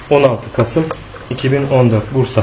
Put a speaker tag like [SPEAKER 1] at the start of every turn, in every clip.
[SPEAKER 1] 16 Kasım 2014 Bursa.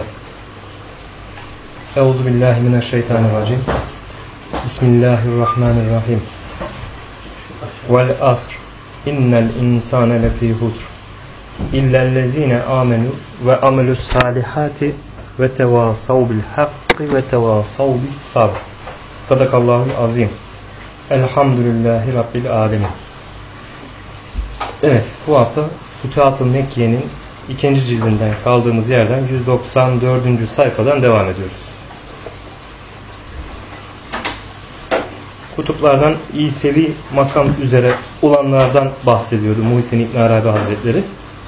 [SPEAKER 1] Euzubillahimineşşeytanirracim. Bismillahirrahmanirrahim. Vel asr. İnnel insane lefî husr. İllellezîne âmenû ve amelüssâlihâti ve tevâsav bil hakkı ve tevâsav bis sabr. Sadakallahul azim. Elhamdülillahi Rabbil alemin. Evet, bu hafta Fütuhat-ı Mekke'nin 2. cildinden kaldığımız yerden 194. sayfadan devam ediyoruz. Kutuplardan İsevi makam üzere olanlardan bahsediyordu Muhittin İbn Arabi Hazretleri.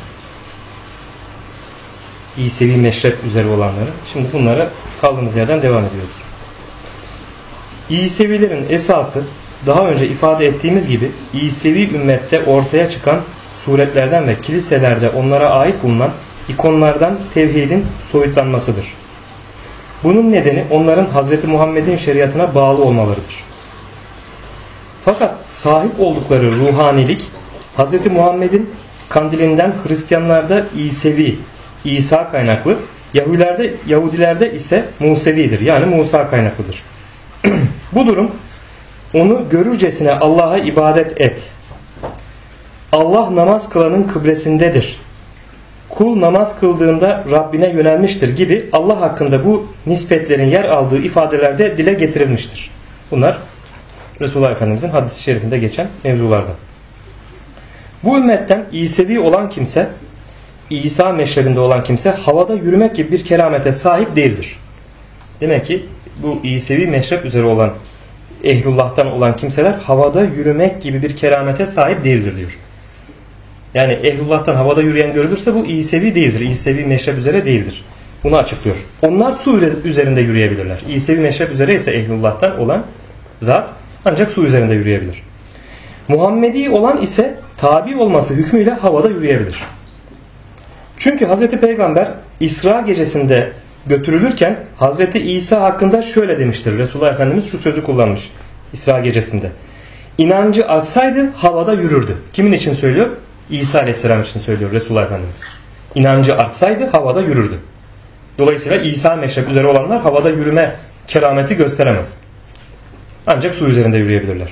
[SPEAKER 1] İsevi meşrep üzere olanları. Şimdi bunlara kaldığımız yerden devam ediyoruz. İsevilerin esası daha önce ifade ettiğimiz gibi İsevi ümmette ortaya çıkan suretlerden ve kiliselerde onlara ait bulunan ikonlardan tevhidin soyutlanmasıdır. Bunun nedeni onların Hz. Muhammed'in şeriatına bağlı olmalarıdır. Fakat sahip oldukları ruhanilik Hz. Muhammed'in kandilinden Hristiyanlarda İsevi, İsa kaynaklı, Yahudilerde ise Musevi'dir. Yani Musa kaynaklıdır. Bu durum onu görürcesine Allah'a ibadet et. Allah namaz kılanın kıblesindedir. Kul namaz kıldığında Rabbine yönelmiştir gibi Allah hakkında bu nispetlerin yer aldığı ifadelerde dile getirilmiştir. Bunlar Resulullah Efendimizin hadis-i şerifinde geçen mevzulardan. Bu ümmetten İsevi olan kimse, İsa meşrebinde olan kimse havada yürümek gibi bir keramete sahip değildir. Demek ki bu İsevi meşrep üzere olan ehlullah'tan olan kimseler havada yürümek gibi bir keramete sahip değildir diyor. Yani ehlullah'tan havada yürüyen görülürse bu İsevi değildir. İsevi meşrep üzere değildir. Bunu açıklıyor. Onlar su üzerinde yürüyebilirler. İsevi meşrep üzere ise ehlullah'tan olan zat ancak su üzerinde yürüyebilir. Muhammedi olan ise tabi olması hükmüyle havada yürüyebilir. Çünkü Hazreti Peygamber İsra gecesinde götürülürken Hazreti İsa hakkında şöyle demiştir. Resulullah Efendimiz şu sözü kullanmış İsra gecesinde. İnancı artsaydı havada yürürdü. Kimin için söylüyor? İsa Aleyhisselam için söylüyor Resulullah Efendimiz. İnancı artsaydı havada yürürdü. Dolayısıyla İsa meşrep üzere olanlar havada yürüme kerameti gösteremez. Ancak su üzerinde yürüyebilirler.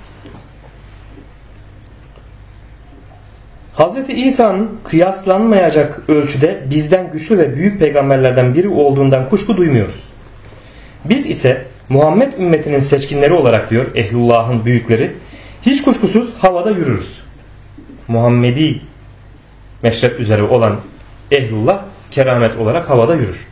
[SPEAKER 1] Hz. İsa'nın kıyaslanmayacak ölçüde bizden güçlü ve büyük peygamberlerden biri olduğundan kuşku duymuyoruz. Biz ise Muhammed ümmetinin seçkinleri olarak diyor ehlullah'ın büyükleri, hiç kuşkusuz havada yürürüz. Muhammedi meşrep üzere olan ehlullah keramet olarak havada yürür.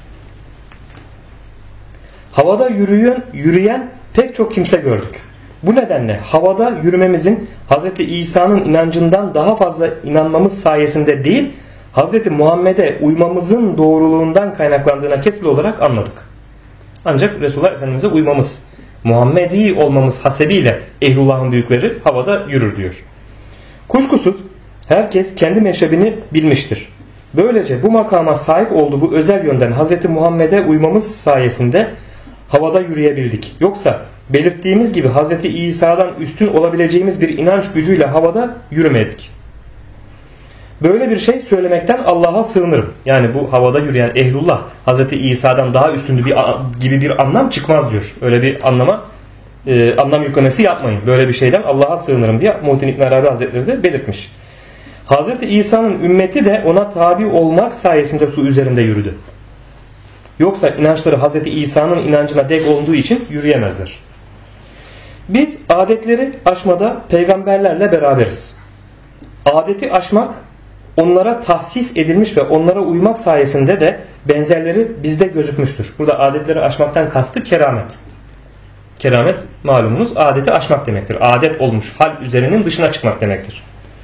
[SPEAKER 1] Havada yürüyen pek çok kimse gördük. Bu nedenle havada yürümemizin Hz. İsa'nın inancından daha fazla inanmamız sayesinde değil, Hz. Muhammed'e uymamızın doğruluğundan kaynaklandığına kesin olarak anladık. Ancak Resulullah Efendimiz'e uymamız, Muhammedi olmamız hasebiyle ehlullah'ın büyükleri havada yürür diyor. Kuşkusuz herkes kendi meşrebini bilmiştir. Böylece bu makama sahip olduğu bu özel yönden Hz. Muhammed'e uymamız sayesinde havada yürüyebildik. Yoksa belirttiğimiz gibi Hz. İsa'dan üstün olabileceğimiz bir inanç gücüyle havada yürümedik. Böyle bir şey söylemekten Allah'a sığınırım. Yani bu havada yürüyen ehlullah Hz. İsa'dan daha üstündü gibi bir anlam çıkmaz diyor. Öyle bir anlam yüklemesi yapmayın. Böyle bir şeyden Allah'a sığınırım diye Muhittin İbn Arabi Hazretleri de belirtmiş. Hz. İsa'nın ümmeti de ona tabi olmak sayesinde su üzerinde yürüdü. Yoksa inançları Hz. İsa'nın inancına dek olduğu için yürüyemezler. Biz adetleri aşmada peygamberlerle beraberiz. Adeti aşmak onlara tahsis edilmiş ve onlara uymak sayesinde de benzerleri bizde gözükmüştür. Burada adetleri aşmaktan kastı keramet. Keramet malumunuz adeti aşmak demektir. Adet olmuş hal üzerinin dışına çıkmak demektir.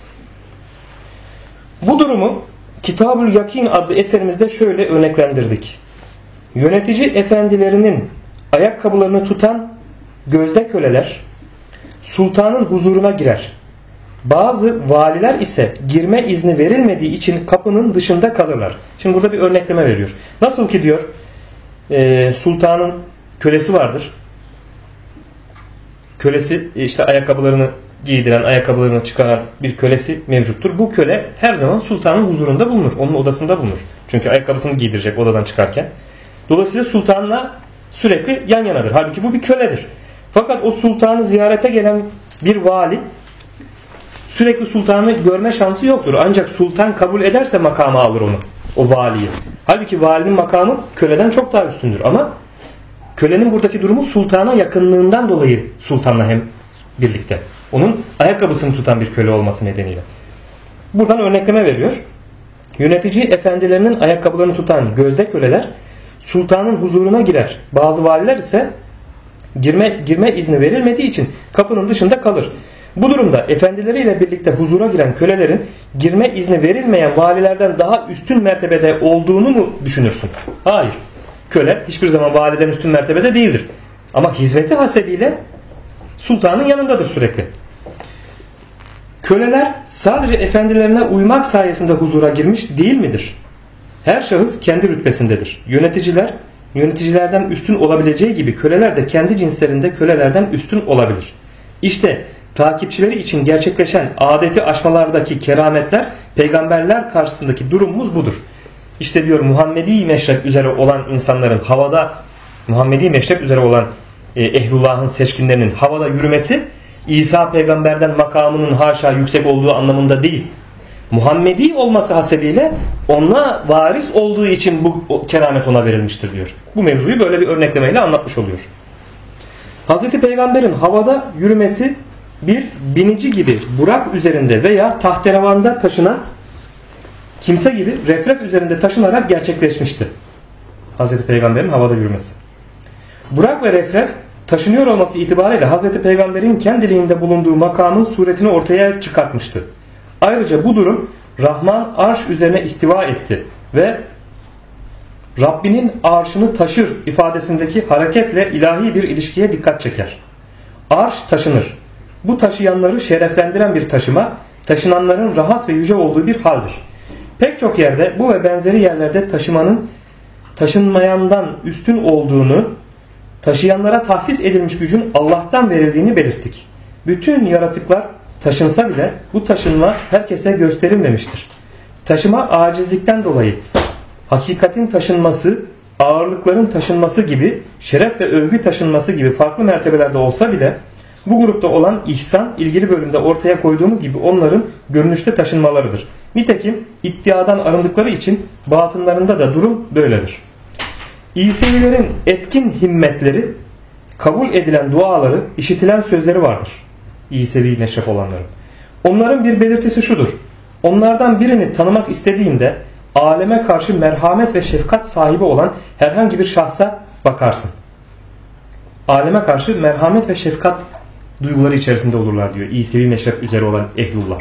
[SPEAKER 1] Bu durumu Kitab-ül Yakin adlı eserimizde şöyle örneklendirdik. Yönetici efendilerinin ayakkabılarını tutan gözde köleler sultanın huzuruna girer. Bazı valiler ise girme izni verilmediği için kapının dışında kalırlar. Şimdi burada bir örnekleme veriyor. Nasıl ki diyor sultanın kölesi vardır. Kölesi işte ayakkabılarını giydiren, ayakkabılarını çıkaran bir kölesi mevcuttur. Bu köle her zaman sultanın huzurunda bulunur. Onun odasında bulunur. Çünkü ayakkabısını giydirecek odadan çıkarken. Dolayısıyla sultanla sürekli yan yanadır. Halbuki bu bir köledir. Fakat o sultanı ziyarete gelen bir vali sürekli sultanı görme şansı yoktur. Ancak sultan kabul ederse makama alır onu. O valiyi. Halbuki valinin makamı köleden çok daha üstündür. Ama kölenin buradaki durumu sultana yakınlığından dolayı sultanla hem birlikte. Onun ayakkabısını tutan bir köle olması nedeniyle. Buradan örnekleme veriyor. Yönetici efendilerinin ayakkabılarını tutan gözde köleler sultanın huzuruna girer. Bazı valiler ise girme izni verilmediği için kapının dışında kalır. Bu durumda efendileriyle birlikte huzura giren kölelerin girme izni verilmeyen valilerden daha üstün mertebede olduğunu mu düşünürsün? Hayır. Köle hiçbir zaman validen üstün mertebede değildir. Ama hizmeti hasebiyle sultanın yanındadır sürekli. Köleler sadece efendilerine uymak sayesinde huzura girmiş değil midir? Her şahıs kendi rütbesindedir. Yöneticilerden üstün olabileceği gibi köleler de kendi cinslerinde kölelerden üstün olabilir. İşte takipçileri için gerçekleşen adeti aşmalardaki kerametler, peygamberler karşısındaki durumumuz budur. İşte diyor Muhammedi meşrep üzere olan insanların havada, Muhammedi meşrep üzere olan ehlullahın seçkinlerinin havada yürümesi İsa peygamberden makamının haşa yüksek olduğu anlamında değil. Muhammedi olması hasebiyle ona varis olduğu için bu keramet ona verilmiştir diyor. Bu mevzuyu böyle bir örneklemeyle anlatmış oluyor. Hazreti Peygamber'in havada yürümesi bir binici gibi Burak üzerinde veya tahterevanda taşınan kimse gibi refref üzerinde taşınarak gerçekleşmişti. Hazreti Peygamber'in havada yürümesi. Burak ve refref taşınıyor olması itibariyle Hazreti Peygamber'in kendiliğinde bulunduğu makamın suretini ortaya çıkartmıştı. Ayrıca bu durum Rahman arş üzerine istiva etti ve Rabbinin arşını taşır ifadesindeki hareketle ilahi bir ilişkiye dikkat çeker. Arş taşınır. Bu taşıyanları şereflendiren bir taşıma, taşınanların rahat ve yüce olduğu bir haldir. Pek çok yerde bu ve benzeri yerlerde taşımanın taşınmayandan üstün olduğunu, taşıyanlara tahsis edilmiş gücün Allah'tan verildiğini belirttik. Bütün yaratıklar taşınsa bile bu taşınma herkese gösterilmemiştir. Taşıma acizlikten dolayı hakikatin taşınması, ağırlıkların taşınması gibi, şeref ve övgü taşınması gibi farklı mertebelerde olsa bile bu grupta olan ihsan ilgili bölümde ortaya koyduğumuz gibi onların görünüşte taşınmalarıdır. Nitekim iddiadan arındıkları için batınlarında da durum böyledir. İsevilerin etkin himmetleri, kabul edilen duaları, işitilen sözleri vardır. İsevi meşrep olanların. Onların bir belirtisi şudur. Onlardan birini tanımak istediğinde aleme karşı merhamet ve şefkat sahibi olan herhangi bir şahsa bakarsın. Aleme karşı merhamet ve şefkat duyguları içerisinde olurlar diyor. İsevi meşrep üzere olan ehlullah.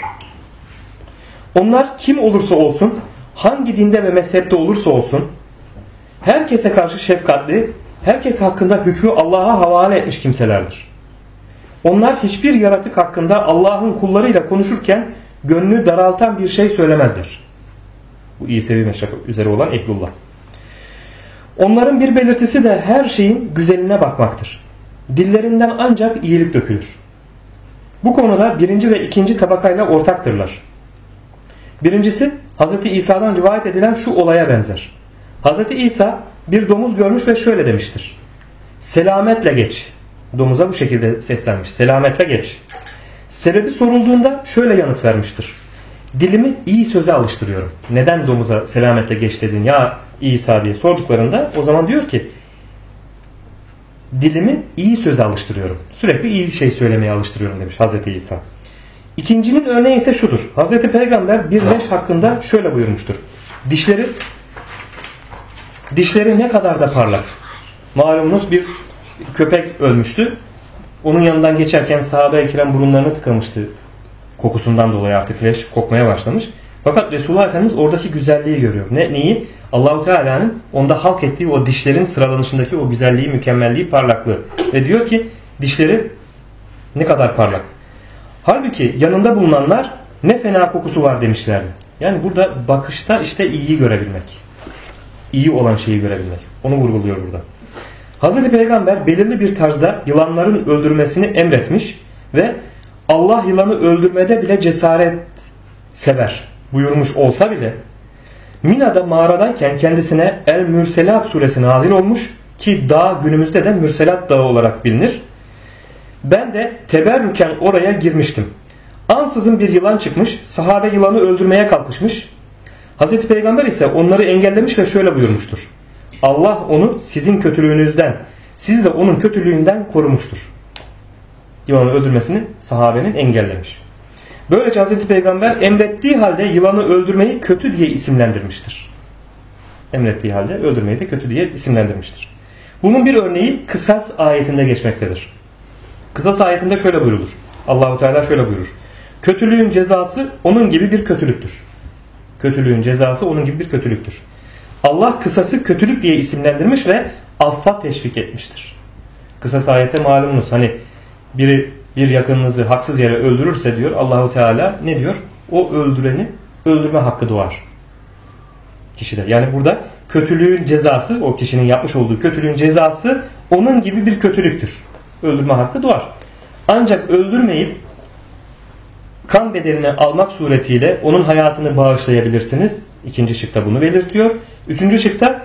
[SPEAKER 1] Onlar kim olursa olsun, hangi dinde ve mezhepte olursa olsun, herkese karşı şefkatli, herkes hakkında hükmü Allah'a havale etmiş kimselerdir. Onlar hiçbir yaratık hakkında Allah'ın kullarıyla konuşurken gönlü daraltan bir şey söylemezler. Bu İsevi meşrep üzere olan ehlullah. Onların bir belirtisi de her şeyin güzeline bakmaktır. Dillerinden ancak iyilik dökülür. Bu konuda birinci ve ikinci tabakayla ortaktırlar. Birincisi Hz. İsa'dan rivayet edilen şu olaya benzer. Hz. İsa bir domuz görmüş ve şöyle demiştir. Selametle geç. Domuza bu şekilde seslenmiş. Selametle geç. Sebebi sorulduğunda şöyle yanıt vermiştir. Dilimi iyi söze alıştırıyorum. Neden domuza selametle geç dedin ya İsa diye sorduklarında o zaman diyor ki dilimi iyi söze alıştırıyorum. Sürekli iyi şey söylemeye alıştırıyorum demiş Hz. İsa. İkincinin örneği ise şudur. Hz. Peygamber bir leş hakkında şöyle buyurmuştur. Dişleri ne kadar da parlak. Malumunuz bir köpek ölmüştü. Onun yanından geçerken sahabe-i kiram burunlarını tıkamıştı. Kokusundan dolayı artık leş kokmaya başlamış. Fakat Resulullah Efendimiz oradaki güzelliği görüyor. Neyi? Allahu Teala'nın onda halk ettiği o dişlerin sıralanışındaki o güzelliği, mükemmelliği, parlaklığı. Ve diyor ki dişleri ne kadar parlak. Halbuki yanında bulunanlar ne fena kokusu var demişlerdi. Yani burada bakışta işte iyiyi görebilmek. İyi olan şeyi görebilmek. Onu vurguluyor burada. Hazreti Peygamber belirli bir tarzda yılanların öldürmesini emretmiş ve Allah yılanı öldürmede bile cesaret sever buyurmuş olsa bile Mina'da mağaradayken kendisine El Mürselat suresi nazil olmuş ki dağ günümüzde de Mürselat dağı olarak bilinir. Ben de teberrüken oraya girmiştim. Ansızın bir yılan çıkmış, sahabe yılanı öldürmeye kalkışmış. Hazreti Peygamber ise onları engellemiş ve şöyle buyurmuştur. Allah onu sizin kötülüğünüzden, siz de onun kötülüğünden korumuştur. Yılanı öldürmesini sahabenin engellemiş. Böylece Hazreti Peygamber emrettiği halde yılanı öldürmeyi kötü diye isimlendirmiştir. Emrettiği halde öldürmeyi de kötü diye isimlendirmiştir. Bunun bir örneği Kısas ayetinde geçmektedir. Kısas ayetinde şöyle buyurulur. Allahu Teala şöyle buyurur. Kötülüğün cezası onun gibi bir kötülüktür. Kötülüğün cezası onun gibi bir kötülüktür. Allah kısası kötülük diye isimlendirmiş ve affa teşvik etmiştir. Kısas ayette malumunuz hani biri bir yakınınızı haksız yere öldürürse diyor Allahu Teala ne diyor? O öldüreni öldürme hakkı doğar kişide. Yani burada kötülüğün cezası, o kişinin yapmış olduğu kötülüğün cezası onun gibi bir kötülüktür. Öldürme hakkı doğar. Ancak öldürmeyip kan bedelini almak suretiyle onun hayatını bağışlayabilirsiniz. İkinci şıkta bunu belirtiyor. Üçüncü şıkta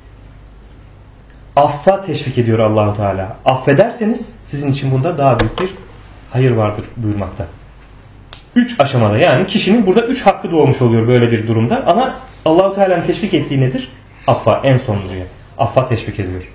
[SPEAKER 1] affa teşvik ediyor Allahu Teala. Affederseniz sizin için bunda daha büyük bir hayır vardır buyurmakta. 3 aşamada, yani kişinin burada 3 hakkı doğmuş oluyor böyle bir durumda. Ama Allahu Teala'nın teşvik ettiği nedir? Affa, en sonuncuya. Affa teşvik ediyor.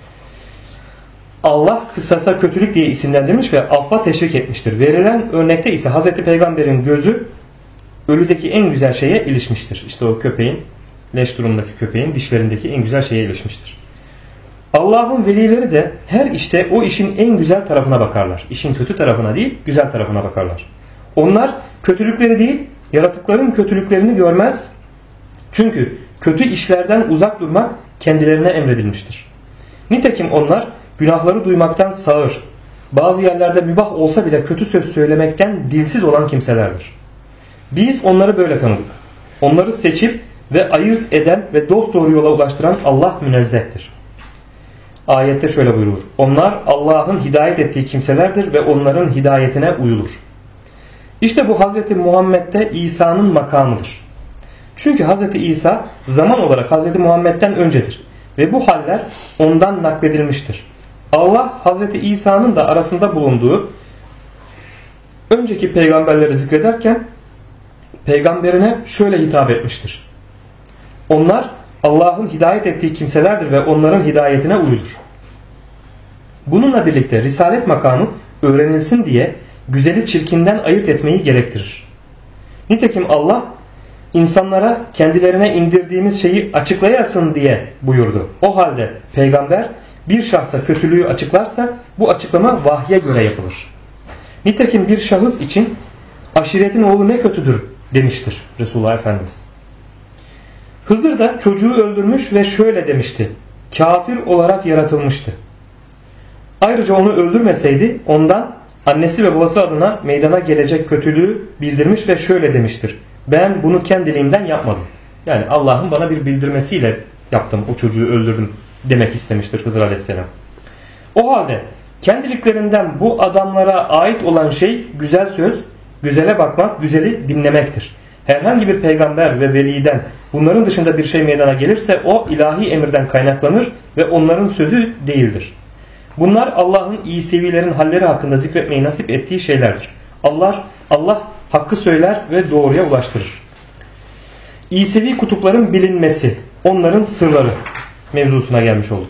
[SPEAKER 1] Allah kısasa kötülük diye isimlendirmiş ve affa teşvik etmiştir. Verilen örnekte ise Hazreti Peygamber'in gözü ölüdeki en güzel şeye ilişmiştir. İşte o köpeğin, leş durumdaki köpeğin dişlerindeki en güzel şeye ilişmiştir. Allah'ın velileri de her işte o işin en güzel tarafına bakarlar. İşin kötü tarafına değil, güzel tarafına bakarlar. Onlar kötülükleri değil, yaratıkların kötülüklerini görmez. Çünkü kötü işlerden uzak durmak kendilerine emredilmiştir. Nitekim onlar günahları duymaktan sağır, bazı yerlerde mübah olsa bile kötü söz söylemekten dilsiz olan kimselerdir. Biz onları böyle tanıdık. Onları seçip ve ayırt eden ve dosdoğru yola ulaştıran Allah münezzehtir. Ayette şöyle buyurulur. Onlar Allah'ın hidayet ettiği kimselerdir ve onların hidayetine uyulur. İşte bu Hazreti Muhammed'de İsa'nın makamıdır. Çünkü Hazreti İsa zaman olarak Hazreti Muhammed'den öncedir. Ve bu haller ondan nakledilmiştir. Allah Hazreti İsa'nın da arasında bulunduğu önceki peygamberleri zikrederken peygamberine şöyle hitap etmiştir. Onlar Allah'ın hidayet ettiği kimselerdir ve onların hidayetine uyulur. Bununla birlikte risalet makamı öğrenilsin diye güzeli çirkinden ayırt etmeyi gerektirir. Nitekim Allah insanlara kendilerine indirdiğimiz şeyi açıklayasın diye buyurdu. O halde peygamber bir şahsa kötülüğü açıklarsa bu açıklama vahye göre yapılır. Nitekim bir şahıs için aşiretin oğlu ne kötüdür demiştir Resulullah Efendimiz. Hızır da çocuğu öldürmüş ve şöyle demişti. Kafir olarak yaratılmıştı. Ayrıca onu öldürmeseydi ondan annesi ve babası adına meydana gelecek kötülüğü bildirmiş ve şöyle demiştir. Ben bunu kendiliğimden yapmadım. Yani Allah'ın bana bir bildirmesiyle yaptım, o çocuğu öldürdüm demek istemiştir Hızır Aleyhisselam. O halde kendiliklerinden bu adamlara ait olan şey güzel söz, güzele bakmak, güzeli dinlemektir. Herhangi bir peygamber ve veliden bunların dışında bir şey meydana gelirse o ilahi emirden kaynaklanır ve onların sözü değildir. Bunlar Allah'ın iyi sevilerin halleri hakkında zikretmeyi nasip ettiği şeylerdir. Allah hakkı söyler ve doğruya ulaştırır. İsevi kutupların bilinmesi, onların sırları mevzusuna gelmiş olduk.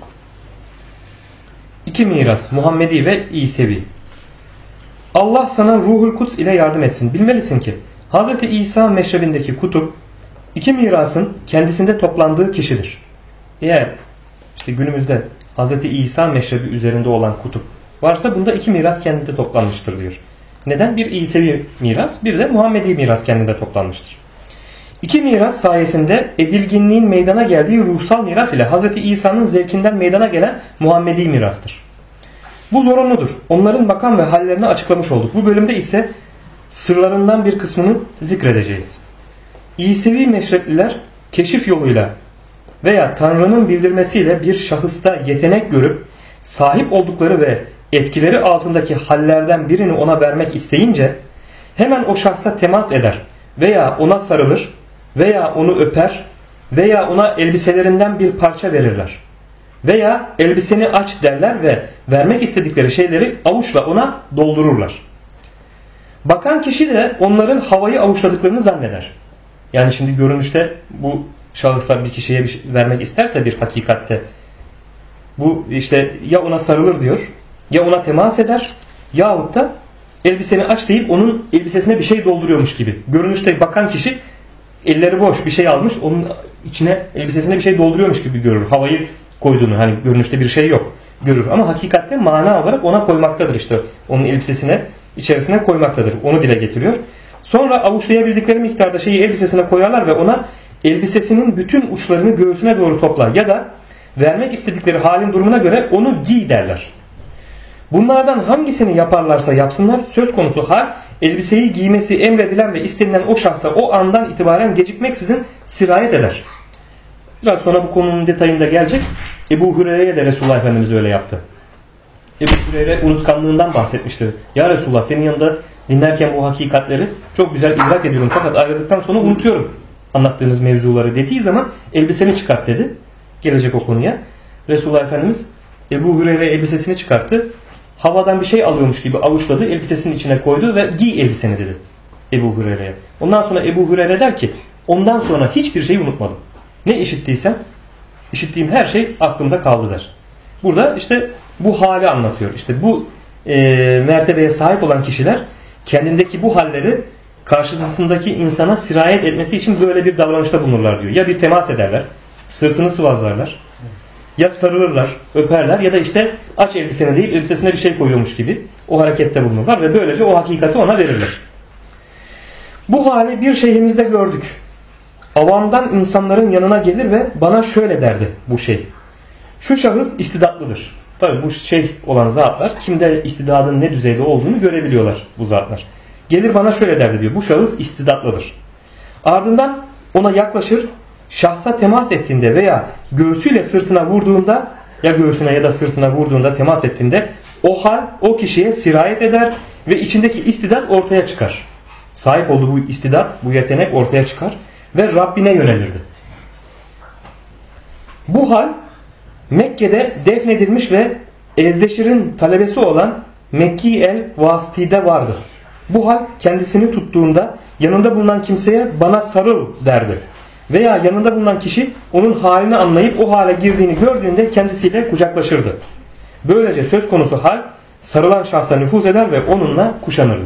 [SPEAKER 1] İki miras, Muhammedi ve İsevi. Allah sana Ruhul Kuds ile yardım etsin. Bilmelisin ki Hz. İsa meşrebindeki kutup iki mirasın kendisinde toplandığı kişidir. Eğer işte günümüzde Hz. İsa meşrebi üzerinde olan kutup varsa bunda iki miras kendinde toplanmıştır diyor. Neden? Bir İsevi miras, bir de Muhammedi miras kendinde toplanmıştır. İki miras sayesinde edilginliğin meydana geldiği ruhsal miras ile Hz. İsa'nın zevkinden meydana gelen Muhammedi mirastır. Bu zorunludur. Onların makam ve hallerini açıklamış olduk. Bu bölümde ise sırlarından bir kısmını zikredeceğiz. İsevi meşrepliler keşif yoluyla veya Tanrı'nın bildirmesiyle bir şahısta yetenek görüp sahip oldukları ve etkileri altındaki hallerden birini ona vermek isteyince hemen o şahsa temas eder veya ona sarılır veya onu öper veya ona elbiselerinden bir parça verirler. Veya elbiseni aç derler ve vermek istedikleri şeyleri avuçla ona doldururlar. Bakan kişi de onların havayı avuçladıklarını zanneder. Yani şimdi görünüşte bu şahıslar bir kişiye bir şey vermek isterse bir hakikatte bu işte ya ona sarılır diyor ya ona temas eder yahut da elbiseni aç deyip onun elbisesine bir şey dolduruyormuş gibi. Görünüşte bakan kişi elleri boş bir şey almış onun içine elbisesine bir şey dolduruyormuş gibi görür. Havayı koyduğunu hani görünüşte bir şey yok görür ama hakikatte mana olarak ona koymaktadır işte onun elbisesine içerisine koymaktadır. Onu dile getiriyor. Sonra avuçlayabildikleri miktarda şeyi elbisesine koyarlar ve ona elbisesinin bütün uçlarını göğsüne doğru toplar ya da vermek istedikleri halin durumuna göre onu giy derler. Bunlardan hangisini yaparlarsa yapsınlar söz konusu hal elbiseyi giymesi emredilen ve istenilen o şahsa o andan itibaren gecikmeksizin sirayet eder. Biraz sonra bu konunun detayında gelecek. Ebu Hureyre'ye de Resulullah Efendimiz öyle yaptı. Ebu Hureyre unutkanlığından bahsetmişti. Ya Resulullah senin yanında dinlerken bu hakikatleri çok güzel idrak ediyorum fakat ayrıldıktan sonra unutuyorum anlattığınız mevzuları dediği zaman elbiseni çıkart dedi. Gelecek o konuya. Resulullah Efendimiz Ebu Hureyre elbisesini çıkarttı. Havadan bir şey alıyormuş gibi avuçladı. Elbisesinin içine koydu ve giy elbiseni dedi Ebu Hureyre'ye. Ondan sonra Ebu Hureyre der ki ondan sonra hiçbir şeyi unutmadım. Ne işittiysem işittiğim her şey aklımda kaldı der. Burada işte bu hali anlatıyor. İşte bu mertebeye sahip olan kişiler kendindeki bu halleri karşısındaki insana sirayet etmesi için böyle bir davranışta bulunurlar diyor. Ya bir temas ederler, sırtını sıvazlarlar, ya sarılırlar, öperler ya da işte aç elbiseni deyip elbisesine bir şey koyuyormuş gibi o harekette bulunurlar ve böylece o hakikati ona verirler. Bu hali bir şeyhimizde gördük. Avamdan insanların yanına gelir ve bana şöyle derdi bu şey. Şu şahıs istidatlıdır. Tabi bu şey olan zatlar kimde istidadın ne düzeyde olduğunu görebiliyorlar bu zatlar. Gelir bana şöyle derdi diyor. Bu şahıs istidatlıdır. Ardından ona yaklaşır, şahsa temas ettiğinde veya göğsüyle sırtına vurduğunda ya göğsüne ya da sırtına vurduğunda temas ettiğinde o hal o kişiye sirayet eder ve içindeki istidat ortaya çıkar. Sahip olduğu bu istidat, bu yetenek ortaya çıkar ve Rabbine yönelirdi. Bu hal Mekke'de defnedilmiş ve Ezdeşir'in talebesi olan Mekki el-Vasiti'de vardı. Bu hal kendisini tuttuğunda yanında bulunan kimseye bana sarıl derdi. Veya yanında bulunan kişi onun halini anlayıp o hale girdiğini gördüğünde kendisiyle kucaklaşırdı. Böylece söz konusu hal sarılan şahsa nüfuz eder ve onunla kuşanırdı.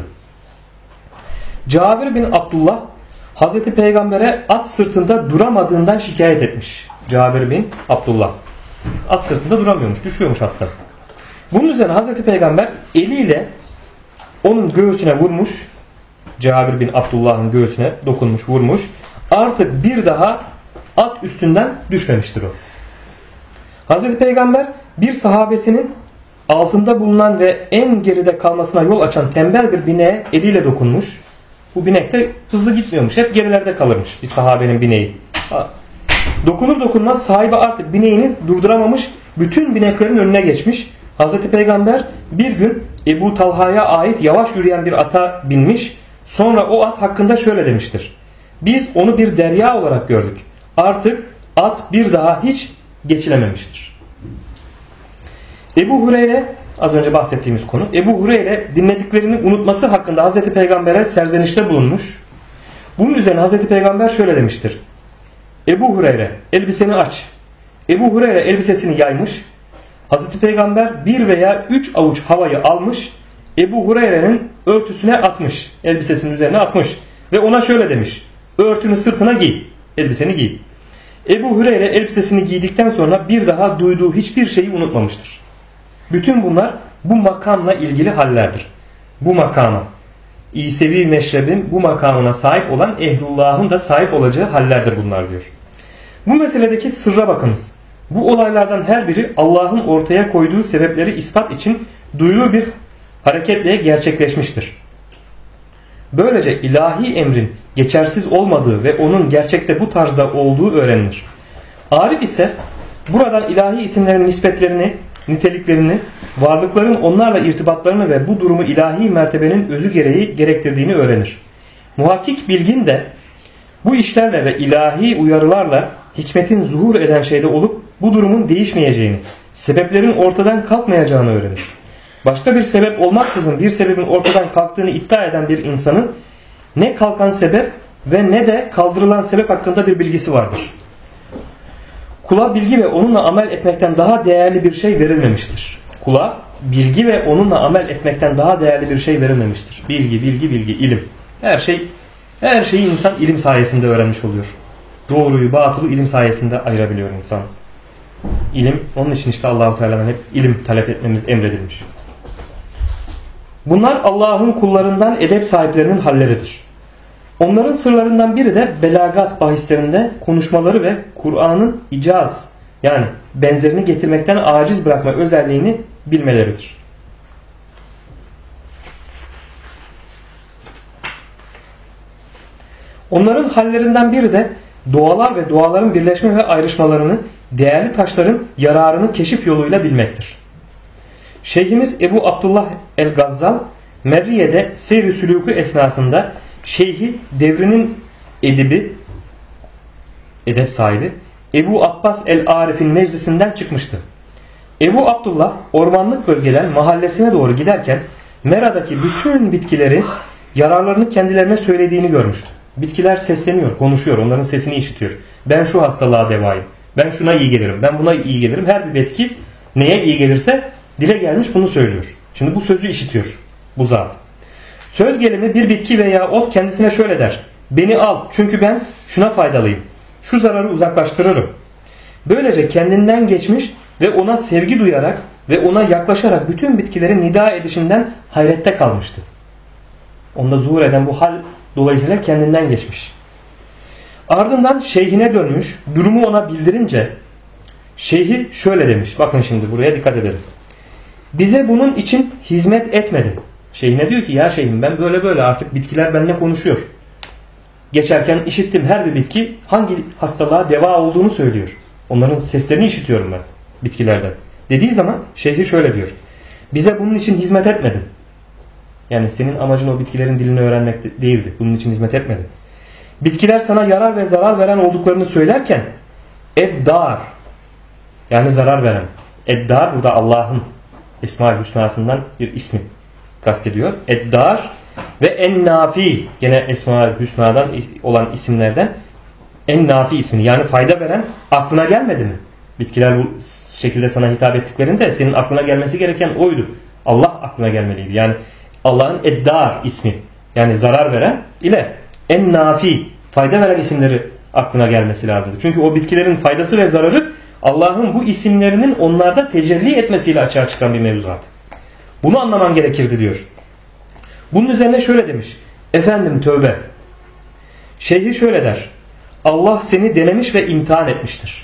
[SPEAKER 1] Cabir bin Abdullah Hazreti Peygamber'e at sırtında duramadığından şikayet etmiş. Cabir bin Abdullah. At sırtında duramıyormuş, düşüyormuş attan. Bunun üzerine Hazreti Peygamber eliyle onun göğsüne vurmuş. Cabir bin Abdullah'ın göğsüne dokunmuş, vurmuş. Artık bir daha at üstünden düşmemiştir o. Hazreti Peygamber bir sahabesinin altında bulunan ve en geride kalmasına yol açan tembel bir bineğe eliyle dokunmuş. Bu binek de hızlı gitmiyormuş. Hep gerilerde kalırmış bir sahabenin bineği. Dokunur dokunmaz sahibi artık bineğini durduramamış. Bütün bineklerin önüne geçmiş. Hazreti Peygamber bir gün Ebu Talha'ya ait yavaş yürüyen bir ata binmiş. Sonra o at hakkında şöyle demiştir. Biz onu bir derya olarak gördük. Artık at bir daha hiç geçilememiştir. Ebu Hureyre, az önce bahsettiğimiz konu. Ebu Hureyre dinlediklerini unutması hakkında Hazreti Peygamber'e serzenişte bulunmuş. Bunun üzerine Hazreti Peygamber şöyle demiştir. Ebu Hureyre elbiseni aç. Ebu Hureyre elbisesini yaymış. Hazreti Peygamber 1 veya 3 avuç havayı almış. Ebu Hureyre'nin örtüsüne atmış. Elbisesinin üzerine atmış. Ve ona şöyle demiş. Örtünü sırtına giy. Elbiseni giy. Ebu Hureyre elbisesini giydikten sonra bir daha duyduğu hiçbir şeyi unutmamıştır. Bütün bunlar bu makamla ilgili hallerdir. Bu makama, İsevi meşrebin bu makamına sahip olan ehlullahın da sahip olacağı hallerdir bunlar diyor. Bu meseledeki sırra bakınız. Bu olaylardan her biri Allah'ın ortaya koyduğu sebepleri ispat için duyulu bir hareketle gerçekleşmiştir. Böylece ilahi emrin geçersiz olmadığı ve onun gerçekte bu tarzda olduğu öğrenilir. Arif ise buradan ilahi isimlerin nispetlerini niteliklerini, varlıkların onlarla irtibatlarını ve bu durumu ilahi mertebenin özü gereği gerektirdiğini öğrenir. Muhakkik bilgin de bu işlerle ve ilahi uyarılarla hikmetin zuhur eden şeyde olup bu durumun değişmeyeceğini, sebeplerin ortadan kalkmayacağını öğrenir. Başka bir sebep olmaksızın bir sebebin ortadan kalktığını iddia eden bir insanın ne kalkan sebep ve ne de kaldırılan sebep hakkında bir bilgisi vardır. Kula bilgi ve onunla amel etmekten daha değerli bir şey verilmemiştir. Kula bilgi ve onunla amel etmekten daha değerli bir şey verilmemiştir. Bilgi, bilgi, bilgi, ilim. Her şeyi insan ilim sayesinde öğrenmiş oluyor. Doğruyu, batılı ilim sayesinde ayırabiliyor insan. İlim, onun için işte Allah-u Teala'dan hep ilim talep etmemiz emredilmiş. Bunlar Allah'ın kullarından edep sahiplerinin halleridir. Onların sırlarından biri de belagat bahislerinde konuşmaları ve Kur'an'ın icaz, yani benzerini getirmekten aciz bırakma özelliğini bilmeleridir. Onların hallerinden biri de doğalar ve doğaların birleşme ve ayrışmalarını, değerli taşların yararını keşif yoluyla bilmektir. Şeyhimiz Ebu Abdullah el-Gazzal, Merriye'de seyr-i sülûkü esnasında şeyhi devrinin edep sahibi Ebu Abbas el-Arif'in meclisinden çıkmıştı. Ebu Abdullah ormanlık bölgeden mahallesine doğru giderken Mera'daki bütün bitkileri yararlarını kendilerine söylediğini görmüştü. Bitkiler sesleniyor, konuşuyor, onların sesini işitiyor. Ben şu hastalığa devayım, ben şuna iyi gelirim, ben buna iyi gelirim. Her bir bitki neye iyi gelirse dile gelmiş bunu söylüyor. Şimdi bu sözü işitiyor bu zat. Söz gelimi bir bitki veya ot kendisine şöyle der: beni al çünkü ben şuna faydalıyım, şu zararı uzaklaştırırım. Böylece kendinden geçmiş ve ona sevgi duyarak ve ona yaklaşarak bütün bitkilerin nida edişinden hayrette kalmıştı. Onda zuhur eden bu hal dolayısıyla kendinden geçmiş. Ardından şeyhine dönmüş, durumu ona bildirince şeyhi şöyle demiş. Bakın şimdi buraya dikkat edelim. Bize bunun için hizmet etmedin. Şeyhine diyor ki ya şeyhim ben böyle artık bitkiler benimle konuşuyor. Geçerken işittim, her bir bitki hangi hastalığa deva olduğunu söylüyor. Onların seslerini işitiyorum ben bitkilerden. Dediği zaman şeyhi şöyle diyor. Bize bunun için hizmet etmedin. Yani senin amacın o bitkilerin dilini öğrenmek değildi. Bunun için hizmet etmedin. Bitkiler sana yarar ve zarar veren olduklarını söylerken eddar, yani zarar veren. Eddar burada Allah'ın Esma-ül Hüsna'sından bir ismi kastediyor. Eddar ve en-nafi, gene Esma-ül Hüsna'dan olan isimlerden en-nafi ismini, yani fayda veren aklına gelmedi mi? Bitkiler bu şekilde sana hitap ettiklerinde senin aklına gelmesi gereken oydu. Allah aklına gelmeliydi. Yani Allah'ın eddar ismi, yani zarar veren ile en-nafi, fayda veren isimleri aklına gelmesi lazımdı. Çünkü o bitkilerin faydası ve zararı Allah'ın bu isimlerinin onlarda tecelli etmesiyle açığa çıkan bir mevzuat. Bunu anlaman gerekirdi diyor. Bunun üzerine şöyle demiş. Efendim tövbe. Şeyhi şöyle der. Allah seni denemiş ve imtihan etmiştir.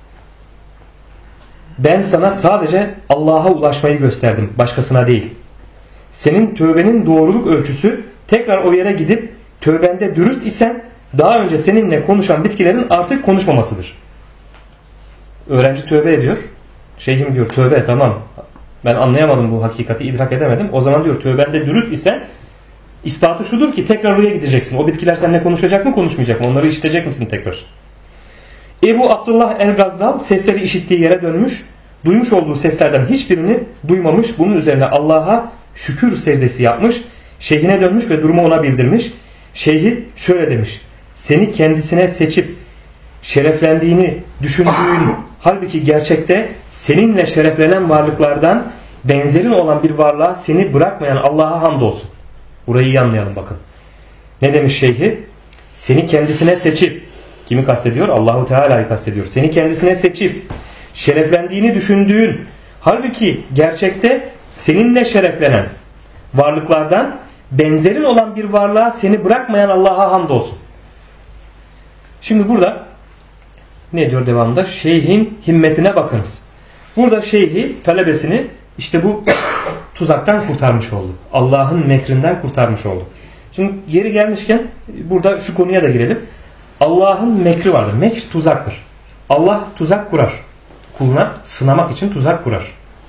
[SPEAKER 1] Ben sana sadece Allah'a ulaşmayı gösterdim, başkasına değil. Senin tövbenin doğruluk ölçüsü tekrar o yere gidip tövbende dürüst isen daha önce seninle konuşan bitkilerin artık konuşmamasıdır. Öğrenci tövbe ediyor. Şeyhim diyor tövbe tamam. Ben anlayamadım bu hakikati, idrak edemedim. O zaman diyor tövbende dürüst isen ispatı şudur ki tekrar oraya gideceksin. O bitkiler seninle konuşacak mı konuşmayacak mı? Onları işitecek misin tekrar? Ebu Abdullah el-Gazzal sesleri işittiği yere dönmüş. Duymuş olduğu seslerden hiçbirini duymamış. Bunun üzerine Allah'a şükür secdesi yapmış. Şeyhine dönmüş ve durumu ona bildirmiş. Şeyhi şöyle demiş. Seni kendisine seçip şereflendiğini düşündüğün, halbuki gerçekte seninle şereflenen varlıklardan benzerin olan bir varlığa seni bırakmayan Allah'a hamdolsun. Burayı iyi anlayalım bakın. Ne demiş şeyhi? Seni kendisine seçip, kimi kastediyor? Allahu Teala'yı kastediyor. Seni kendisine seçip şereflendiğini düşündüğün, halbuki gerçekte seninle şereflenen varlıklardan benzerin olan bir varlığa seni bırakmayan Allah'a hamdolsun. Şimdi burada ne diyor devamında? Şeyhin himmetine bakınız. Burada şeyhi, talebesini işte bu tuzaktan kurtarmış oldu. Allah'ın mekrinden kurtarmış oldu. Şimdi yeri gelmişken burada şu konuya da girelim. Allah'ın mekri vardır. Mekr tuzaktır. Allah tuzak kurar. Kuluna sınamak için tuzak kurar.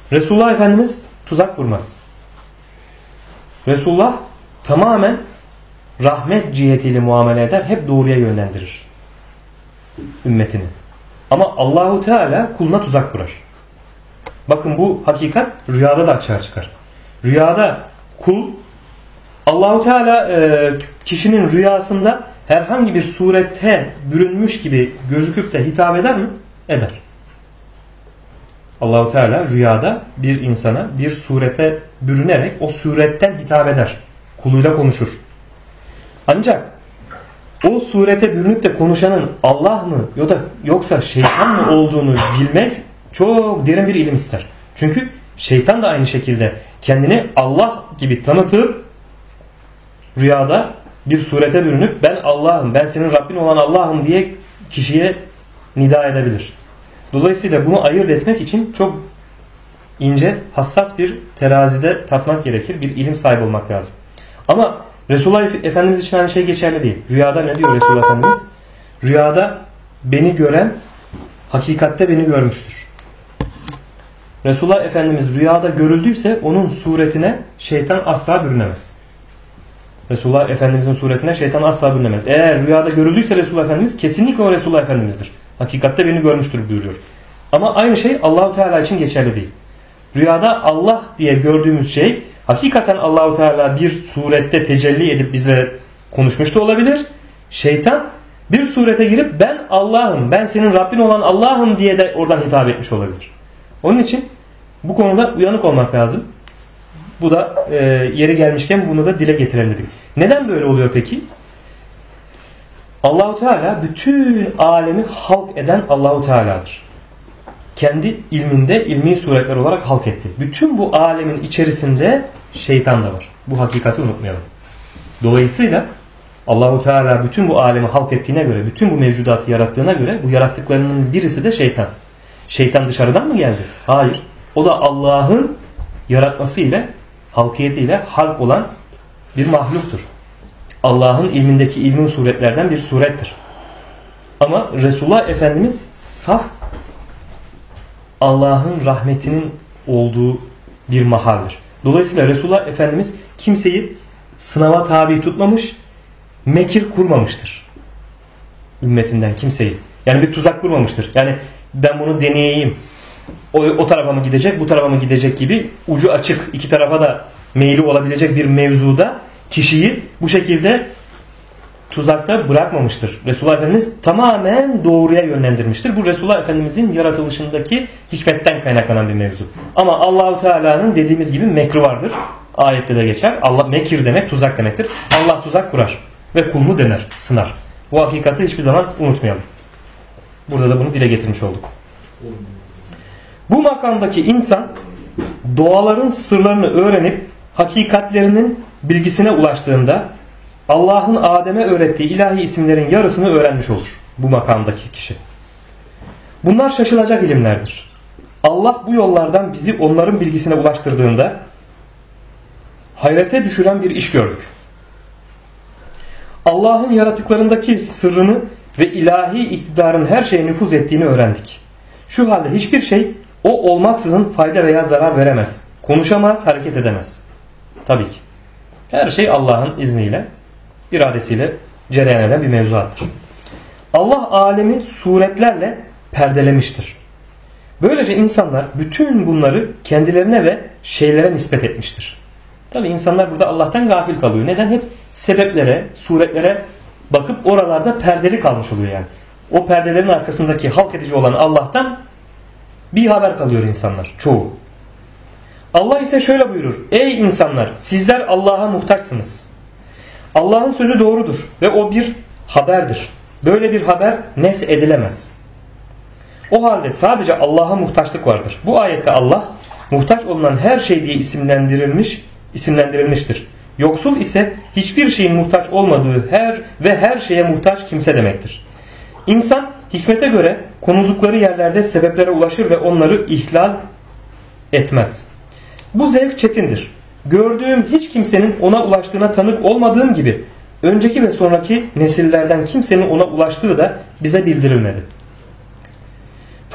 [SPEAKER 1] Resulullah Efendimiz tuzak kurmaz. Resulullah tamamen rahmet cihetiyle muamele eder. Hep doğruya yönlendirir ümmetini. Ama Allahu Teala kuluna tuzak kurar. Bakın bu hakikat rüyada da açığa çıkar. Rüyada kul Allahu Teala kişinin rüyasında herhangi bir surete bürünmüş gibi gözüküp de hitap eder mi? Eder. Allahu Teala rüyada bir insana bir surete bürünerek o suretten hitap eder. Kuluyla konuşur. Ancak o surete bürünüp de konuşanın Allah mı yoksa şeytan mı olduğunu bilmek çok derin bir ilim ister. Çünkü şeytan da aynı şekilde kendini Allah gibi tanıtıp rüyada bir surete bürünüp ben Allah'ım, ben senin Rabbin olan Allah'ım diye kişiye nida edebilir. Dolayısıyla bunu ayırt etmek için çok ince, hassas bir terazide tartmak gerekir. Bir ilim sahibi olmak lazım. Ama Resulullah Efendimiz için aynı şey geçerli değil. Rüyada ne diyor Resulullah Efendimiz? Rüyada beni gören hakikatte beni görmüştür. Resulullah Efendimiz rüyada görüldüyse onun suretine şeytan asla bürünemez. Resulullah Efendimizin suretine şeytan asla bürünemez. Eğer rüyada görüldüyse Resulullah Efendimiz kesinlikle o Resulullah Efendimiz'dir. Hakikatte beni görmüştür buyuruyor. Ama aynı şey Allahu Teala için geçerli değil. Rüyada Allah diye gördüğümüz şey hakikaten Allahu Teala bir surette tecelli edip bize konuşmuş da olabilir. Şeytan bir surete girip ben Allah'ım, ben senin Rabbin olan Allah'ım diye de oradan hitap etmiş olabilir. Onun için bu konuda uyanık olmak lazım. Bu da yeri gelmişken bunu da dile getirelim dedik. Neden böyle oluyor peki? Allahu Teala bütün alemi halk eden Allahu Teala'dır. Kendi ilminde ilmi suretler olarak halk etti. Bütün bu alemin içerisinde şeytan da var. Bu hakikati unutmayalım. Dolayısıyla Allahu Teala bütün bu alemi halk ettiğine göre, bütün bu mevcudatı yarattığına göre bu yarattıklarının birisi de şeytan. Şeytan dışarıdan mı geldi? Hayır. O da Allah'ın yaratması ile, halkiyetiyle halk olan bir mahluktur. Allah'ın ilmindeki ilmin suretlerden bir surettir. Ama Resulullah Efendimiz saf Allah'ın rahmetinin olduğu bir mahaldir. Dolayısıyla Resulullah Efendimiz kimseyi sınava tabi tutmamış, mekir kurmamıştır. Ümmetinden kimseyi. Yani bir tuzak kurmamıştır. Yani ben bunu deneyeyim. O tarafa mı gidecek, bu tarafa mı gidecek gibi ucu açık, iki tarafa da meyli olabilecek bir mevzuda kişiyi bu şekilde tuzakta bırakmamıştır. Resulullah Efendimiz tamamen doğruya yönlendirmiştir. Bu Resulullah Efendimizin yaratılışındaki hikmetten kaynaklanan bir mevzu. Ama Allahu Teala'nın dediğimiz gibi mekri vardır. Ayette de geçer. Allah mekir demek tuzak demektir. Allah tuzak kurar ve kulunu dener, sınar. Bu hakikati hiçbir zaman unutmayalım. Burada da bunu dile getirmiş olduk. Bu makamdaki insan doğaların sırlarını öğrenip hakikatlerinin bilgisine ulaştığında Allah'ın Adem'e öğrettiği ilahi isimlerin yarısını öğrenmiş olur bu makamdaki kişi. Bunlar şaşılacak ilimlerdir. Allah bu yollardan bizi onların bilgisine ulaştırdığında hayrete düşüren bir iş gördük. Allah'ın yaratıklarındaki sırrını ve ilahi iktidarın her şeye nüfuz ettiğini öğrendik. Şu halde hiçbir şey o olmaksızın fayda veya zarar veremez. Konuşamaz, hareket edemez. Tabii ki. Her şey Allah'ın izniyle, iradesiyle cereyan eden bir mevzuattır. Allah alemi suretlerle perdelemiştir. Böylece insanlar bütün bunları kendilerine ve şeylere nispet etmiştir. Tabii insanlar burada Allah'tan gafil kalıyor. Neden? Hep sebeplere, suretlere bakıp oralarda perdeli kalmış oluyor yani. O perdelerin arkasındaki halk edici olan Allah'tan bir haber kalıyor insanlar, çoğu. Allah ise şöyle buyurur. Ey insanlar, sizler Allah'a muhtaçsınız. Allah'ın sözü doğrudur ve o bir haberdir. Böyle bir haber nes edilemez. O halde sadece Allah'a muhtaçlık vardır. Bu ayette Allah muhtaç olunan her şey diye isimlendirilmiştir. Yoksul ise hiçbir şeyin muhtaç olmadığı her şeye muhtaç kimse demektir. İnsan hikmete göre konuldukları yerlerde sebeplere ulaşır ve onları ihlal etmez. Bu zevk çetindir. Gördüğüm hiç kimsenin ona ulaştığına tanık olmadığım gibi önceki ve sonraki nesillerden kimsenin ona ulaştığı da bize bildirilmedi. Fakat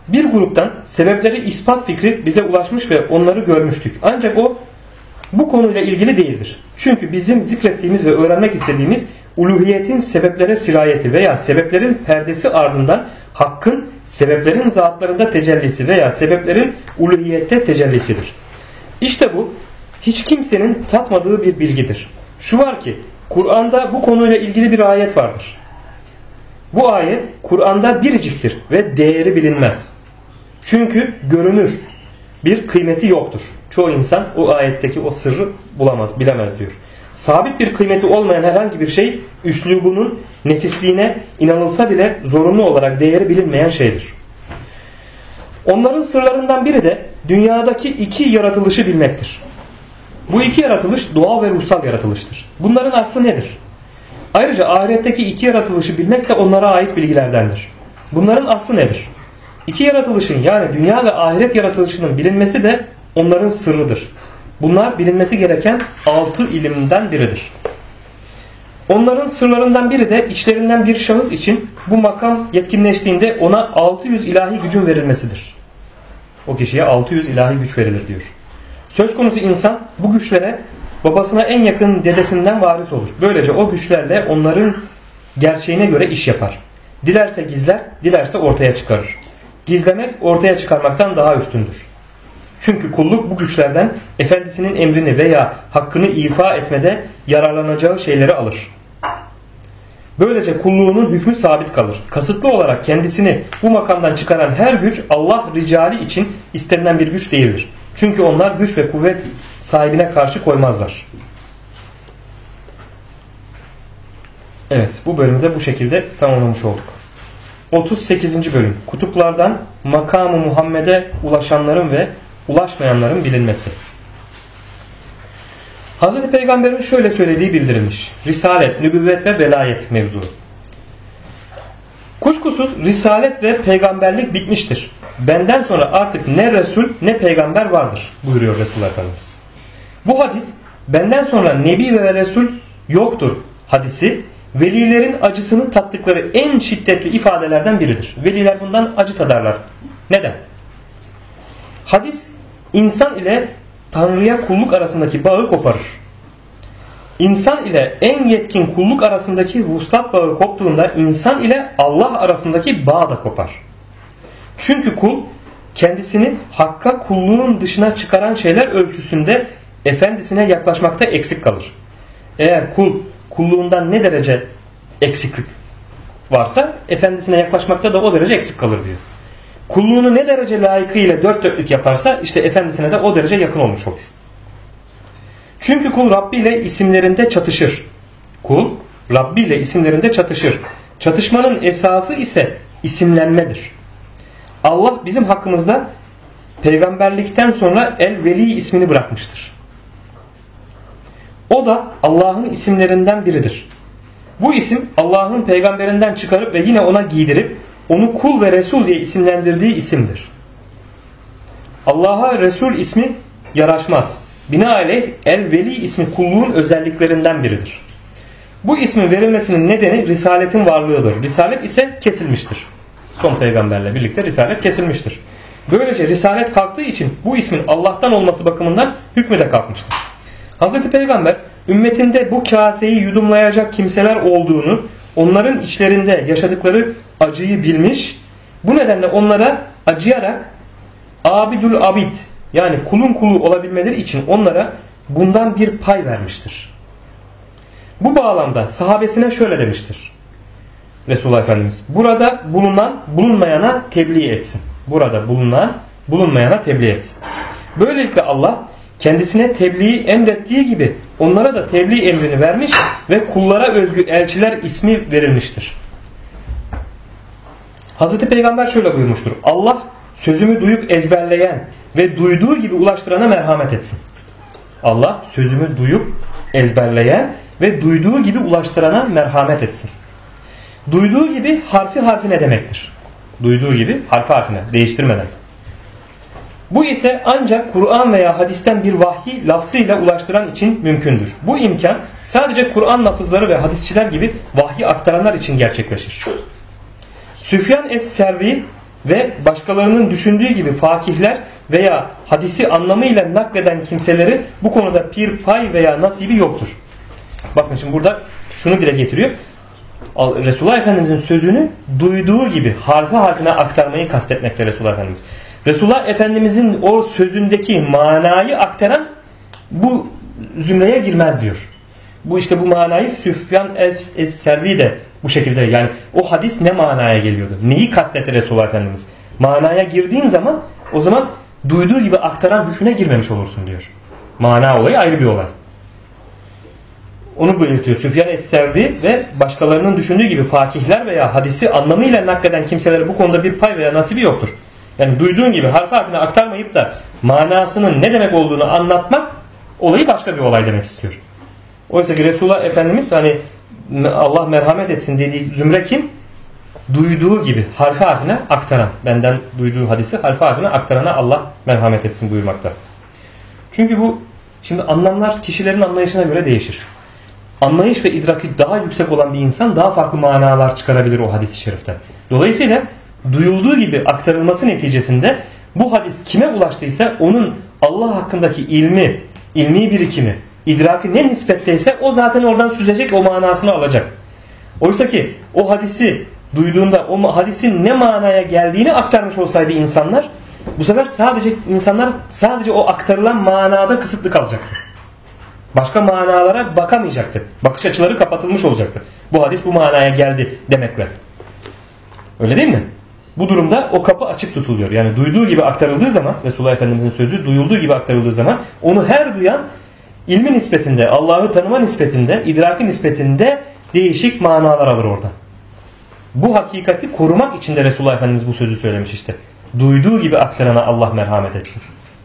[SPEAKER 1] bir gruptan sebepleri ispat fikri bize ulaşmış ve onları görmüştük. Ancak o bu konuyla ilgili değildir. Çünkü bizim zikrettiğimiz ve öğrenmek istediğimiz uluhiyetin sebeplere sirayeti veya sebeplerin perdesi ardından hakkın sebeplerin zatlarında tecellisi veya sebeplerin uluhiyette tecellisidir. İşte bu hiç kimsenin tatmadığı bir bilgidir. Şu var ki Kur'an'da bu konuyla ilgili bir ayet vardır. Bu ayet Kur'an'da biriciktir ve değeri bilinmez. Çünkü görünür, bir kıymeti yoktur. Çoğu insan o ayetteki o sırrı bulamaz, bilemez diyor. Sabit bir kıymeti olmayan herhangi bir şey üslubunun nefisliğine inanılsa bile zorunlu olarak değeri bilinmeyen şeydir. Onların sırlarından biri de dünyadaki iki yaratılışı bilmektir. Bu iki yaratılış doğal ve ruhsal yaratılıştır. Bunların aslı nedir? Ayrıca ahiretteki iki yaratılışı bilmek de onlara ait bilgilerdendir. Bunların aslı nedir? İki yaratılışın yani dünya ve ahiret yaratılışının bilinmesi de onların sırrıdır. Bunlar bilinmesi gereken 6 ilimden biridir. Onların sırlarından biri de içlerinden bir şahıs için bu makam yetkinleştiğinde ona 600 ilahi gücün verilmesidir. O kişiye 600 ilahi güç verilir diyor. Söz konusu insan bu güçlere babasına en yakın dedesinden varis olur. Böylece o güçlerle onların gerçeğine göre iş yapar. Dilerse gizler, dilerse ortaya çıkarır. Gizlemek ortaya çıkarmaktan daha üstündür. Çünkü kulluk bu güçlerden efendisinin emrini veya hakkını ifa etmede yararlanacağı şeyleri alır. Böylece kulluğunun hükmü sabit kalır. Kasıtlı olarak kendisini bu makamdan çıkaran her güç Allah ricali için istenilen bir güç değildir. Çünkü onlar güç ve kuvvet sahibine karşı koymazlar. Evet, bu bölümü de bu şekilde tamamlamış olduk. 38. bölüm. Kutuplardan makamı Muhammed'e ulaşanların ve ulaşmayanların bilinmesi. Hz. Peygamber'in şöyle söylediği bildirilmiş. Risalet, nübüvvet ve velayet mevzu. Kuşkusuz risalet ve peygamberlik bitmiştir. Benden sonra artık ne Resul ne peygamber vardır buyuruyor Resulullah Efendimiz. Bu hadis benden sonra Nebi ve Resul yoktur hadisi velilerin acısını tattıkları en şiddetli ifadelerden biridir. Veliler bundan acı tadarlar. Neden? Hadis insan ile Tanrı'ya kulluk arasındaki bağı koparır. İnsan ile en yetkin kulluk arasındaki vuslat bağı koptuğunda insan ile Allah arasındaki bağ da kopar. Çünkü kul kendisini hakka kulluğun dışına çıkaran şeyler ölçüsünde efendisine yaklaşmakta eksik kalır. Eğer kul kulluğundan ne derece eksiklik varsa efendisine yaklaşmakta da o derece eksik kalır diyor. Kulluğunu ne derece layıkıyla dört dörtlük yaparsa işte efendisine de o derece yakın olmuş olur. Çünkü kul Rabbi ile isimlerinde çatışır. Kul Rabbi ile isimlerinde çatışır. Çatışmanın esası ise isimlenmedir. Allah bizim hakkımızda peygamberlikten sonra El-Veli ismini bırakmıştır. O da Allah'ın isimlerinden biridir. Bu isim Allah'ın peygamberinden çıkarıp ve yine ona giydirip onu kul ve Resul diye isimlendirdiği isimdir. Allah'a Resul ismi yaraşmaz. Binaenaleyh El-Veli ismi kulluğun özelliklerinden biridir. Bu ismin verilmesinin nedeni risaletin varlığıdır. Risalet ise kesilmiştir. Son peygamberle birlikte risalet kesilmiştir. Böylece risalet kalktığı için bu ismin Allah'tan olması bakımından hükmü de kalkmıştır. Hz. Peygamber ümmetinde bu kaseyi yudumlayacak kimseler olduğunu, onların içlerinde yaşadıkları acıyı bilmiş, bu nedenle onlara acıyarak abidül abid yani kulun kulu olabilmeleri için onlara bundan bir pay vermiştir. Bu bağlamda sahabesine şöyle demiştir Resulullah Efendimiz: burada bulunan bulunmayana tebliğ etsin. Burada bulunan bulunmayana tebliğ etsin. Böylelikle Allah kendisine tebliği emrettiği gibi onlara da tebliğ emrini vermiş ve kullara özgü elçiler ismi verilmiştir. Hazreti Peygamber şöyle buyurmuştur: Allah sözümü duyup ezberleyen ve duyduğu gibi ulaştırana merhamet etsin. Allah sözümü duyup ezberleyen ve duyduğu gibi ulaştırana merhamet etsin. Duyduğu gibi harfi harfine demektir. Duyduğu gibi harfi harfine değiştirmeden. Bu ise ancak Kur'an veya hadisten bir vahyi lafzıyla ulaştıran için mümkündür. Bu imkan sadece Kur'an lafızları ve hadisçiler gibi vahyi aktaranlar için gerçekleşir. Süfyan es-Servi ve başkalarının düşündüğü gibi fakihler veya hadisi anlamıyla nakleden kimseleri bu konuda bir pay veya nasibi yoktur. Bakın şimdi burada şunu dile getiriyor. Resulullah Efendimizin sözünü duyduğu gibi harfi harfine aktarmayı kastetmekte Resulullah Efendimiz. Resulullah Efendimizin o sözündeki manayı aktaran bu zümreye girmez diyor. Bu işte bu manayı Süfyan es-Servi de bu şekilde, yani o hadis ne manaya geliyordu? Neyi kastetti Resulullah Efendimiz? Manaya girdiğin zaman o zaman duyduğu gibi aktaran hükmüne girmemiş olursun diyor. Mana olayı ayrı bir olay. Onu belirtiyor. Süfyan es-Servi ve başkalarının düşündüğü gibi fakihler veya hadisi anlamıyla nakleden kimselere bu konuda bir pay veya nasibi yoktur. Yani duyduğun gibi harf harfine aktarmayıp da manasının ne demek olduğunu anlatmak olayı başka bir olay demek istiyor. Oysa ki Resulullah Efendimiz hani Allah merhamet etsin dediği zümre kim? Duyduğu gibi harfi harfine aktaran. Benden duyduğu hadisi harfi harfine aktarana Allah merhamet etsin buyurmakta. Çünkü bu şimdi anlamlar kişilerin anlayışına göre değişir. Anlayış ve idraki daha yüksek olan bir insan daha farklı manalar çıkarabilir o hadis-i şeriften. Dolayısıyla duyulduğu gibi aktarılması neticesinde bu hadis kime ulaştıysa onun Allah hakkındaki ilmi birikimi, idraki ne nispetteyse o zaten oradan süzecek, o manasını alacak. Oysa ki o hadisi duyduğunda o hadisin ne manaya geldiğini aktarmış olsaydı insanlar, bu sefer insanlar sadece o aktarılan manada kısıtlı kalacaktı. Başka manalara bakamayacaktı. Bakış açıları kapatılmış olacaktı. Bu hadis bu manaya geldi demekle. Öyle değil mi? Bu durumda o kapı açık tutuluyor. Yani duyduğu gibi aktarıldığı zaman, Resulullah Efendimiz'in sözü duyulduğu gibi aktarıldığı zaman onu her duyan ilmi nispetinde, Allah'ı tanıma nispetinde, idraki nispetinde değişik manalar alır orada. Bu hakikati korumak için de Resulullah Efendimiz bu sözü söylemiş işte. Duyduğu gibi aktarana Allah merhamet etsin.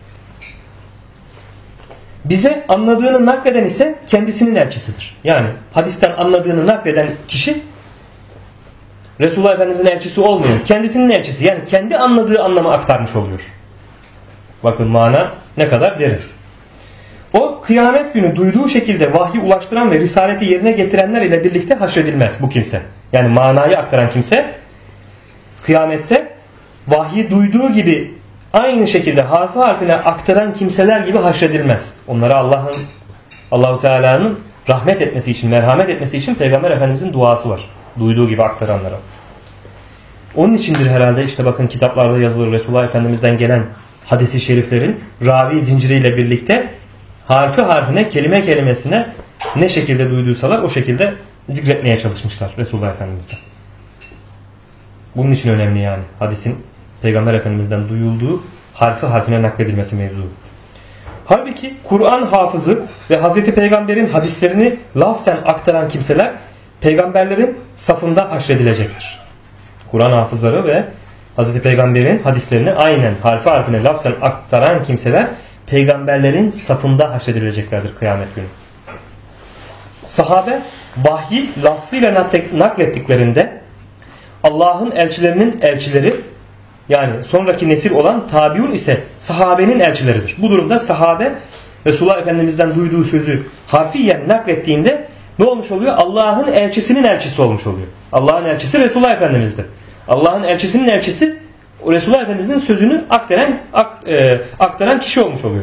[SPEAKER 1] Bize anladığını nakleden ise kendisinin elçisidir. Yani hadisten anladığını nakleden kişi Resulullah Efendimiz'in elçisi olmuyor. Kendisinin elçisi. Yani kendi anladığı anlamı aktarmış oluyor. Bakın mana ne kadar derin. O kıyamet günü duyduğu şekilde vahyi ulaştıran ve risaleti yerine getirenler ile birlikte haşredilmez bu kimse. Yani manayı aktaran kimse kıyamette vahyi duyduğu gibi aynı şekilde harfi harfine aktaran kimseler gibi haşredilmez. Onlara Allahu Teala'nın rahmet etmesi için, merhamet etmesi için Peygamber Efendimizin duası var. Duyduğu gibi aktaranlara. Onun içindir herhalde işte bakın kitaplarda yazılır Resulullah Efendimiz'den gelen hadis-i şeriflerin ravi zinciriyle birlikte harfi harfine, kelime kelimesine ne şekilde duyduysalar o şekilde zikretmeye çalışmışlar Resulullah Efendimiz'den. Bunun için önemli yani hadisin Peygamber Efendimiz'den duyulduğu harfi harfine nakledilmesi mevzu. Halbuki Kur'an hafızı ve Hazreti Peygamber'in hadislerini lafzen aktaran kimseler peygamberlerin safında haşredilecektir. Kur'an hafızları ve Hazreti Peygamber'in hadislerini aynen harfi harfine lafzen aktaran kimseler peygamberlerin safında haşredileceklerdir kıyamet günü. Sahabe vahyi lafzıyla naklettiklerinde Allah'ın elçilerinin elçileri, yani sonraki nesil olan tabiun ise sahabenin elçileridir. Bu durumda sahabe Resulullah Efendimiz'den duyduğu sözü harfiyen naklettiğinde ne olmuş oluyor? Allah'ın elçisinin elçisi olmuş oluyor. Allah'ın elçisi Resulullah Efendimiz'dir. Allah'ın elçisinin elçisi Resulullah Efendimiz'in sözünü aktaran kişi olmuş oluyor.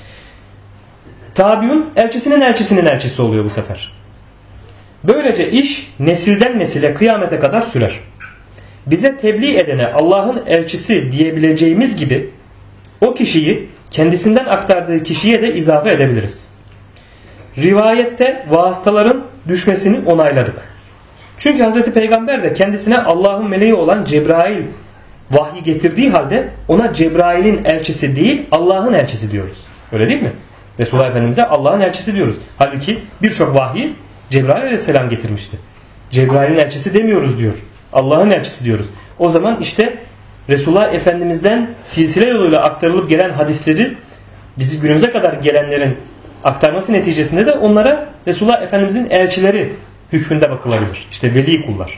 [SPEAKER 1] Tabiun elçisinin elçisinin elçisi oluyor bu sefer. Böylece iş nesilden nesile kıyamete kadar sürer. Bize tebliğ edene Allah'ın elçisi diyebileceğimiz gibi o kişiyi kendisinden aktardığı kişiye de izafe edebiliriz. Rivayette vasıtaların düşmesini onayladık. Çünkü Hz. Peygamber de kendisine Allah'ın meleği olan Cebrail vahyi getirdiği halde ona Cebrail'in elçisi değil Allah'ın elçisi diyoruz. Öyle değil mi? Resulullah Efendimiz'e Allah'ın elçisi diyoruz. Halbuki birçok vahyi Cebrail Aleyhisselam getirmişti. Cebrail'in elçisi demiyoruz diyor. Allah'ın elçisi diyoruz. O zaman işte Resulullah Efendimiz'den silsile yoluyla aktarılıp gelen hadisleri bizi günümüze kadar gelenlerin aktarması neticesinde de onlara Resulullah Efendimiz'in elçileri hükmünde bakılabilir. İşte veli kullar.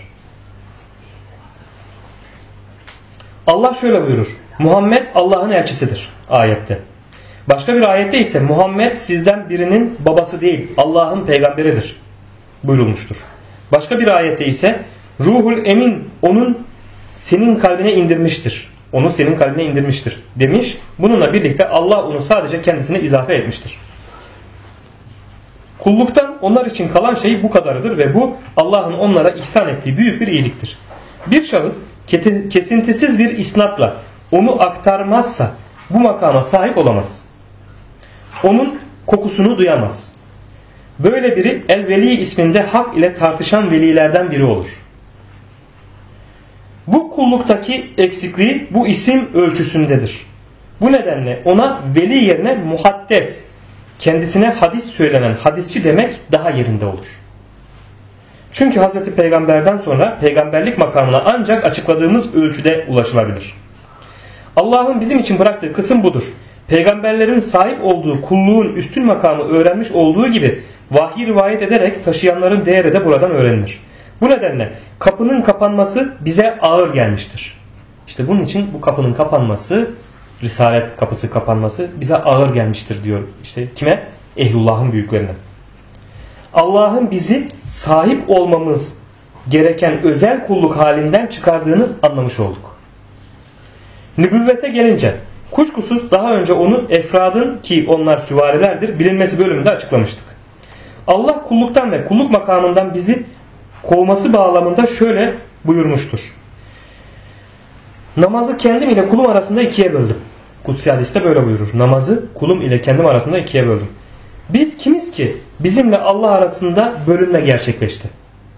[SPEAKER 1] Allah şöyle buyurur. Muhammed Allah'ın elçisidir ayette. Başka bir ayette ise Muhammed sizden birinin babası değil Allah'ın peygamberidir buyurulmuştur. Başka bir ayette ise Ruhul Emin onun senin kalbine indirmiştir. Onu senin kalbine indirmiştir demiş. Bununla birlikte Allah onu sadece kendisine izafe etmiştir. Kulluktan onlar için kalan şey bu kadarıdır ve bu Allah'ın onlara ihsan ettiği büyük bir iyiliktir. Bir şahıs kesintisiz bir isnatla onu aktarmazsa bu makama sahip olamaz. Onun kokusunu duyamaz. Böyle biri el-veli isminde hak ile tartışan velilerden biri olur. Bu kulluktaki eksikliği bu isim ölçüsündedir. Bu nedenle ona veli yerine muhaddes, kendisine hadis söylenen hadisçi demek daha yerinde olur. Çünkü Hz. Peygamber'den sonra peygamberlik makamına ancak açıkladığımız ölçüde ulaşılabilir. Allah'ın bizim için bıraktığı kısım budur. Peygamberlerin sahip olduğu kulluğun üstün makamı öğrenmiş olduğu gibi vahyi rivayet ederek taşıyanların değeri de buradan öğrenilir. Bu nedenle kapının kapanması bize ağır gelmiştir. İşte bunun için bu kapının kapanması, Risalet kapısı kapanması bize ağır gelmiştir diyor. İşte kime? Ehlullah'ın büyüklerine. Allah'ın bizi sahip olmamız gereken özel kulluk halinden çıkardığını anlamış olduk. Nübüvvete gelince kuşkusuz daha önce onu efradın, ki onlar süvarilerdir, bilinmesi bölümünde açıklamıştık. Allah kulluktan ve kulluk makamından bizi kovması bağlamında şöyle buyurmuştur. Namazı kendim ile kulum arasında ikiye böldüm. Kutsi hadiste böyle buyurur. Namazı kulum ile kendim arasında ikiye böldüm. Biz kimiz ki bizimle Allah arasında bölünme gerçekleşti?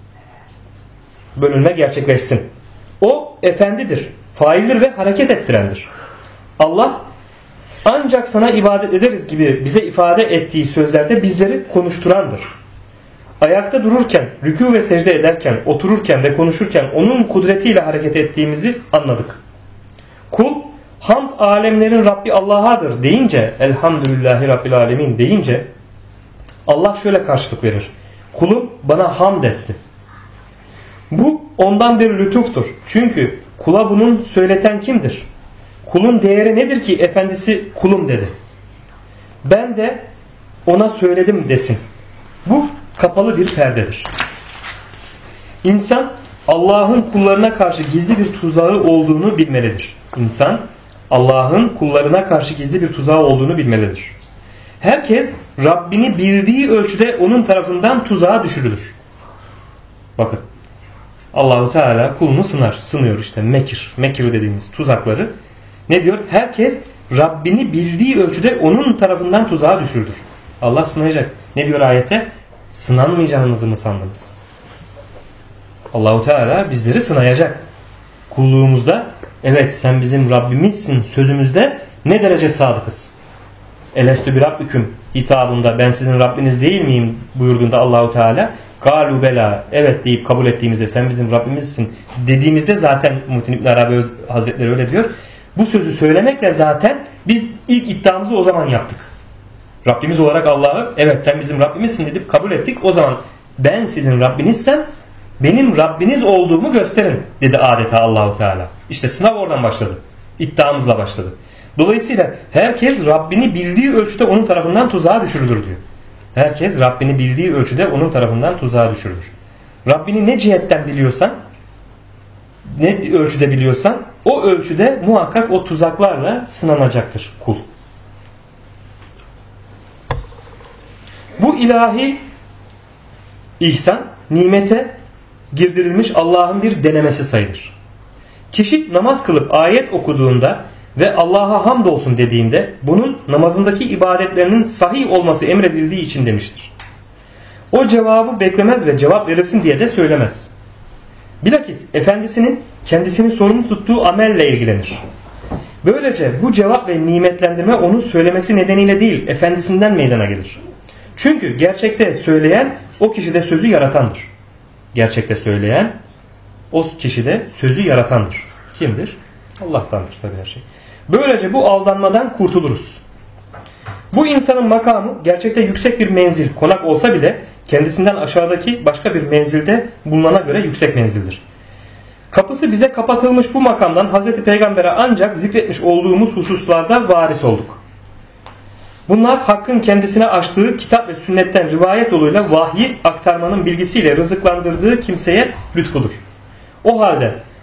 [SPEAKER 1] Bölünme gerçekleşsin. O efendidir, faildir ve hareket ettirendir. Allah ancak sana ibadet ederiz gibi bize ifade ettiği sözlerde bizleri konuşturandır. Ayakta dururken, rükû ve secde ederken, otururken ve konuşurken onun kudretiyle hareket ettiğimizi anladık. Kul, hamd alemlerin Rabbi Allah'adır deyince, elhamdülillahi Rabbil alemin deyince, Allah şöyle karşılık verir. Kulum bana hamd etti. Bu ondan bir lütuftur. Çünkü kula bunun söyleten kimdir? Kulun değeri nedir ki efendisi kulum dedi. Ben de ona söyledim desin. Bu kapalı bir perdedir. İnsan Allah'ın kullarına karşı gizli bir tuzağı olduğunu bilmelidir. İnsan Allah'ın kullarına karşı gizli bir tuzağı olduğunu bilmelidir. Herkes Rabbini bildiği ölçüde onun tarafından tuzağa düşürülür. Bakın. Allahu Teala kulunu sınıyor işte mekir dediğimiz tuzakları. Ne diyor? Herkes Rabbini bildiği ölçüde onun tarafından tuzağa düşürülür. Allah sınayacak. Ne diyor ayette? Sınanmayacağınızı mı sandınız? Allahu Teala bizleri sınayacak. Kulluğumuzda evet sen bizim Rabbimizsin sözümüzde ne derece sadıkız? Elestü bir Rabbüküm hitabında ben sizin Rabbiniz değil miyim buyurduğunda Allahu Teala galu bela evet deyip kabul ettiğimizde sen bizim Rabbimizsin dediğimizde zaten Muhittin İbn Arabi Hazretleri öyle diyor. Bu sözü söylemekle zaten biz ilk iddiamızı o zaman yaptık. Rabbimiz olarak Allah'ı evet sen bizim Rabbimizsin dedip kabul ettik. O zaman ben sizin Rabbinizsem benim Rabbiniz olduğumu gösterin dedi adeta Allahu Teala. İşte sınav oradan başladı. İddiamızla başladı. Dolayısıyla herkes Rabbini bildiği ölçüde onun tarafından tuzağa düşürülür diyor. Herkes Rabbini bildiği ölçüde onun tarafından tuzağa düşürülür. Rabbini ne cihetten biliyorsan, ne ölçüde biliyorsan o ölçüde muhakkak o tuzaklarla sınanacaktır kul. Bu ilahi ihsan nimete girdirilmiş Allah'ın bir denemesi sayılır. Kişi namaz kılıp ayet okuduğunda ve Allah'a hamdolsun dediğinde bunun namazındaki ibadetlerinin sahih olması emredildiği için demiştir. O cevabı beklemez ve cevap verilsin diye de söylemez. Bilakis efendisinin kendisini sorumlu tuttuğu amelle ilgilenir. Böylece bu cevap ve nimetlendirme onun söylemesi nedeniyle değil efendisinden meydana gelir. Çünkü gerçekte söyleyen o kişide sözü yaratandır. Gerçekte söyleyen o kişide sözü yaratandır. Kimdir? Allah'tandır tabii her şey. Böylece bu aldanmadan kurtuluruz. Bu insanın makamı gerçekte yüksek bir menzil, konak olsa bile kendisinden aşağıdaki başka bir menzilde bulunana göre yüksek menzildir. Kapısı bize kapatılmış bu makamdan Hazreti Peygamber'e ancak zikretmiş olduğumuz hususlarda varis olduk. Bunlar Hakk'ın kendisine açtığı kitap ve sünnetten rivayet yoluyla vahyi aktarmanın bilgisiyle rızıklandırdığı kimseye lütfudur. O halde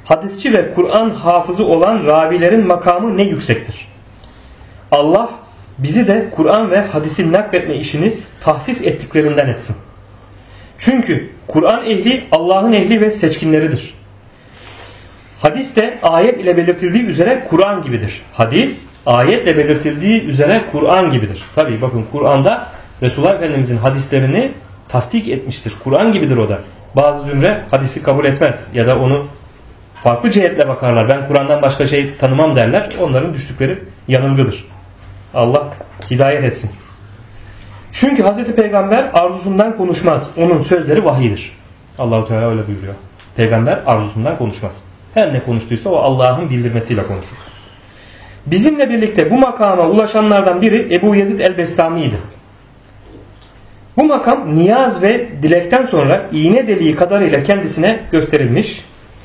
[SPEAKER 1] hadisçi ve Kur'an hafızı olan ravilerin makamı ne yüksektir. Allah bizi de Kur'an ve hadisi nakletme işini tahsis ettiklerinden etsin. Çünkü Kur'an ehli Allah'ın ehli ve seçkinleridir. Hadis de ayet ile belirtildiği üzere Kur'an gibidir. Hadis ayetle belirtildiği üzere Kur'an gibidir. Tabii bakın Kur'an'da Resulullah Efendimizin hadislerini tasdik etmiştir. Kur'an gibidir o da. Bazı zümre hadisi kabul etmez ya da onu farklı cihetle bakarlar. Ben Kur'an'dan başka şey tanımam derler. Onların düştükleri yanılgıdır. Allah hidayet etsin. Çünkü Hazreti Peygamber arzusundan konuşmaz. Onun sözleri vahiydir. Allah-u Teala öyle buyuruyor. Peygamber arzusundan konuşmaz. Her ne konuştuysa o Allah'ın bildirmesiyle konuşur. Bizimle birlikte bu makama ulaşanlardan biri Ebu Yezid el-Bestami'ydi. Bu makam niyaz ve dilekten sonra iğne deliği kadarıyla kendisine gösterilmiş.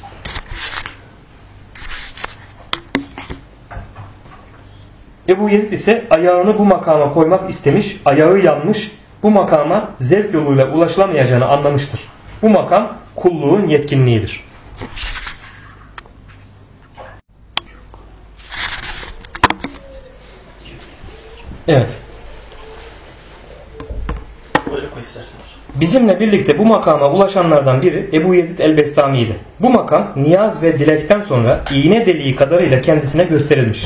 [SPEAKER 1] Ebu Yezid ise ayağını bu makama koymak istemiş, ayağı yanmış, bu makama zevk yoluyla ulaşılamayacağını anlamıştır. Bu makam kulluğun yetkinliğidir. Evet. Bizimle birlikte bu makama ulaşanlardan biri Ebu Yezid el-Bestami'ydi. Bu makam niyaz ve dilekten sonra iğne deliği kadarıyla kendisine gösterilmiş.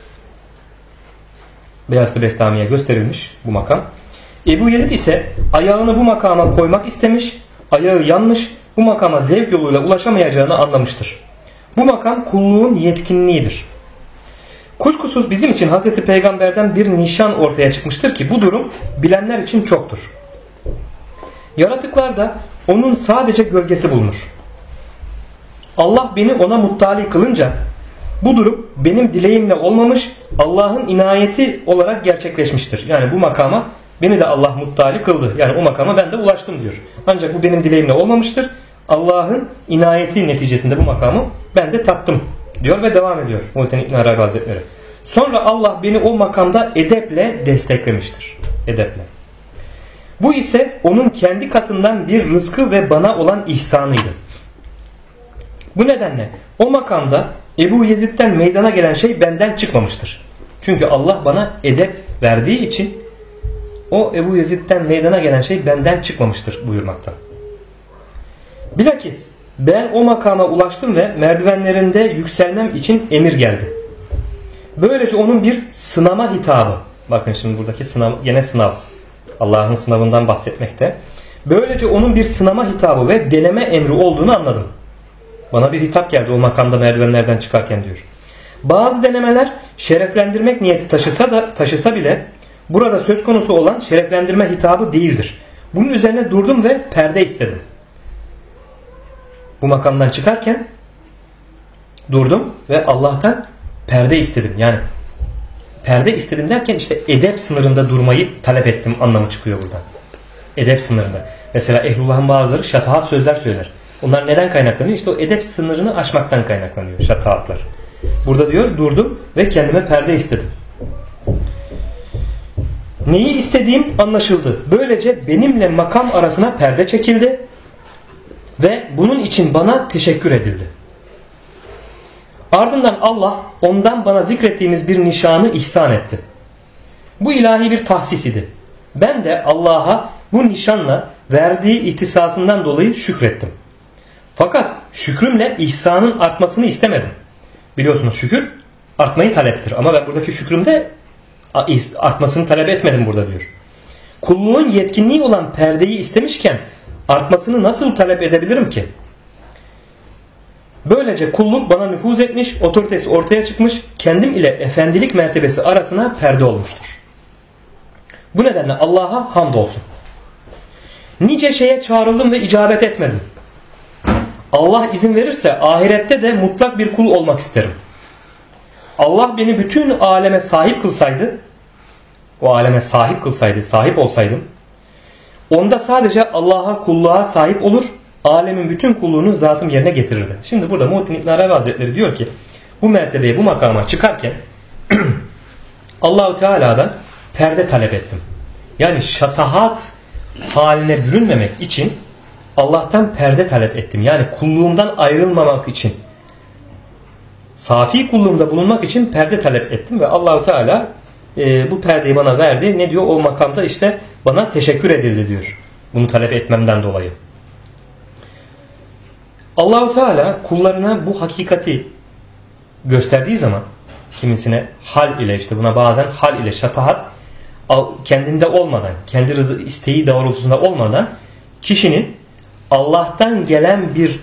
[SPEAKER 1] Beyazıt Bestami'ye gösterilmiş bu makam. Ebu Yezid ise ayağını bu makama koymak istemiş, ayağı yanmış, bu makama zevk yoluyla ulaşamayacağını anlamıştır. Bu makam kulluğun yetkinliğidir. Kuşkusuz bizim için Hazreti Peygamber'den bir nişan ortaya çıkmıştır ki bu durum bilenler için çoktur. Yaratıklarda onun sadece gölgesi bulunur. Allah beni ona muttali kılınca bu durum benim dileğimle olmamış, Allah'ın inayeti olarak gerçekleşmiştir. Yani bu makama beni de Allah muttali kıldı. Yani o makama ben de ulaştım diyor. Ancak bu benim dileğimle olmamıştır. Allah'ın inayeti neticesinde bu makamı ben de tattım diyor ve devam ediyor Muhittin İbn Arabi Hazretleri. Sonra Allah beni o makamda edeple desteklemiştir. Edeple. Bu ise onun kendi katından bir rızkı ve bana olan ihsanıydı. Bu nedenle o makamda Ebu Yezid'den meydana gelen şey benden çıkmamıştır. Çünkü Allah bana edep verdiği için o Ebu Yezid'den meydana gelen şey benden çıkmamıştır buyurmakta. Bilakis ben o makama ulaştım ve merdivenlerinde yükselmem için emir geldi. Böylece onun bir sınama hitabı. Bakın şimdi buradaki sınav, yine sınav. Allah'ın sınavından bahsetmekte. Böylece onun bir sınama hitabı ve deneme emri olduğunu anladım. Bana bir hitap geldi o makamda merdivenlerden çıkarken diyor. Bazı denemeler şereflendirmek niyeti taşısa bile burada söz konusu olan şereflendirme hitabı değildir. Bunun üzerine durdum ve perde istedim. Bu makamdan çıkarken durdum ve Allah'tan perde istedim. Yani perde istedim derken işte edep sınırında durmayı talep ettim anlamı çıkıyor buradan. Edep sınırında. Mesela ehlullah'ın bazıları şatahat sözler söyler. Onlar neden kaynaklanıyor? İşte o edep sınırını aşmaktan kaynaklanıyor şatahatlar. Burada diyor durdum ve kendime perde istedim. Neyi istediğim anlaşıldı. Böylece benimle makam arasına perde çekildi ve bunun için bana teşekkür edildi. Ardından Allah ondan bana zikrettiğimiz bir nişanı ihsan etti. Bu ilahi bir tahsis idi. Ben de Allah'a bu nişanla verdiği ihtisasından dolayı şükrettim. Fakat şükrümle ihsanın artmasını istemedim. Biliyorsunuz şükür artmayı taleptir. Ama ben buradaki şükrümde artmasını talep etmedim burada diyor. Kulluğun yetkinliği olan perdeyi istemişken artmasını nasıl talep edebilirim ki? Böylece kulluk bana nüfuz etmiş, otoritesi ortaya çıkmış, kendim ile efendilik mertebesi arasına perde olmuştur. Bu nedenle Allah'a hamdolsun. Nice şeye çağrıldım ve icabet etmedim. Allah izin verirse ahirette de mutlak bir kul olmak isterim. Allah beni bütün aleme sahip kılsaydı, o aleme sahip kılsaydı, sahip olsaydım, onda sadece Allah'a kulluğa sahip olur, alemin bütün kulluğunu zatım yerine getirirdi. Şimdi burada Muhittin İbn Arabi Hazretleri diyor ki, bu mertebeye, bu makama çıkarken Allah-u Teala'dan perde talep ettim. Yani şatahat haline bürünmemek için Allah'tan perde talep ettim. Yani kulluğumdan ayrılmamak için safi kulluğumda bulunmak için perde talep ettim ve Allahu Teala bu perdeyi bana verdi. Ne diyor? O makamda işte bana teşekkür edildi diyor. Bunu talep etmemden dolayı. Allahu Teala kullarına bu hakikati gösterdiği zaman kimisine hal ile, işte buna bazen hal ile şatahat, kendinde olmadan, kendi rızı isteği doğrultusunda olmadan kişinin Allah'tan gelen bir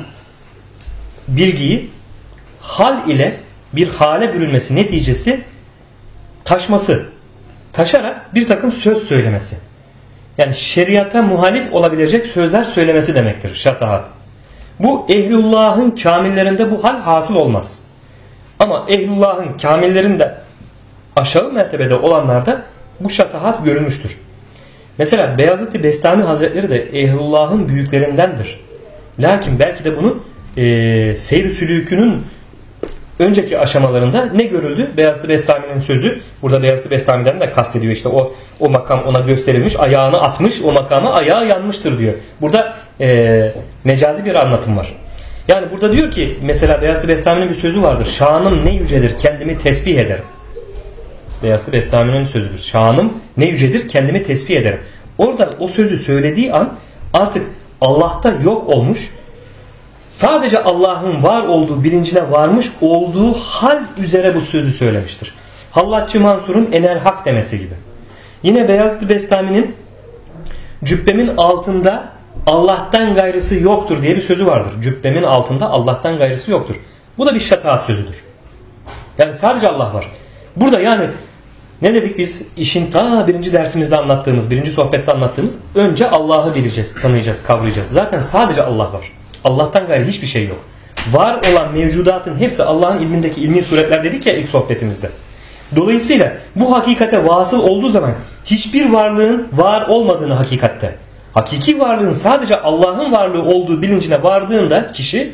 [SPEAKER 1] bilgiyi hal ile bir hale bürünmesi neticesi taşması, taşarak bir takım söz söylemesi. Yani şeriata muhalif olabilecek sözler söylemesi demektir şatahat. Bu ehlullah'ın kamillerinde bu hal hasıl olmaz. Ama ehlullah'ın kamillerinde aşağı mertebede olanlarda bu şatahat görülmüştür. Mesela Beyazıt-ı Bestami Hazretleri de ehlullah'ın büyüklerindendir. Lakin belki de bunu seyr-i sülükünün önceki aşamalarında ne görüldü? Beyazıt-ı Bestami'nin sözü. Burada Beyazıt-ı Bestami'den de kastediyor. İşte o makam ona gösterilmiş. Ayağını atmış. O makama ayağı yanmıştır diyor. Burada mecazi bir anlatım var. Yani burada diyor ki mesela Beyazıt-ı Bestami'nin bir sözü vardır. Şanım ne yücedir kendimi tesbih ederim. Beyazıt-ı Bestami'nin sözüdür. Şanım ne yücedir kendimi tesbih ederim. Orada o sözü söylediği an artık Allah'ta yok olmuş, sadece Allah'ın var olduğu bilincine varmış olduğu hal üzere bu sözü söylemiştir. Hallatçı Mansur'un enel hak demesi gibi. Yine Beyazıt-ı Bestami'nin cübbemin altında Allah'tan gayrısı yoktur diye bir sözü vardır. Cübbemin altında Allah'tan gayrısı yoktur. Bu da bir şataat sözüdür. Yani sadece Allah var. Burada yani ne dedik biz? İşin ta birinci dersimizde anlattığımız, birinci sohbette anlattığımız, önce Allah'ı bileceğiz, tanıyacağız, kavrayacağız. Zaten sadece Allah var. Allah'tan gayrı hiçbir şey yok. Var olan mevcudatın hepsi Allah'ın ilmindeki ilmi suretler dedik ya ilk sohbetimizde. Dolayısıyla bu hakikate vasıl olduğu zaman hiçbir varlığın var olmadığını hakikatte, hakiki varlığın sadece Allah'ın varlığı olduğu bilincine vardığında kişi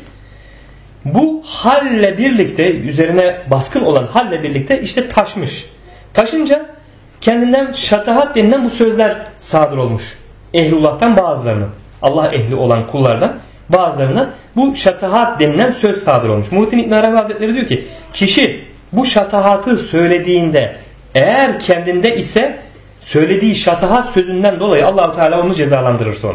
[SPEAKER 1] bu halle birlikte, üzerine baskın olan halle birlikte işte taşmış. Taşınca kendinden şatahat denilen bu sözler sadır olmuş. Ehlullah'tan bazılarının, Allah ehli olan kullardan bazılarına bu şatahat denilen söz sadır olmuş. Muhittin İbn Arabi Hazretleri diyor ki kişi bu şatahatı söylediğinde eğer kendinde ise söylediği şatahat sözünden dolayı Allah-u Teala onu cezalandırır sonra.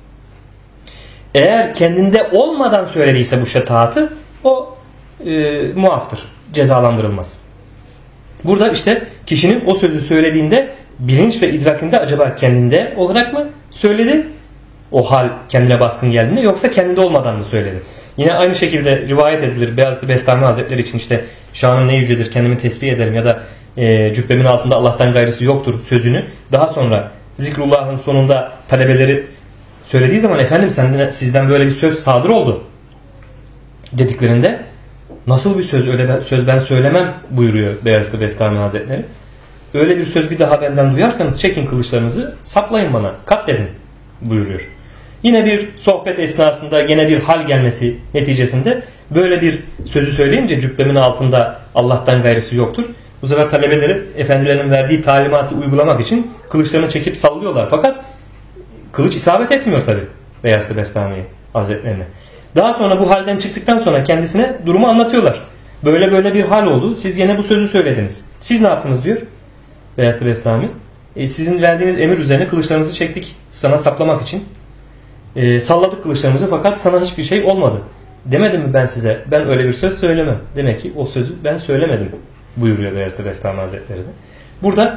[SPEAKER 1] Eğer kendinde olmadan söylediyse bu şatahatı o muaftır. Cezalandırılmaz. Burada işte kişinin o sözü söylediğinde bilinç ve idrakinde acaba kendinde olarak mı söyledi? O hal kendine baskın geldiğinde yoksa kendinde olmadan mı söyledi? Yine aynı şekilde rivayet edilir Beyazıt-ı Bestami Hazretleri için işte şanım ne yücedir kendimi tesbih ederim ya da cübbemin altında Allah'tan gayrısı yoktur sözünü daha sonra zikrullah'ın sonunda talebeleri söylediği zaman efendim sizden böyle bir söz sadır oldu dediklerinde nasıl bir söz, öyle bir söz ben söylemem buyuruyor Beyazıt-ı Bestami Hazretleri. Öyle bir söz bir daha benden duyarsanız çekin kılıçlarınızı saplayın bana katledin buyuruyor. Yine bir sohbet esnasında yine bir hal gelmesi neticesinde böyle bir sözü söyleyince cübbemin altında Allah'tan gayrısı yoktur. Bu sefer talebeleri efendilerinin verdiği talimatı uygulamak için kılıçlarını çekip sallıyorlar. Fakat kılıç isabet etmiyor tabi Beyazıt-ı Bestami Hazretlerine. Daha sonra bu halden çıktıktan sonra kendisine durumu anlatıyorlar. Böyle böyle bir hal oldu. Siz yine bu sözü söylediniz. Siz ne yaptınız diyor Beyazıt-ı Bestami. Sizin verdiğiniz emir üzerine kılıçlarınızı çektik sana saplamak için. Salladık kılıçlarımızı fakat sana hiçbir şey olmadı. Demedim mi ben size? Ben öyle bir söz söylemem. Demek ki o sözü ben söylemedim buyuruyor Beyazıt-ı Bestami Hazretleri de. Burada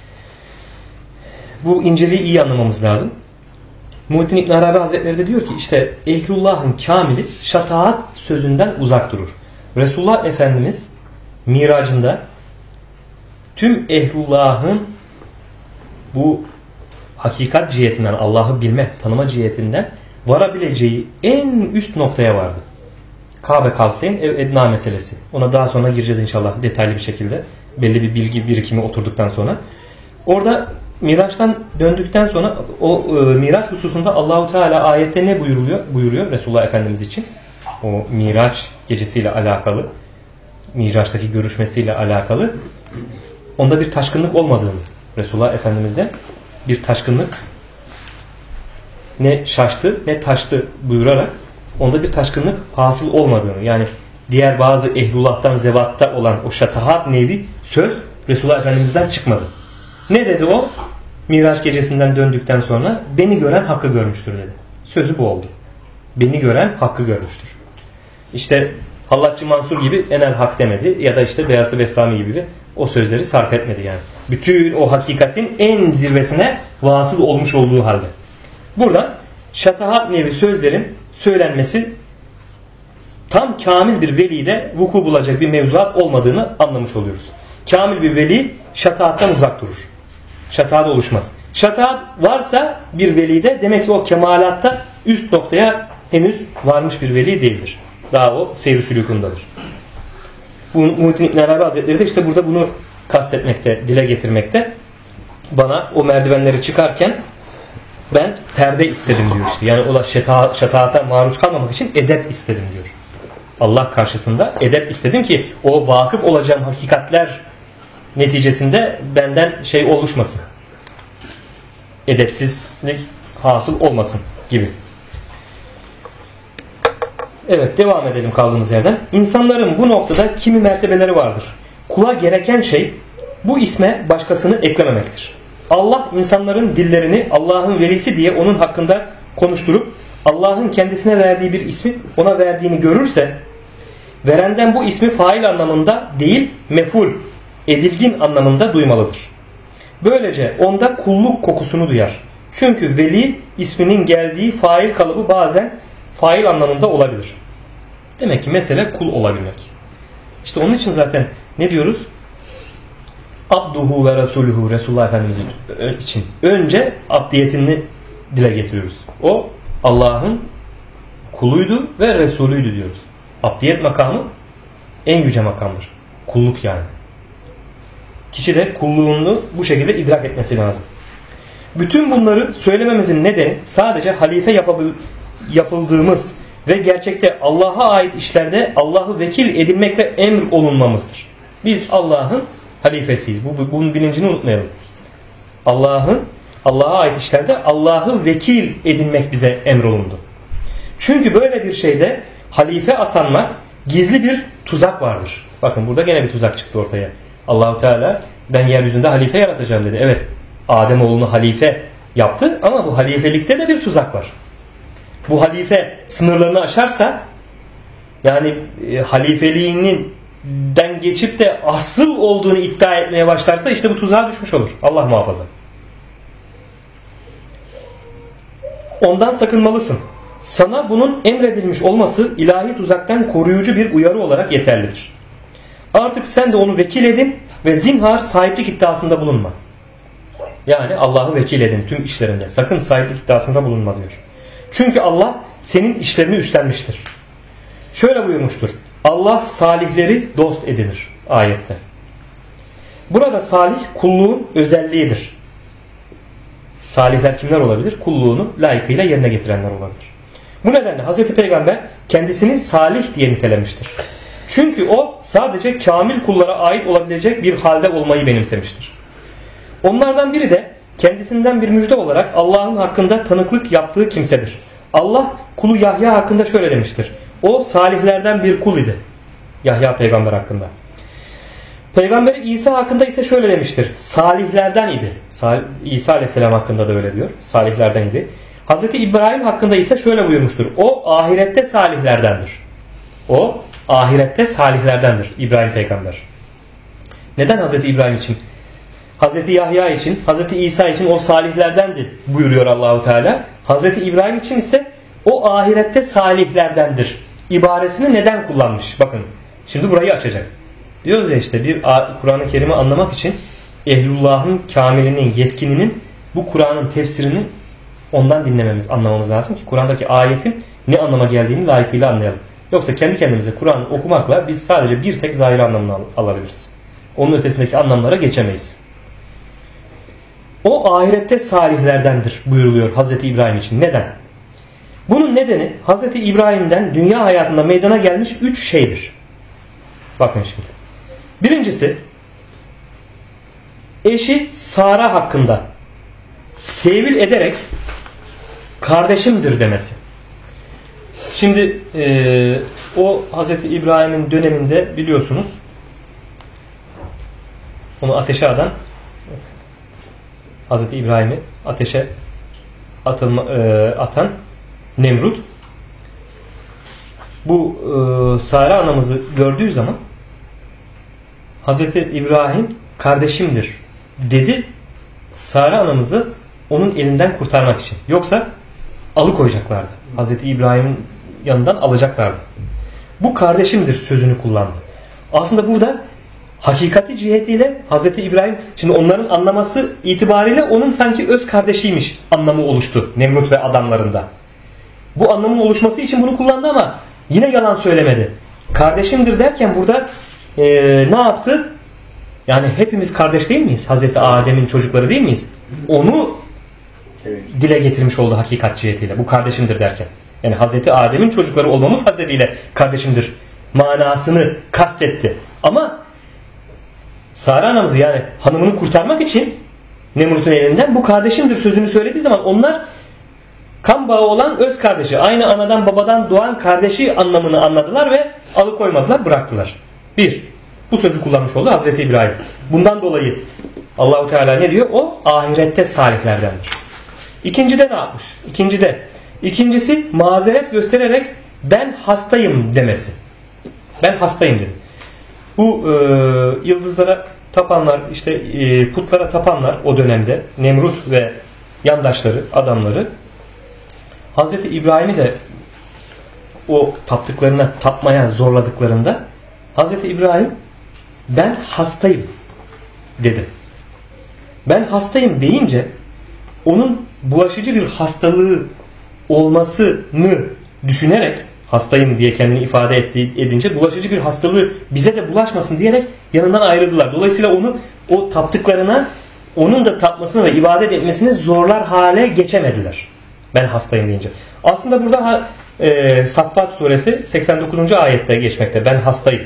[SPEAKER 1] bu inceliği iyi anlamamız lazım. Muhittin İbn Arabi Hazretleri de diyor ki işte ehlullah'ın kamili şataat sözünden uzak durur. Resulullah Efendimiz miracında tüm ehlullah'ın bu hakikat cihetinden, Allah'ı bilme, tanıma cihetinden varabileceği en üst noktaya vardı. Kabe Kavseyn ev edna meselesi. Ona daha sonra gireceğiz inşallah detaylı bir şekilde. Belli bir bilgi birikimi oturduktan sonra. Orada Miraç'tan döndükten sonra o Miraç hususunda Allahu Teala ayette ne buyuruyor Resulullah Efendimiz için? O Miraç gecesiyle alakalı, Miraç'taki görüşmesiyle alakalı onda bir taşkınlık olmadığını Resulullah Efendimiz'de bir taşkınlık ne şaştı ne taştı buyurarak onda bir taşkınlık hasıl olmadığını yani diğer bazı ehlullah'tan zevatta olan o şatahat nevi söz Resulullah Efendimiz'den çıkmadı. Ne dedi o? Miraç gecesinden döndükten sonra beni gören hakkı görmüştür dedi. Sözü bu oldu. Beni gören hakkı görmüştür. İşte Hallatçı Mansur gibi enel hak demedi ya da işte Beyazıt Bestami gibi o sözleri sarf etmedi yani. Bütün o hakikatin en zirvesine vasıl olmuş olduğu halde. Buradan şatahat nevi sözlerin söylenmesi tam kamil bir velide vuku bulacak bir mevzuat olmadığını anlamış oluyoruz. Kamil bir veli şatahattan uzak durur. Şatahat oluşmaz. Şatahat varsa bir velide demek ki o kemalatta üst noktaya henüz varmış bir veli değildir. Daha o seyr-i sülûkundadır. Muhittin İbn Arabi Hazretleri de işte burada bunu kastetmekte, dile getirmekte. Bana o merdivenleri çıkarken ben perde istedim diyor işte. Yani o şataata maruz kalmamak için edep istedim diyor. Allah karşısında edep istedim ki o vakıf olacağım hakikatler neticesinde benden şey oluşmasın. Edepsizlik hasıl olmasın gibi. Evet, devam edelim kaldığımız yerden. İnsanların bu noktada kimi mertebeleri vardır. Kula gereken şey bu isme başkasını eklememektir. Allah insanların dillerini Allah'ın velisi diye onun hakkında konuşturup Allah'ın kendisine verdiği bir ismi ona verdiğini görürse verenden bu ismi fail anlamında değil meful, edilgin anlamında duymalıdır. Böylece onda kulluk kokusunu duyar. Çünkü veli isminin geldiği fail kalıbı bazen fail anlamında olabilir. Demek ki mesele kul olabilmek. İşte onun için zaten ne diyoruz? Abduhu ve Resuluhu, Resulullah Efendimiz için önce abdiyetini dile getiriyoruz. O Allah'ın kuluydu ve Resulüydü diyoruz. Abdiyet makamı en yüce makamdır. Kulluk yani. Kişi de kulluğunu bu şekilde idrak etmesi lazım. Bütün bunları söylememizin nedeni sadece halife yapıldığımız ve gerçekte Allah'a ait işlerde Allah'ı vekil edinmekle emr olunmamızdır. Biz Allah'ın halifesiyiz. Bunun bilincini unutmayalım. Allah'a ait işlerde Allah'ı vekil edinmek bize emrolundu. Çünkü böyle bir şeyde halife atanmak gizli bir tuzak vardır. Bakın burada gene bir tuzak çıktı ortaya. Allahu Teala ben yeryüzünde halife yaratacağım dedi. Evet, Ademoğlunu halife yaptı ama bu halifelikte de bir tuzak var. Bu halife sınırlarını aşarsa yani halifeliğinden geçip de asıl olduğunu iddia etmeye başlarsa işte bu tuzağa düşmüş olur. Allah muhafaza. Ondan sakınmalısın. Sana bunun emredilmiş olması ilahi tuzaktan koruyucu bir uyarı olarak yeterlidir. Artık sen de onu vekil edin ve zinhar sahiplik iddiasında bulunma. Yani Allah'ı vekil edin tüm işlerinde. Sakın sahiplik iddiasında bulunma diyor. Çünkü Allah senin işlerini üstlenmiştir. Şöyle buyurmuştur. Allah salihleri dost edinir ayette. Burada salih kulluğun özelliğidir. Salihler kimler olabilir? Kulluğunu layıkıyla yerine getirenler olabilir. Bu nedenle Hazreti Peygamber kendisini salih diye nitelemiştir. Çünkü o sadece kamil kullara ait olabilecek bir halde olmayı benimsemiştir. Onlardan biri de kendisinden bir müjde olarak Allah'ın hakkında tanıklık yaptığı kimsedir. Allah kulu Yahya hakkında şöyle demiştir. O salihlerden bir kul idi. Yahya peygamber hakkında. Peygamberi İsa hakkında ise şöyle demiştir. Salihlerden idi. İsa aleyhisselam hakkında da öyle diyor. Salihlerden idi. Hazreti İbrahim hakkında ise şöyle buyurmuştur. O ahirette salihlerdendir. O ahirette salihlerdendir İbrahim peygamber. Neden Hazreti İbrahim için? Hazreti Yahya için, Hazreti İsa için o salihlerdendi buyuruyor Allahu Teala. Hazreti İbrahim için ise o ahirette salihlerdendir ibaresini neden kullanmış? Bakın şimdi burayı açacak. Diyoruz ya işte bir Kur'an-ı Kerim'i anlamak için ehlullahın kamilinin, yetkininin bu Kur'an'ın tefsirini ondan dinlememiz, anlamamız lazım ki Kur'an'daki ayetin ne anlama geldiğini layıkıyla anlayalım. Yoksa kendi kendimize Kur'an okumakla biz sadece bir tek zahir anlamını alabiliriz. Onun ötesindeki anlamlara geçemeyiz. O ahirette salihlerdendir buyuruluyor Hazreti İbrahim için. Neden? Bunun nedeni Hazreti İbrahim'den dünya hayatında meydana gelmiş 3 şeydir. Bakın şimdi. Birincisi eşi Sara hakkında tevil ederek kardeşimdir demesi. Şimdi o Hazreti İbrahim'in döneminde biliyorsunuz onu ateşe Hazreti İbrahim'i ateşe atan Nemrut bu Sara anamızı gördüğü zaman Hazreti İbrahim kardeşimdir dedi, Sara anamızı onun elinden kurtarmak için. Yoksa alıkoyacaklardı. Hazreti İbrahim'in yanından alacaklardı. Bu kardeşimdir sözünü kullandı. Aslında burada hakikati cihetiyle Hazreti İbrahim, şimdi onların anlaması itibariyle onun sanki öz kardeşiymiş anlamı oluştu Nemrut ve adamlarında. Bu anlamın oluşması için bunu kullandı ama yine yalan söylemedi. Kardeşimdir derken burada ne yaptı? Yani hepimiz kardeş değil miyiz? Hazreti Adem'in çocukları değil miyiz? Onu dile getirmiş oldu hakikat cihetiyle. Bu kardeşimdir derken. Yani Hazreti Adem'in çocukları olmamız hasebiyle kardeşimdir manasını kastetti. Ama Sara anamızı, yani hanımını kurtarmak için Nemrut'un elinden bu kardeşimdir sözünü söylediği zaman onlar kan bağı olan öz kardeşi, aynı anadan babadan doğan kardeşi anlamını anladılar ve alıkoymadılar, bıraktılar. Bir, bu sözü kullanmış oldu Hazreti İbrahim. Bundan dolayı Allahu Teala ne diyor? O ahirette salihlerdendir. İkincide ne yapmış? İkincisi mazeret göstererek ben hastayım demesi. Ben hastayım dedi. Bu yıldızlara tapanlar, işte putlara tapanlar o dönemde Nemrut ve yandaşları, adamları Hazreti İbrahim'i de o taptıklarına tapmaya zorladıklarında Hazreti İbrahim ben hastayım dedi. Ben hastayım deyince onun bulaşıcı bir hastalığı olmasını düşünerek, hastayım diye kendini ifade edince bulaşıcı bir hastalığı bize de bulaşmasın diyerek yanından ayrıldılar. Dolayısıyla onu o taptıklarına, onun da tapmasını ve ibadet etmesini zorlar hale geçemediler. Ben hastayım deyince. Aslında burada Saffat suresi 89. ayette geçmekte. Ben hastayım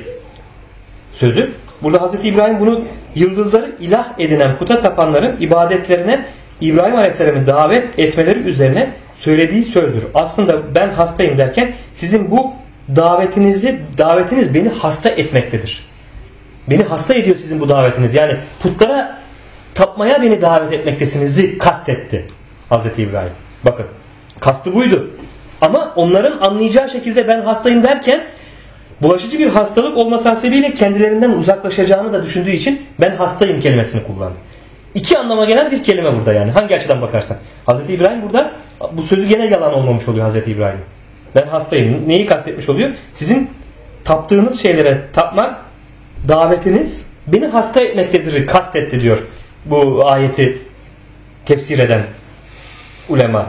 [SPEAKER 1] sözü. Burada Hazreti İbrahim bunu yıldızları ilah edinen puta tapanların ibadetlerine İbrahim Aleyhisselam'ı davet etmeleri üzerine söylediği sözdür. Aslında ben hastayım derken sizin bu davetiniz beni hasta etmektedir. Beni hasta ediyor sizin bu davetiniz. Yani putlara tapmaya beni davet etmektesinizi kastetti Hazreti İbrahim. Bakın, kastı buydu. Ama onların anlayacağı şekilde ben hastayım derken bulaşıcı bir hastalık olması hasebiyle kendilerinden uzaklaşacağını da düşündüğü için ben hastayım kelimesini kullandı. İki anlama gelen bir kelime burada yani. Hangi açıdan bakarsan. Hazreti İbrahim burada, bu sözü gene yalan olmamış oluyor Hazreti İbrahim. Ben hastayım. Neyi kastetmiş oluyor? Sizin taptığınız şeylere tapmak, davetiniz beni hasta etmektedir, kastetti diyor bu ayeti tefsir eden ulema.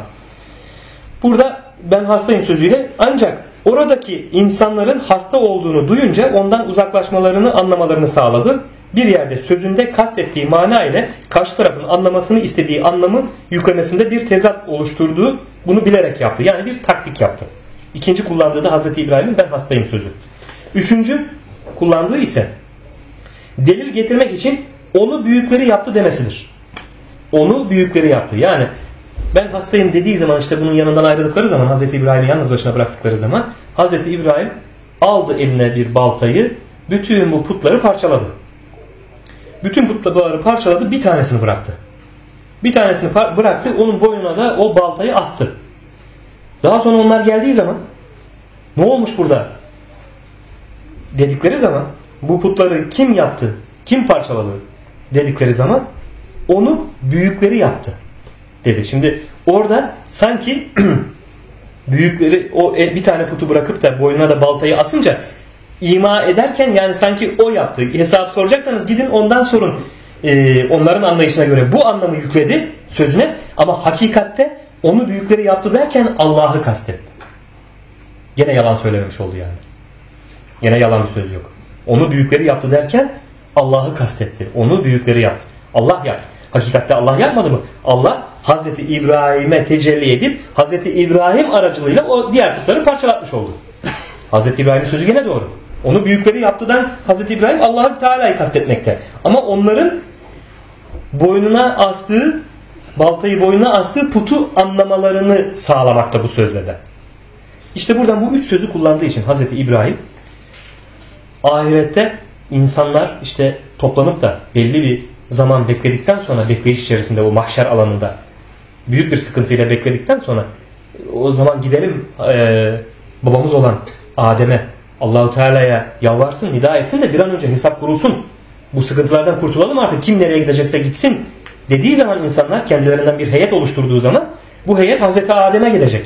[SPEAKER 1] Burada ben hastayım sözüyle ancak oradaki insanların hasta olduğunu duyunca ondan uzaklaşmalarını anlamalarını sağladı. Bir yerde sözünde kastettiği mana ile karşı tarafın anlamasını istediği anlamı yüklemesinde bir tezat oluşturduğu, bunu bilerek yaptı. Yani bir taktik yaptı. İkinci kullandığı da Hazreti İbrahim'in ben hastayım sözü. Üçüncü kullandığı ise delil getirmek için onu büyükleri yaptı demesidir. Onu büyükleri yaptı. Yani ben hastayım dediği zaman, işte bunun yanından ayrıldıkları zaman, Hazreti İbrahim'i yalnız başına bıraktıkları zaman Hazreti İbrahim aldı eline bir baltayı, bütün bu putları parçaladı. Bütün putları parçaladı, bir tanesini bıraktı. Bir tanesini bıraktı, onun boynuna da o baltayı astı. Daha sonra onlar geldiği zaman ne olmuş burada dedikleri zaman, bu putları kim yaptı, kim parçaladı dedikleri zaman onu büyükleri yaptı dedi. Şimdi orada sanki büyükleri o bir tane putu bırakıp da boynuna da baltayı asınca ima ederken, yani sanki o yaptı. Hesap soracaksanız gidin ondan sorun. Onların anlayışına göre bu anlamı yükledi sözüne, ama hakikatte onu büyükleri yaptı derken Allah'ı kastetti. Gene yalan söylememiş oldu yani. Gene yalan bir söz yok. Onu büyükleri yaptı derken Allah'ı kastetti. Onu büyükleri yaptı. Allah yaptı. Hakikatte Allah yapmadı mı? Allah Hazreti İbrahim'e tecelli edip Hazreti İbrahim aracılığıyla o diğer putları parçalatmış oldu. Hazreti İbrahim'in sözü gene doğru. Onu büyükleri yaptıdan Hazreti İbrahim Allah'ı Teala'yı kastetmekte. Ama onların boynuna astığı, baltayı boynuna astığı putu anlamalarını sağlamakta bu sözle de. İşte buradan bu üç sözü kullandığı için Hazreti İbrahim ahirette insanlar işte toplanıp da belli bir zaman bekledikten sonra, bekleyiş içerisinde o mahşer alanında büyük bir sıkıntıyla bekledikten sonra o zaman gidelim babamız olan Adem'e, Allahu Teala'ya yalvarsın, nida etsin de bir an önce hesap kurulsun. Bu sıkıntılardan kurtulalım artık, kim nereye gidecekse gitsin dediği zaman insanlar kendilerinden bir heyet oluşturduğu zaman bu heyet Hazreti Adem'e gidecek.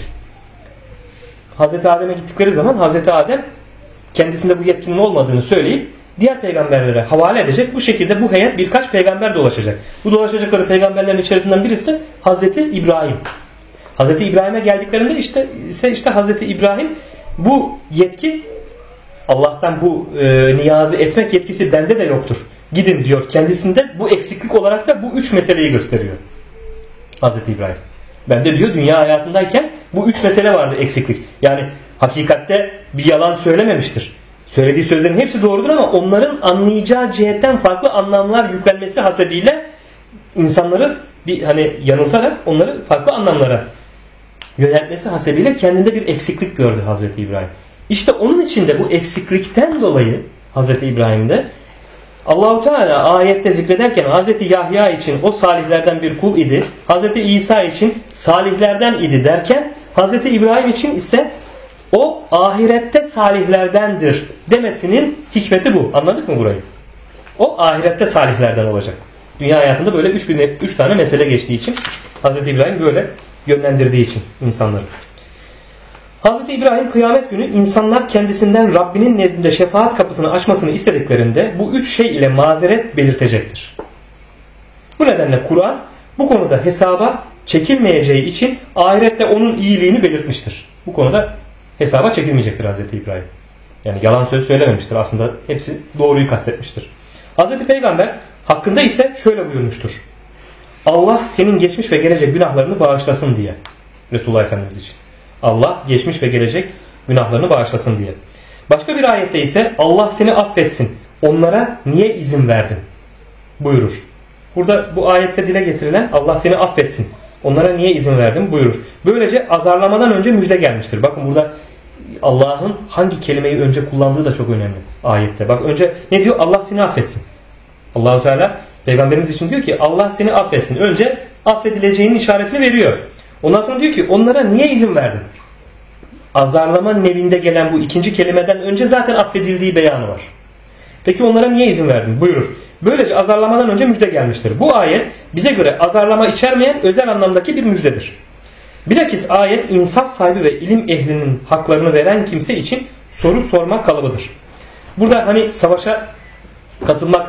[SPEAKER 1] Hazreti Adem'e gittikleri zaman Hazreti Adem kendisinde bu yetkinin olmadığını söyleyip diğer peygamberlere havale edecek. Bu şekilde bu heyet birkaç peygamber dolaşacak. Bu dolaşacakları peygamberlerin içerisinden birisi de Hazreti İbrahim. Hazreti İbrahim'e geldiklerinde işte Hazreti İbrahim bu yetki Allah'tan bu niyazı etmek yetkisi bende de yoktur. Gidin diyor. Kendisinde bu eksiklik olarak da bu üç meseleyi gösteriyor. Hazreti İbrahim. Bende diyor dünya hayatındayken bu üç mesele vardı, eksiklik. Yani hakikatte bir yalan söylememiştir. Söylediği sözlerin hepsi doğrudur ama onların anlayacağı cihetten farklı anlamlar yüklenmesi hasebiyle insanları yanıltarak onları farklı anlamlara yöneltmesi hasebiyle kendinde bir eksiklik gördü Hazreti İbrahim. İşte onun için de bu eksiklikten dolayı Hazreti İbrahim'de Allahu Teala ayette zikrederken Hazreti Yahya için o salihlerden bir kul idi, Hazreti İsa için salihlerden idi derken Hazreti İbrahim için ise o ahirette salihlerdendir demesinin hikmeti bu. Anladık mı burayı? O ahirette salihlerden olacak. Dünya hayatında böyle üç tane mesele geçtiği için Hazreti İbrahim böyle yönlendirdiği için insanları. Hazreti İbrahim kıyamet günü insanlar kendisinden Rabbinin nezdinde şefaat kapısını açmasını istediklerinde bu üç şey ile mazeret belirtecektir. Bu nedenle Kur'an bu konuda hesaba çekilmeyeceği için ahirette onun iyiliğini belirtmiştir. Bu konuda hesaba çekilmeyecektir Hazreti İbrahim. Yani yalan söz söylememiştir. Aslında hepsi doğruyu kastetmiştir. Hazreti Peygamber hakkında ise şöyle buyurmuştur. Allah senin geçmiş ve gelecek günahlarını bağışlasın diye. Resulullah Efendimiz için. Allah geçmiş ve gelecek günahlarını bağışlasın diye. Başka bir ayette ise Allah seni affetsin. Onlara niye izin verdin? Buyurur. Burada bu ayette dile getirilen Allah seni affetsin. Onlara niye izin verdin? Buyurur. Böylece azarlamadan önce müjde gelmiştir. Bakın burada Allah'ın hangi kelimeyi önce kullandığı da çok önemli ayette. Bak önce ne diyor? Allah seni affetsin. Allahu Teala Peygamberimiz için diyor ki Allah seni affetsin. Önce affedileceğinin işaretini veriyor. Ondan sonra diyor ki onlara niye izin verdin? Azarlama nevinde gelen bu ikinci kelimeden önce zaten affedildiği beyanı var. Peki onlara niye izin verdin? Buyurur. Böylece azarlamadan önce müjde gelmiştir. Bu ayet bize göre azarlama içermeyen özel anlamdaki bir müjdedir. Bilakis ayet insaf sahibi ve ilim ehlinin haklarını veren kimse için soru sorma kalıbıdır. Burada hani savaşa katılmak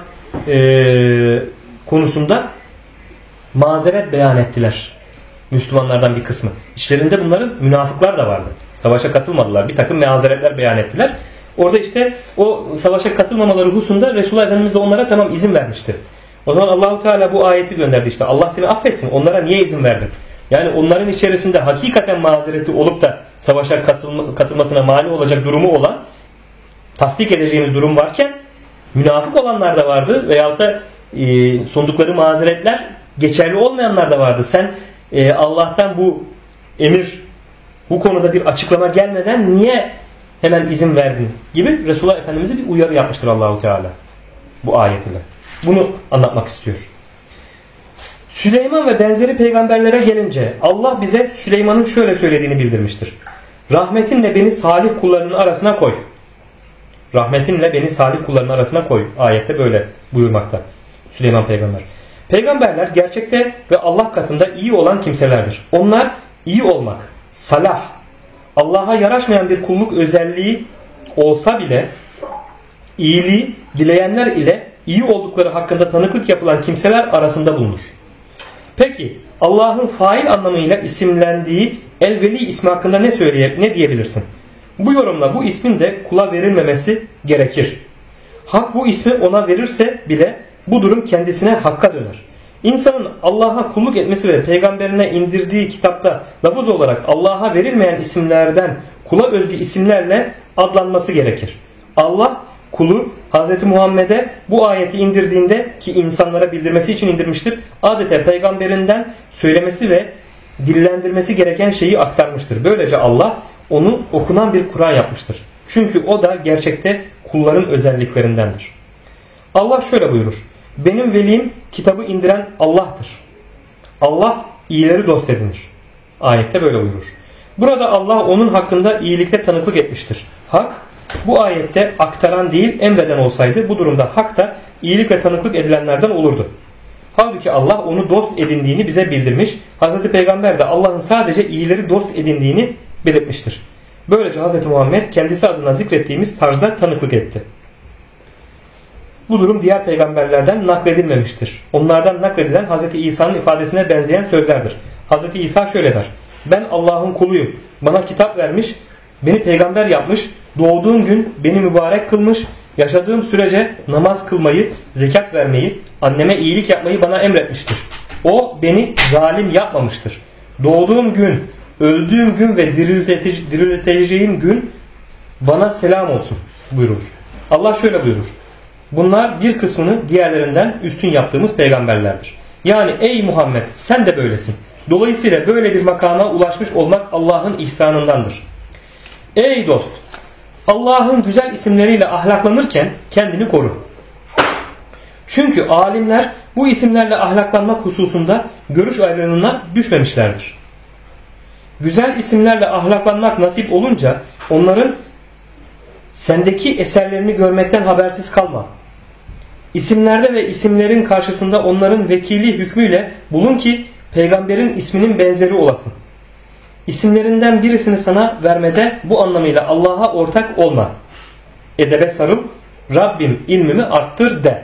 [SPEAKER 1] konusunda mazeret beyan ettiler. Müslümanlardan bir kısmı. İçlerinde bunların münafıklar da vardı. Savaşa katılmadılar. Bir takım mazeretler beyan ettiler. Orada işte o savaşa katılmamaları hususunda Resulullah Efendimiz de onlara tamam izin vermişti. O zaman Allahu Teala bu ayeti gönderdi işte. Allah seni affetsin. Onlara niye izin verdin? Yani onların içerisinde hakikaten mazereti olup da savaşa katılmasına mani olacak durumu olan, tasdik edeceğimiz durum varken münafık olanlar da vardı veyahut da sundukları mazeretler geçerli olmayanlar da vardı. Sen Allah'tan bu emir, bu konuda bir açıklama gelmeden niye hemen izin verdin gibi Resulullah Efendimiz'e bir uyarı yapmıştır Allahu Teala bu ayetiyle. Bunu anlatmak istiyor. Süleyman ve benzeri peygamberlere gelince Allah bize Süleyman'ın şöyle söylediğini bildirmiştir. Rahmetinle beni salih kullarının arasına koy. Rahmetinle beni salih kullarının arasına koy. Ayette böyle buyurmakta Süleyman peygamber. Peygamberler gerçekte ve Allah katında iyi olan kimselerdir. Onlar iyi olmak, salah, Allah'a yaraşmayan bir kulluk özelliği olsa bile iyiliği dileyenler ile iyi oldukları hakkında tanıklık yapılan kimseler arasında bulunur. Peki Allah'ın fail anlamıyla isimlendiği El-Veli ismi hakkında ne diyebilirsin? Bu yorumla bu ismin de kula verilmemesi gerekir. Hak bu ismi ona verirse bile bu durum kendisine hakka döner. İnsanın Allah'a kulluk etmesi ve peygamberine indirdiği kitapta lafız olarak Allah'a verilmeyen isimlerden kula özgü isimlerle adlanması gerekir. Allah kulu Hz. Muhammed'e bu ayeti indirdiğinde ki insanlara bildirmesi için indirmiştir. Adeta peygamberinden söylemesi ve dillendirmesi gereken şeyi aktarmıştır. Böylece Allah onu okunan bir Kur'an yapmıştır. Çünkü o da gerçekte kulların özelliklerindendir. Allah şöyle buyurur. Benim velim kitabı indiren Allah'tır. Allah iyileri dost edinir. Ayette böyle buyurur. Burada Allah onun hakkında iyilikte tanıklık etmiştir. Hak bu ayette aktaran değil emreden olsaydı bu durumda hak da iyilikle tanıklık edilenlerden olurdu. Halbuki Allah onu dost edindiğini bize bildirmiş. Hazreti Peygamber de Allah'ın sadece iyileri dost edindiğini belirtmiştir. Böylece Hazreti Muhammed kendisi adına zikrettiğimiz tarzda tanıklık etti. Bu durum diğer peygamberlerden nakledilmemiştir. Onlardan nakledilen Hazreti İsa'nın ifadesine benzeyen sözlerdir. Hazreti İsa şöyle der. Ben Allah'ın kuluyum. Bana kitap vermiş, beni peygamber yapmış, doğduğum gün beni mübarek kılmış, yaşadığım sürece namaz kılmayı, zekat vermeyi, anneme iyilik yapmayı bana emretmiştir. O beni zalim yapmamıştır. Doğduğum gün, öldüğüm gün ve dirilteceğim gün bana selam olsun buyurur. Allah şöyle buyurur. Bunlar bir kısmını diğerlerinden üstün yaptığımız peygamberlerdir. Yani ey Muhammed sen de böylesin. Dolayısıyla böyle bir makama ulaşmış olmak Allah'ın ihsanındandır. Ey dost! Allah'ın güzel isimleriyle ahlaklanırken kendini koru. Çünkü alimler bu isimlerle ahlaklanmak hususunda görüş ayrılığına düşmemişlerdir. Güzel isimlerle ahlaklanmak nasip olunca onların sendeki eserlerini görmekten habersiz kalma. İsimlerde ve isimlerin karşısında onların vekili hükmüyle bulun ki peygamberin isminin benzeri olasın. İsimlerinden birisini sana vermede bu anlamıyla Allah'a ortak olma. Edebe sarıl, Rabbim ilmimi arttır de.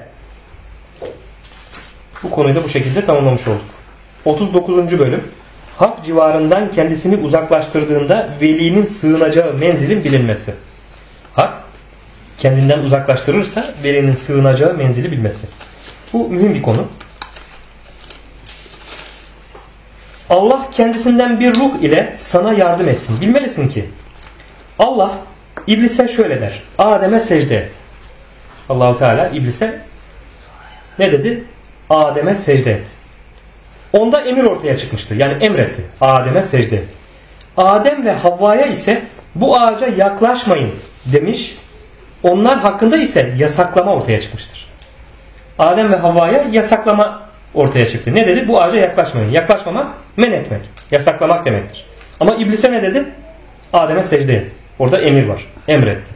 [SPEAKER 1] Bu konuyu da bu şekilde tamamlamış olduk. 39. bölüm. Hak civarından kendisini uzaklaştırdığında velinin sığınacağı menzilin bilinmesi. Hak kendinden uzaklaştırırsa velinin sığınacağı menzili bilmesi. Bu mühim bir konu. Allah kendisinden bir ruh ile sana yardım etsin. Bilmelisin ki Allah iblise şöyle der. Adem'e secde et. Allah-u Teala iblise ne dedi? Adem'e secde et. Onda emir ortaya çıkmıştır. Yani emretti. Adem'e secde et. Adem ve Havva'ya ise bu ağaca yaklaşmayın demiş. Onlar hakkında ise yasaklama ortaya çıkmıştır. Adem ve Havva'ya yasaklama ortaya çıktı. Ne dedi? Bu ağaca yaklaşmayın. Yaklaşmamak men etmek. Yasaklamak demektir. Ama iblise ne dedi? Adem'e secde et. Orada emir var. Emretti.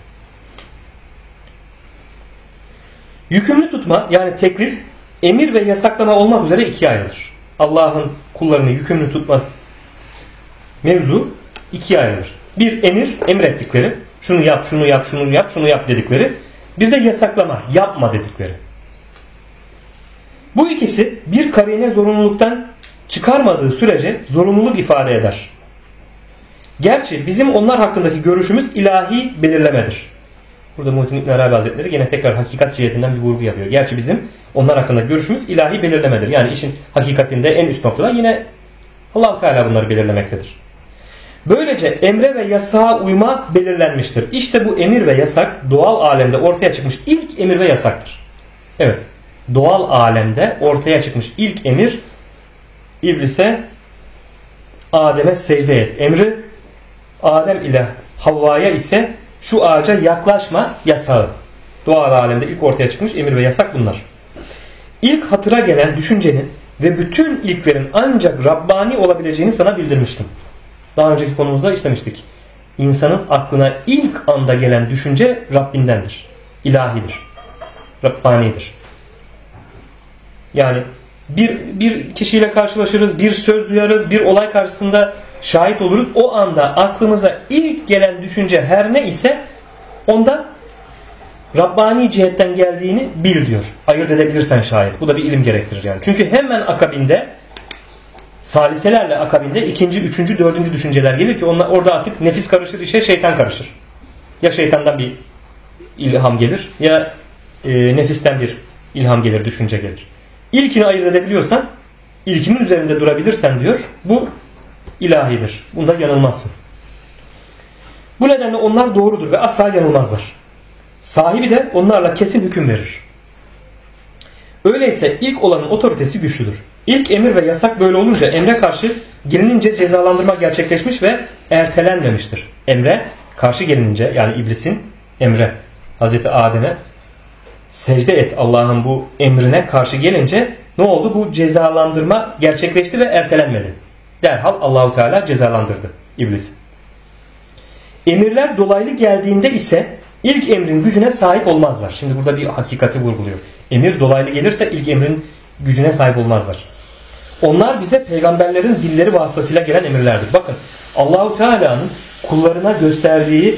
[SPEAKER 1] Yükümlü tutma yani teklif emir ve yasaklama olmak üzere ikiye ayrılır. Allah'ın kullarını yükümlü tutmaz mevzu ikiye ayrılır. Bir emir, emrettikleri. Şunu yap, şunu yap, şunu yap, şunu yap dedikleri. Bir de yasaklama, yapma dedikleri. Bu ikisi bir karine zorunluluktan çıkarmadığı sürece zorunluluk ifade eder. Gerçi bizim onlar hakkındaki görüşümüz ilahi belirlemedir. Burada Muhittin İbn Arabi Hazretleri gene tekrar hakikat cihetinden bir vurgu yapıyor. Gerçi bizim onlar hakkındaki görüşümüz ilahi belirlemedir. Yani işin hakikatinde en üst noktada yine Allah-u Teala bunları belirlemektedir. Böylece emre ve yasağa uyma belirlenmiştir. İşte bu emir ve yasak doğal alemde ortaya çıkmış ilk emir ve yasaktır. Evet, doğal alemde ortaya çıkmış ilk emir iblise Adem'e secde et emri, Adem ile Havva'ya ise şu ağaca yaklaşma yasağı. Doğal alemde ilk ortaya çıkmış emir ve yasak bunlar. İlk hatıra gelen düşüncenin ve bütün ilklerin ancak Rabbani olabileceğini sana bildirmiştim. Daha önceki konumuzda işlemiştik. İnsanın aklına ilk anda gelen düşünce Rabbindendir. İlahidir. Rabbanidir. Yani bir kişiyle karşılaşırız, bir söz duyarız, bir olay karşısında şahit oluruz. O anda aklımıza ilk gelen düşünce her ne ise ondan Rabbani cihetten geldiğini bil diyor. Ayırt edebilirsen şayet. Bu da bir ilim gerektirir yani. Çünkü hemen akabinde saliselerle akabinde ikinci, üçüncü, dördüncü düşünceler gelir ki onlar, orada artık nefis karışır, işe şeytan karışır. Ya şeytandan bir ilham gelir ya nefisten bir ilham gelir, düşünce gelir. İlkini ayırt edebiliyorsan, ilkinin üzerinde durabilirsen diyor, bu ilahidir. Bunda yanılmazsın. Bu nedenle onlar doğrudur ve asla yanılmazlar. Sahibi de onlarla kesin hüküm verir. Öyleyse ilk olanın otoritesi güçlüdür. İlk emir ve yasak böyle olunca emre karşı gelinince cezalandırma gerçekleşmiş ve ertelenmemiştir. emre karşı gelince, yani iblisin emre Hazreti Adem'e secde et Allah'ın bu emrine karşı gelince ne oldu? Bu cezalandırma gerçekleşti ve ertelenmedi. Derhal Allahu Teala cezalandırdı iblisi. Emirler dolaylı geldiğinde ise ilk emrin gücüne sahip olmazlar. Şimdi burada bir hakikati vurguluyor. Emir dolaylı gelirse ilk emrin gücüne sahip olmazlar. Onlar bize peygamberlerin dilleri vasıtasıyla gelen emirlerdir. Bakın Allahu Teala'nın kullarına gösterdiği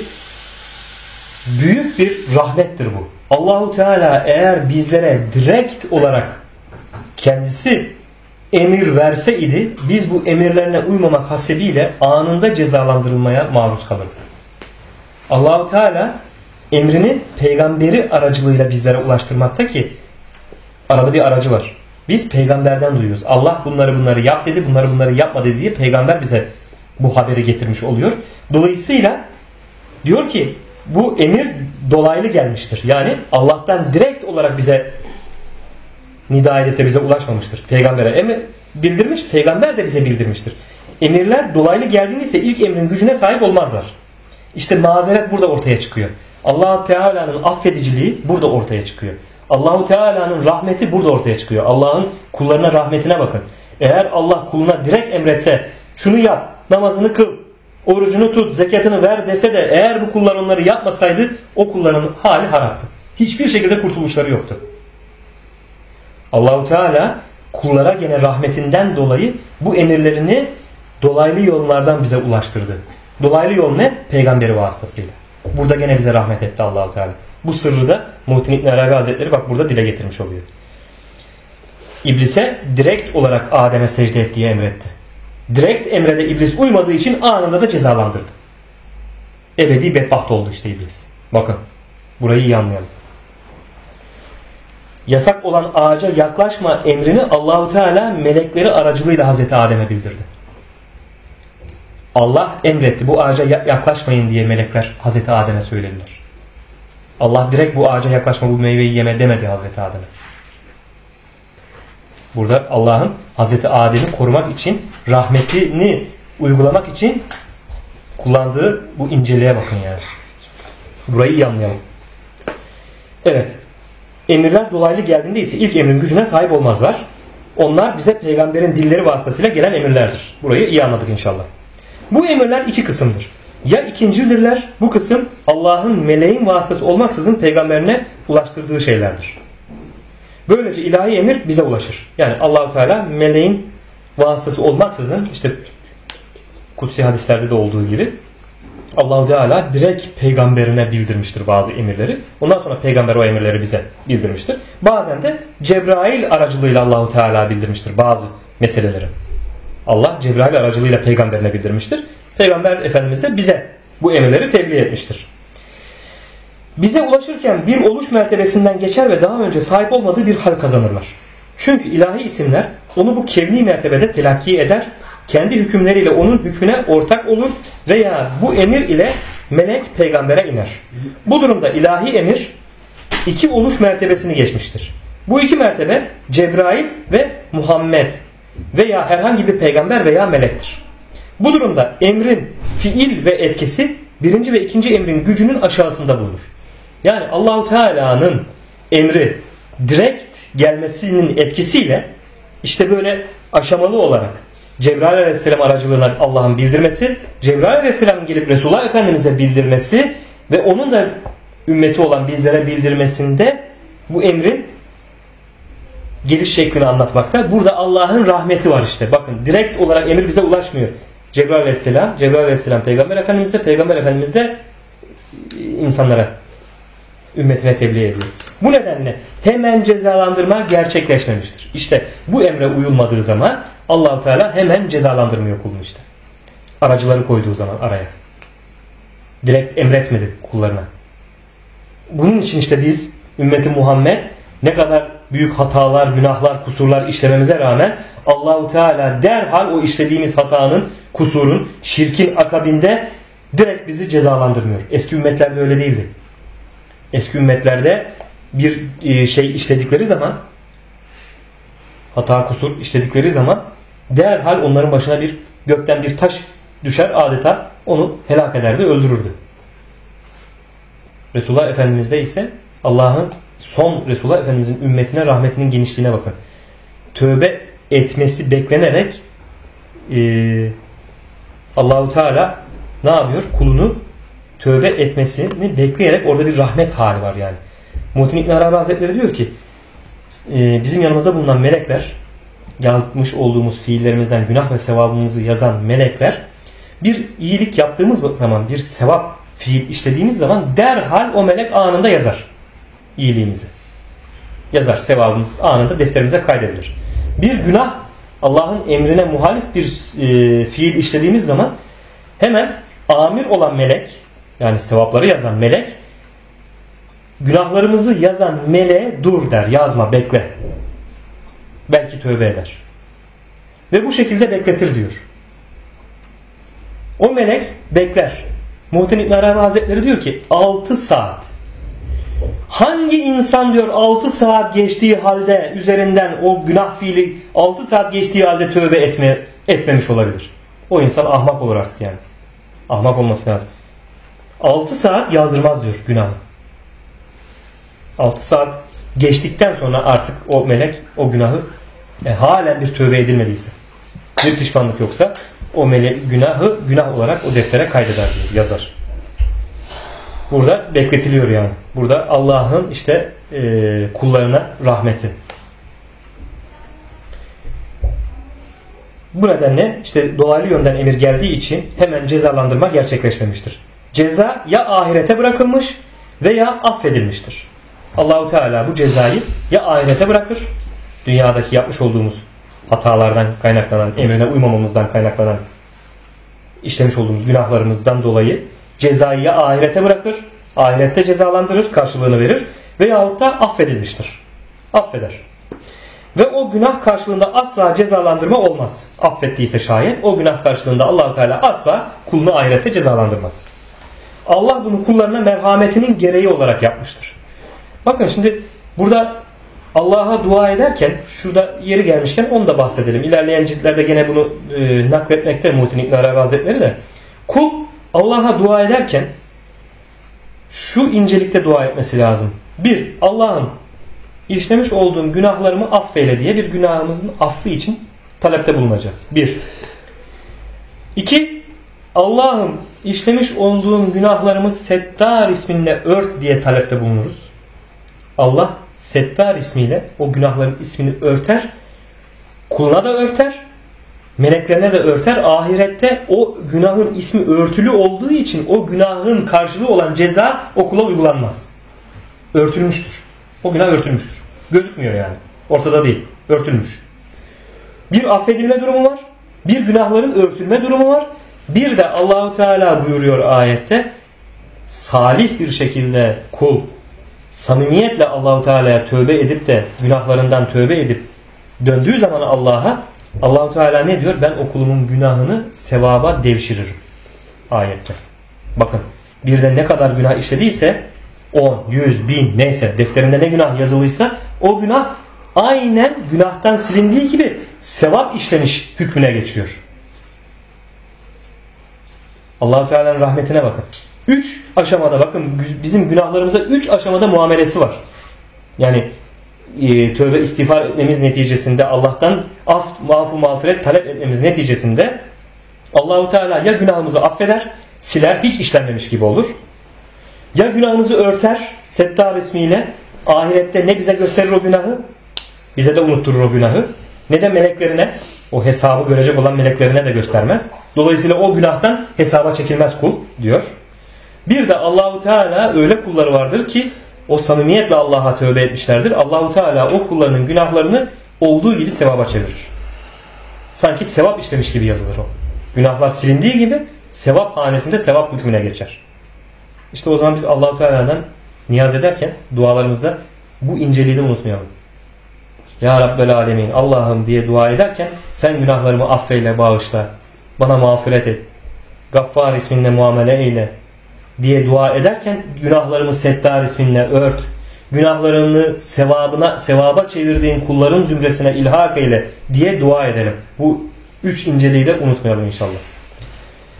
[SPEAKER 1] büyük bir rahmettir bu. Allahu Teala eğer bizlere direkt olarak kendisi emir verse idi, biz bu emirlerine uymamak hasebiyle anında cezalandırılmaya maruz kalırdık. Allahu Teala emrini peygamberi aracılığıyla bizlere ulaştırmakta ki arada bir aracı var. Biz peygamberden duyuyoruz. Allah bunları yap dedi, bunları yapma dedi diye peygamber bize bu haberi getirmiş oluyor. Dolayısıyla diyor ki bu emir dolaylı gelmiştir. Yani Allah'tan direkt olarak bize nida edip de bize ulaşmamıştır. Peygambere emir bildirmiş, peygamber de bize bildirmiştir. Emirler dolaylı geldiğinde ise ilk emrin gücüne sahip olmazlar. İşte mazeret burada ortaya çıkıyor. Allah-u Teala'nın affediciliği burada ortaya çıkıyor. Allah-u Teala'nın rahmeti burada ortaya çıkıyor. Allah'ın kullarına rahmetine bakın. Eğer Allah kuluna direkt emretse şunu yap, namazını kıl, orucunu tut, zekatını ver dese de eğer bu kullar onları yapmasaydı o kulların hali haraptı. Hiçbir şekilde kurtuluşları yoktu. Allah-u Teala kullara gene rahmetinden dolayı bu emirlerini dolaylı yollardan bize ulaştırdı. Dolaylı yol ne? Peygamberi vasıtasıyla. Burada gene bize rahmet etti Allah-u Teala. Bu sırrı da Muhittin İbn Arabi Hazretleri bak burada dile getirmiş oluyor. İblise direkt olarak Adem'e secde et diye emretti. Direkt emrede iblis uymadığı için anında da cezalandırdı. Ebedi bedbaht oldu işte iblis. Bakın burayı iyi anlayalım. Yasak olan ağaca yaklaşma emrini Allahu Teala melekleri aracılığıyla Hazreti Adem'e bildirdi. Allah emretti bu ağaca yaklaşmayın diye melekler Hazreti Adem'e söylediler. Allah direkt bu ağaca yaklaşma, bu meyveyi yeme demedi Hazreti Adem'e. Burada Allah'ın Hazreti Adem'i korumak için, rahmetini uygulamak için kullandığı bu inceliğe bakın yani. Burayı iyi anlayalım. Evet. Emirler dolaylı geldiğinde ise ilk emrin gücüne sahip olmazlar. Onlar bize peygamberin dilleri vasıtasıyla gelen emirlerdir. Burayı iyi anladık inşallah. Bu emirler iki kısımdır. Ya ikincildirler, bu kısım Allah'ın meleğin vasıtası olmaksızın peygamberine ulaştırdığı şeylerdir. Böylece ilahi emir bize ulaşır. Yani Allah-u Teala meleğin vasıtası olmaksızın işte kutsi hadislerde de olduğu gibi Allah-u Teala direkt peygamberine bildirmiştir bazı emirleri. Ondan sonra peygamber o emirleri bize bildirmiştir. Bazen de Cebrail aracılığıyla Allah-u Teala bildirmiştir bazı meseleleri. Allah Cebrail aracılığıyla peygamberine bildirmiştir. Peygamber Efendimiz de bize bu emirleri tebliğ etmiştir. Bize ulaşırken bir oluş mertebesinden geçer ve daha önce sahip olmadığı bir hal kazanırlar. Çünkü ilahi isimler onu bu kevni mertebede telakki eder, kendi hükümleriyle onun hükmüne ortak olur veya bu emir ile melek peygambere iner. Bu durumda ilahi emir iki oluş mertebesini geçmiştir. Bu iki mertebe Cebrail ve Muhammed veya herhangi bir peygamber veya melektir. Bu durumda emrin fiil ve etkisi birinci ve ikinci emrin gücünün aşağısında bulunur. Yani Allahu Teala'nın emri direkt gelmesinin etkisiyle işte böyle aşamalı olarak Cebrail Aleyhisselam aracılığıyla Allah'ın bildirmesi, Cebrail Aleyhisselam gelip Resulullah Efendimiz'e bildirmesi ve onun da ümmeti olan bizlere bildirmesinde bu emrin geliş şeklini anlatmakta. Burada Allah'ın rahmeti var işte. Bakın direkt olarak emir bize ulaşmıyor. Cebrail Aleyhisselam Peygamber Efendimiz'e, Peygamber Efendimiz de insanlara, ümmetine tebliğ ediyor. Bu nedenle hemen cezalandırma gerçekleşmemiştir. İşte bu emre uyulmadığı zaman Allah-u Teala hemen cezalandırmıyor kulunu işte. Aracıları koyduğu zaman araya. Direkt emretmedi kullarına. Bunun için işte biz ümmeti Muhammed ne kadar büyük hatalar, günahlar, kusurlar işlememize rağmen Allah-u Teala derhal o işlediğimiz hatanın, kusurun, şirkin akabinde direkt bizi cezalandırmıyor. Eski ümmetlerde öyle değildi. Eski ümmetlerde bir şey işledikleri zaman, hata, kusur işledikleri zaman derhal onların başına bir gökten bir taş düşer, adeta onu helak ederdi, öldürürdü. Resulullah Efendimiz'de ise Allah'ın son Resulullah Efendimiz'in ümmetine rahmetinin genişliğine bakın. Tövbe etmesi beklenerek Allahu Teala ne yapıyor? Kulunu tövbe etmesini bekleyerek orada bir rahmet hali var yani. Muhittin İbn Arabi Hazretleri diyor ki bizim yanımızda bulunan melekler, yapmış olduğumuz fiillerimizden günah ve sevabımızı yazan melekler, bir iyilik yaptığımız zaman, bir sevap fiil işlediğimiz zaman derhal o melek anında yazar iyiliğimizi. Yazar, sevabımız anında defterimize kaydedilir. Bir günah, Allah'ın emrine muhalif bir fiil işlediğimiz zaman hemen amir olan melek, yani sevapları yazan melek, günahlarımızı yazan meleğe dur der, yazma, bekle. Belki tövbe eder. Ve bu şekilde bekletir diyor. O melek bekler. Muhittin İbn Arabi Hazretleri diyor ki 6 saat. Hangi insan diyor 6 saat geçtiği halde üzerinden o günah fiili 6 saat geçtiği halde tövbe etmemiş olabilir? O insan ahmak olur artık yani. Ahmak olması lazım. 6 saat yazdırmaz diyor günahı. 6 saat geçtikten sonra artık o melek o günahı halen bir tövbe edilmediyse, bir pişmanlık yoksa o melek günahı günah olarak o deftere kaydeder diyor, yazar. Burada bekletiliyor yani. Burada Allah'ın işte kullarına rahmeti. Bu nedenle işte dolaylı yönden emir geldiği için hemen cezalandırma gerçekleşmemiştir. Ceza ya ahirete bırakılmış veya affedilmiştir. Allahu Teala bu cezayı ya ahirete bırakır, dünyadaki yapmış olduğumuz hatalardan kaynaklanan, emrine uymamamızdan kaynaklanan işlemiş olduğumuz günahlarımızdan dolayı cezayı ya ahirete bırakır, ahirette cezalandırır, karşılığını verir veyahut da affedilmiştir. Affeder. Ve o günah karşılığında asla cezalandırma olmaz. Affettiyse şayet o günah karşılığında Allah-u Teala asla kulunu ahirette cezalandırmaz. Allah bunu kullarına merhametinin gereği olarak yapmıştır. Bakın şimdi burada Allah'a dua ederken, şurada yeri gelmişken onu da bahsedelim. İlerleyen ciltlerde gene bunu nakletmekte Muhittin İbn Arabi Hazretleri de. Kul Allah'a dua ederken şu incelikte dua etmesi lazım. Bir, Allah'ım işlemiş olduğum günahlarımı affeyle diye bir günahımızın affı için talepte bulunacağız. Bir. İki, Allah'ım işlemiş olduğum günahlarımı Settar isminle ört diye talepte bulunuruz. Allah Settar ismiyle o günahların ismini örter. Kuluna da örter. Meleklerine de örter. Ahirette o günahın ismi örtülü olduğu için o günahın karşılığı olan ceza o kula uygulanmaz. Örtülmüştür. O günah örtülmüştür. Gözükmüyor yani. Ortada değil. Örtülmüş. Bir affedilme durumu var. Bir günahların örtülme durumu var. Bir de Allahu Teala buyuruyor ayette, salih bir şekilde kul samimiyetle Allahu Teala'ya tövbe edip de günahlarından tövbe edip döndüğü zaman Allahu Teala ne diyor? Ben o kulumun günahını sevaba devşiririm. Ayette. Bakın, bir de ne kadar günah işlediyse 10, 100, 1000 neyse defterinde ne günah yazılıysa o günah aynen günahtan silindiği gibi sevap işlemiş hükmüne geçiyor. Allah-u Teala'nın rahmetine bakın. 3 aşamada bakın bizim günahlarımıza 3 aşamada muamelesi var. Yani tövbe istiğfar etmemiz neticesinde Allah'tan mağfiret talep etmemiz neticesinde Allah-u Teala ya günahımızı affeder, siler, hiç işlenmemiş gibi olur. Ya günahımızı örter, Settar ismiyle ahirette ne bize gösterir o günahı, bize de unutturur o günahı, ne de meleklerine, o hesabı görecek olan meleklerine de göstermez. Dolayısıyla o günahtan hesaba çekilmez kul diyor. Bir de Allahu Teala öyle kulları vardır ki o samimiyetle Allah'a tövbe etmişlerdir. Allahu Teala o kullarının günahlarını olduğu gibi sevaba çevirir. Sanki sevap işlemiş gibi yazılır o. Günahlar silindiği gibi sevap hanesinde sevap hükmüne geçer. İşte o zaman biz Allahu Teala'dan niyaz ederken dualarımızda bu inceliği de unutmayalım. Ya Rabbel Alemin, Allah'ım diye dua ederken sen günahlarımı affeyle, bağışla, bana mağfiret et, Gaffar isminle muamele eyle diye dua ederken günahlarımı Settar isminle ört, günahlarını sevaba çevirdiğin kulların zümresine ilhak eyle diye dua edelim. Bu 3 inceliği de unutmayalım inşallah.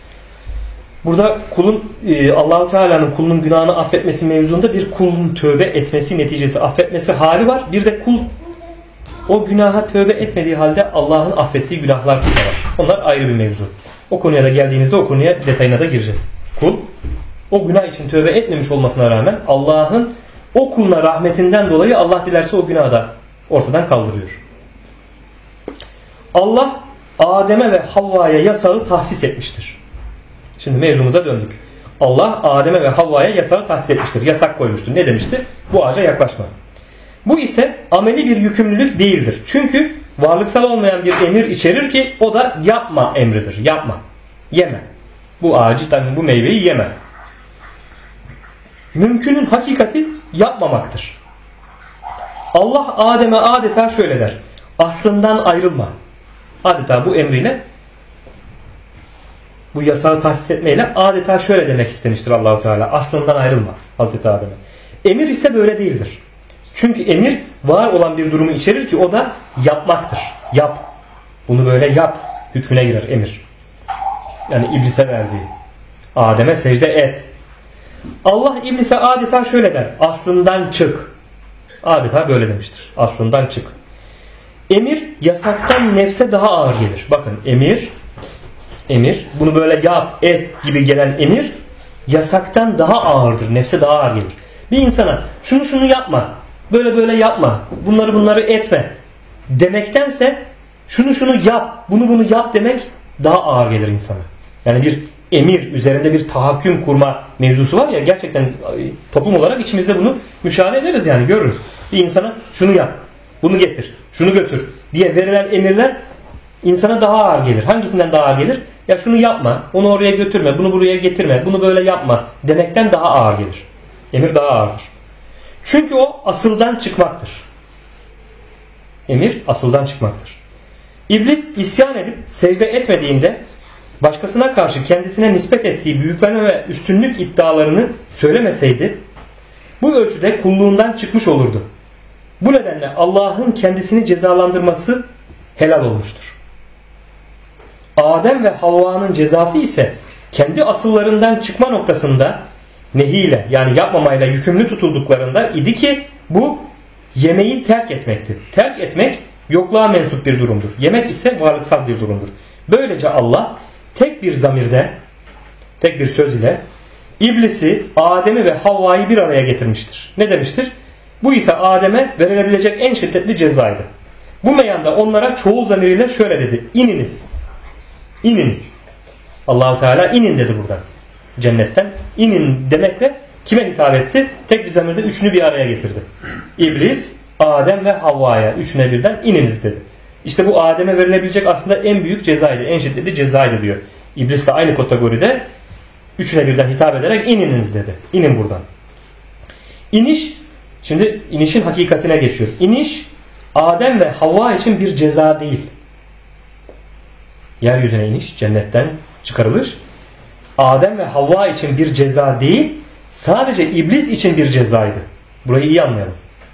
[SPEAKER 1] Burada Allah-u Teala'nın kulunun günahını affetmesi mevzunda bir kulun tövbe etmesi neticesi affetmesi hali var. Bir de kul o günaha tövbe etmediği halde Allah'ın affettiği günahlar da var. Onlar ayrı bir mevzu. O konuya da geldiğimizde o konuya detayına da gireceğiz. Kul o günah için tövbe etmemiş olmasına rağmen Allah'ın o kuluna rahmetinden dolayı Allah dilerse o günahı da ortadan kaldırıyor. Allah Adem'e ve Havva'ya yasağı tahsis etmiştir. Şimdi mevzumuza döndük. Allah Adem'e ve Havva'ya yasağı tahsis etmiştir. Yasak koymuştur. Ne demiştir? Bu ağaca yaklaşma. Bu ise ameli bir yükümlülük değildir. Çünkü varlıksal olmayan bir emir içerir ki o da yapma emridir. Yapma. Yeme. Bu ağacı, bu meyveyi yeme. Mümkünün hakikati yapmamaktır. Allah Adem'e adeta şöyle der. Aslından ayrılma. Adeta bu emriyle, bu yasağı tahsis etmeyle adeta şöyle demek istemiştir Allah-u Teala. Aslından ayrılma Hazreti Adem'e. Emir ise böyle değildir. Çünkü emir var olan bir durumu içerir ki o da yapmaktır. Yap. Bunu böyle yap hükmüne girer emir. Yani iblise verdiği. Adem'e secde et. Allah iblise adeta şöyle der. Aslından çık. Adeta böyle demiştir. Aslından çık. Emir yasaktan nefse daha ağır gelir. Bakın emir bunu böyle yap et gibi gelen emir yasaktan daha ağırdır. Nefse daha ağır gelir. Bir insana şunu yapma. Böyle yapma. Bunları etme. Demektense şunu yap. Bunu yap demek daha ağır gelir insana. Yani bir emir üzerinde bir tahakküm kurma mevzusu var ya, gerçekten toplum olarak içimizde bunu müşahede ederiz, yani görürüz. Bir insana şunu yap, bunu getir, şunu götür diye verilen emirler insana daha ağır gelir. Hangisinden daha ağır gelir? Ya şunu yapma, onu oraya götürme, bunu buraya getirme, bunu böyle yapma demekten daha ağır gelir. Emir daha ağırdır. Çünkü o asıldan çıkmaktır. Emir asıldan çıkmaktır. İblis isyan edip secde etmediğinde başkasına karşı kendisine nispet ettiği büyükleme ve üstünlük iddialarını söylemeseydi bu ölçüde kulluğundan çıkmış olurdu. Bu nedenle Allah'ın kendisini cezalandırması helal olmuştur. Adem ve Havva'nın cezası ise kendi asıllarından çıkma noktasında nehiyle, yani yapmamayla yükümlü tutulduklarında idi ki bu yemeği terk etmektir. Terk etmek yokluğa mensup bir durumdur. Yemek ise varlıksal bir durumdur. Böylece Allah tek bir zamirde, tek bir söz ile İblisi, Adem'i ve Havva'yı bir araya getirmiştir. Ne demiştir? Bu ise Adem'e verilebilecek en şiddetli cezaydı. Bu meyanda onlara çoğul zamiriyle şöyle dedi. İniniz. İniniz. Allah-u Teala inin dedi buradan. Cennetten. İnin demekle kime hitap etti? Tek bir zamirde üçünü bir araya getirdi. İblis, Adem ve Havva'ya üçüne birden ininiz dedi. İşte bu Adem'e verilebilecek aslında en büyük cezaydı. En şiddetli cezaydı diyor. İblis de aynı kategoride üçüne birden hitap ederek ininiz dedi. İnin buradan. İniş, şimdi inişin hakikatine geçiyor. İniş Adem ve Havva için bir ceza değil. Yeryüzüne iniş, cennetten çıkarılış Adem ve Havva için bir ceza değil, sadece iblis için bir cezaydı. Burayı iyi anlayalım.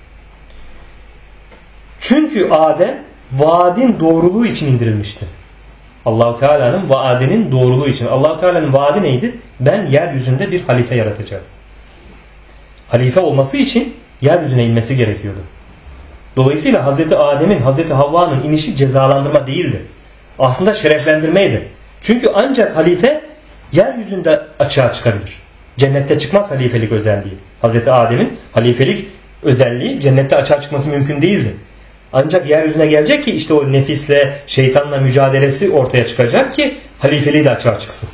[SPEAKER 1] Çünkü Adem vaadin doğruluğu için indirilmişti. Allah-u Teala'nın vaadinin doğruluğu için. Allah-u Teala'nın vaadi neydi? Ben yeryüzünde bir halife yaratacağım. Halife olması için yeryüzüne inmesi gerekiyordu. Dolayısıyla Hazreti Adem'in, Hazreti Havva'nın inişi cezalandırma değildi. Aslında şereflendirmeydi. Çünkü ancak halife yeryüzünde açığa çıkabilir. Cennette çıkmaz halifelik özelliği. Hazreti Adem'in halifelik özelliği cennette açığa çıkması mümkün değildi. Ancak yeryüzüne gelecek ki işte o nefisle, şeytanla mücadelesi ortaya çıkacak ki halifeliği de açığa çıksın.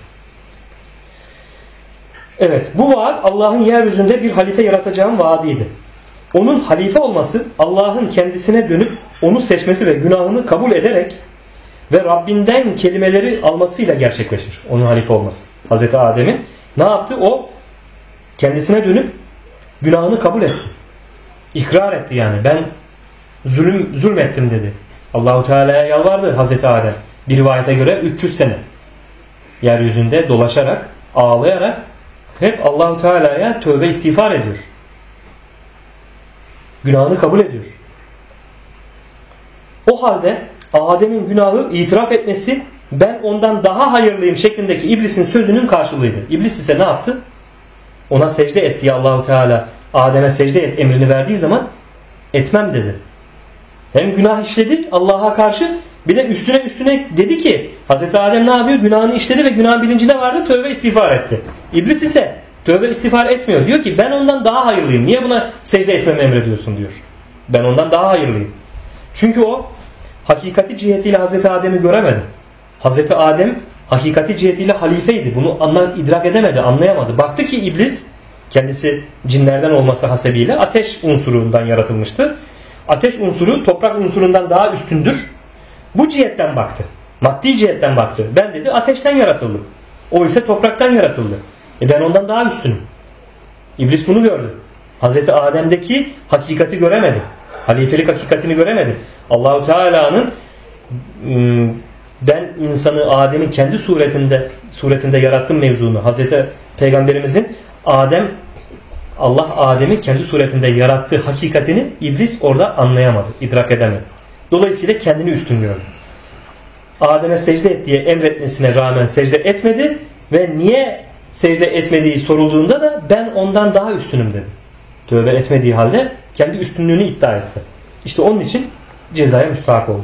[SPEAKER 1] Evet, bu vaat Allah'ın yeryüzünde bir halife yaratacağım vaadiydi. Onun halife olması Allah'ın kendisine dönüp onu seçmesi ve günahını kabul ederek ve Rabbinden kelimeleri almasıyla gerçekleşir. Onun halife olması. Hazreti Adem'in ne yaptı? O kendisine dönüp günahını kabul etti. İkrar etti yani. Ben zulmettim dedi. Allahu Teala'ya yalvardı Hazreti Adem. Bir rivayete göre 300 sene yeryüzünde dolaşarak, ağlayarak hep Allahu Teala'ya tövbe istiğfar ediyor. Günahını kabul ediyor. O halde Adem'in günahı itiraf etmesi ben ondan daha hayırlıyım şeklindeki iblisin sözünün karşılığıydı. İblis ise ne yaptı? Ona secde et diye Allahu Teala Adem'e secde et emrini verdiği zaman etmem dedi. Hem günah işledi Allah'a karşı, bir de üstüne dedi ki Hazreti Adem ne yapıyor? Günahını işledi ve günahın bilincine vardı, tövbe istiğfar etti. İblis ise tövbe istiğfar etmiyor. Diyor ki ben ondan daha hayırlıyım. Niye buna secde etmemi emrediyorsun diyor. Ben ondan daha hayırlıyım. Çünkü o hakikati cihetiyle Hazreti Adem'i göremedi. Hazreti Adem hakikati cihetiyle halifeydi. Bunu idrak edemedi, anlayamadı. Baktı ki iblis, kendisi cinlerden olması hasebiyle ateş unsurundan yaratılmıştı. Ateş unsuru toprak unsurundan daha üstündür. Bu cihetten baktı. Maddi cihetten baktı. Ben dedi ateşten yaratıldım. O ise topraktan yaratıldı. Ben ondan daha üstünüm. İblis bunu gördü. Hazreti Adem'deki hakikati göremedi. Halifelik hakikatini göremedi. Allahu Teala'nın ben insanı Adem'i kendi suretinde yarattım mevzunu, Hazreti Peygamberimizin Allah Adem'i kendi suretinde yarattığı hakikatini iblis orada anlayamadı, idrak edemedi. Dolayısıyla kendini üstün gördü. Adem'e secde et diye emretmesine rağmen secde etmedi ve niye secde etmediği sorulduğunda da ben ondan daha üstünüm dedi. Tövbe etmediği halde kendi üstünlüğünü iddia etti. İşte onun için cezaya müstahak oldu.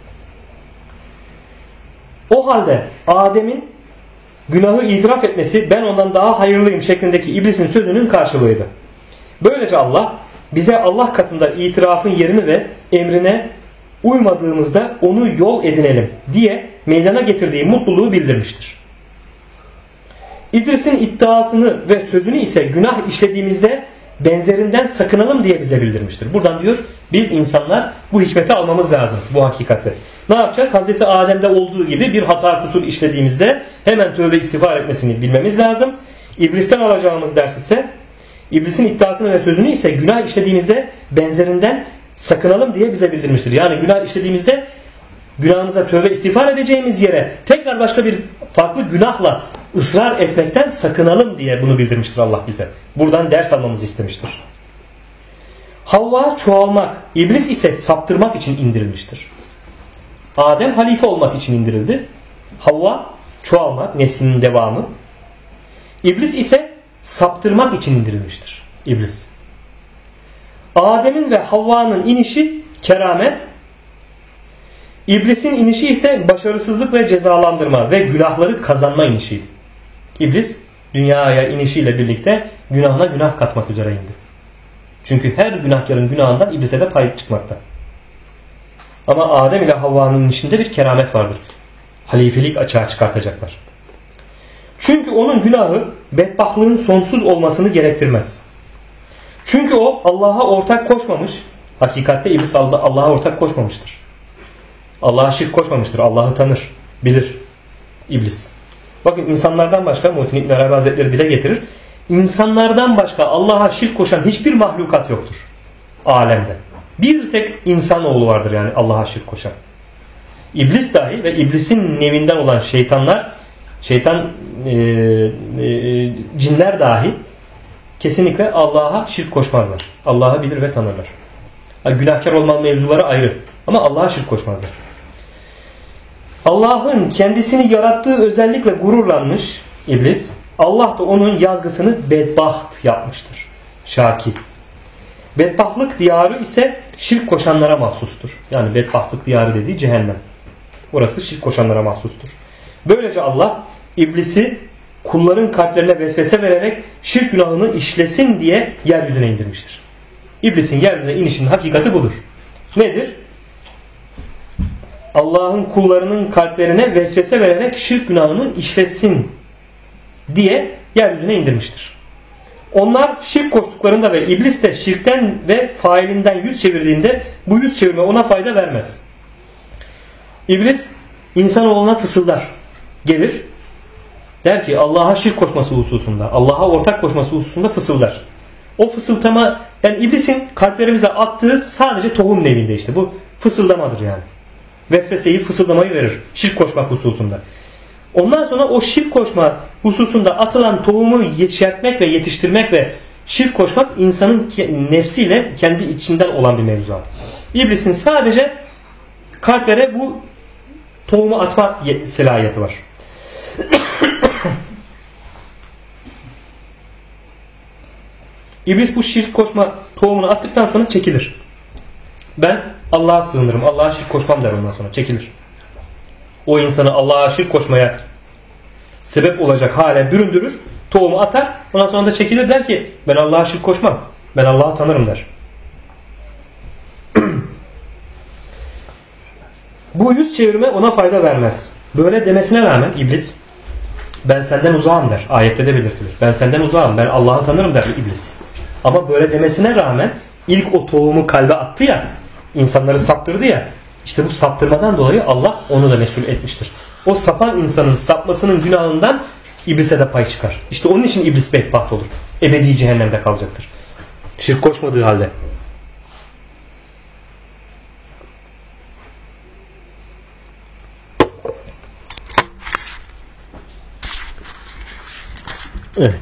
[SPEAKER 1] O halde Adem'in günahı itiraf etmesi ben ondan daha hayırlıyım şeklindeki iblisin sözünün karşılığıydı. Böylece Allah bize Allah katında itirafın yerini ve emrine uymadığımızda onu yol edinelim diye meydana getirdiği mutluluğu bildirmiştir. İdris'in iddiasını ve sözünü ise günah işlediğimizde benzerinden sakınalım diye bize bildirmiştir. Buradan diyor biz insanlar bu hikmeti almamız lazım, bu hakikati. Ne yapacağız? Hazreti Adem'de olduğu gibi bir hata kusur işlediğimizde hemen tövbe istiğfar etmesini bilmemiz lazım. İblisten alacağımız ders ise İblisin iddiasını ve sözünü ise günah işlediğimizde benzerinden sakınalım diye bize bildirmiştir. Yani günah işlediğimizde günahımıza tövbe istiğfar edeceğimiz yere tekrar başka bir farklı günahla ısrar etmekten sakınalım diye bunu bildirmiştir Allah bize. Buradan ders almamızı istemiştir. Havva çoğalmak, iblis ise saptırmak için indirilmiştir. Adem halife olmak için indirildi. Havva çoğalmak, neslinin devamı. İblis ise saptırmak için indirilmiştir. İblis. Adem'in ve Havva'nın inişi keramet, İblisin inişi ise başarısızlık ve cezalandırma ve günahları kazanma inişi. İblis dünyaya inişiyle birlikte günahına günah katmak üzere indi. Çünkü her günahkarın günahından iblise de pay çıkmakta. Ama Adem ile Havva'nın inişinde bir keramet vardır. Halifelik açığa çıkartacaklar. Çünkü onun günahı bedbahtlığın sonsuz olmasını gerektirmez. Çünkü o Allah'a ortak koşmamış. Hakikatte iblis Allah'a ortak koşmamıştır. Allah'a şirk koşmamıştır. Allah'ı tanır, bilir iblis. Bakın insanlardan başka Muhittin İbn Arabi Hazretleri dile getirir. İnsanlardan başka Allah'a şirk koşan hiçbir mahlukat yoktur alemde. Bir tek insanoğlu vardır yani Allah'a şirk koşan. İblis dahi ve iblisin nevinden olan cinler dahi kesinlikle Allah'a şirk koşmazlar. Allah'ı bilir ve tanırlar. Yani günahkar olma mevzuları ayrı ama Allah'a şirk koşmazlar. Allah'ın kendisini yarattığı özellikle gururlanmış iblis, Allah da onun yazgısını bedbaht yapmıştır. Şaki. Bedbahtlık diyarı ise şirk koşanlara mahsustur. Yani bedbahtlık diyarı dediği cehennem. Orası şirk koşanlara mahsustur. Böylece Allah iblisi kulların kalplerine vesvese vererek şirk günahını işlesin diye yeryüzüne indirmiştir. İblisin yeryüzüne inişinin hakikati budur. Nedir? Allah'ın kullarının kalplerine vesvese vererek şirk günahını işlesin diye yeryüzüne indirmiştir. Onlar şirk koştuklarında ve iblis de şirkten ve failinden yüz çevirdiğinde bu yüz çevirme ona fayda vermez. İblis insanoğluna fısıldar. Gelir. Der ki Allah'a şirk koşması hususunda, Allah'a ortak koşması hususunda fısıldar. O fısıltama yani iblisin kalplerimize attığı sadece tohum nevinde işte. Bu fısıldamadır yani. Vesveseyi, fısıldamayı verir şirk koşmak hususunda. Ondan sonra o şirk koşma hususunda atılan tohumu yeşertmek ve yetiştirmek ve şirk koşmak insanın nefsiyle kendi içinden olan bir mevzuat. İblisin sadece kalplere bu tohumu atma selahiyeti var. İblis bu şirk koşma tohumunu attıktan sonra çekilir. Ben Allah'a sığınırım, Allah'a şirk koşmam der, ondan sonra çekilir. O insanı Allah'a şirk koşmaya sebep olacak hale büründürür, tohumu atar, ondan sonra da çekilir, der ki ben Allah'a şirk koşmam, ben Allah'ı tanırım der. Bu yüz çevirme ona fayda vermez. Böyle demesine rağmen iblis ben senden uzağım der. Ayette de belirtilir. Ben senden uzağım, ben Allah'ı tanırım der iblis. Ama böyle demesine rağmen ilk o tohumu kalbe attı ya, insanları saptırdı ya, işte bu saptırmadan dolayı Allah onu da mesul etmiştir. O sapan insanın sapmasının günahından iblise de pay çıkar. İşte onun için iblis bedbaht olur. Ebedi cehennemde kalacaktır. Şirk koşmadığı halde. Evet.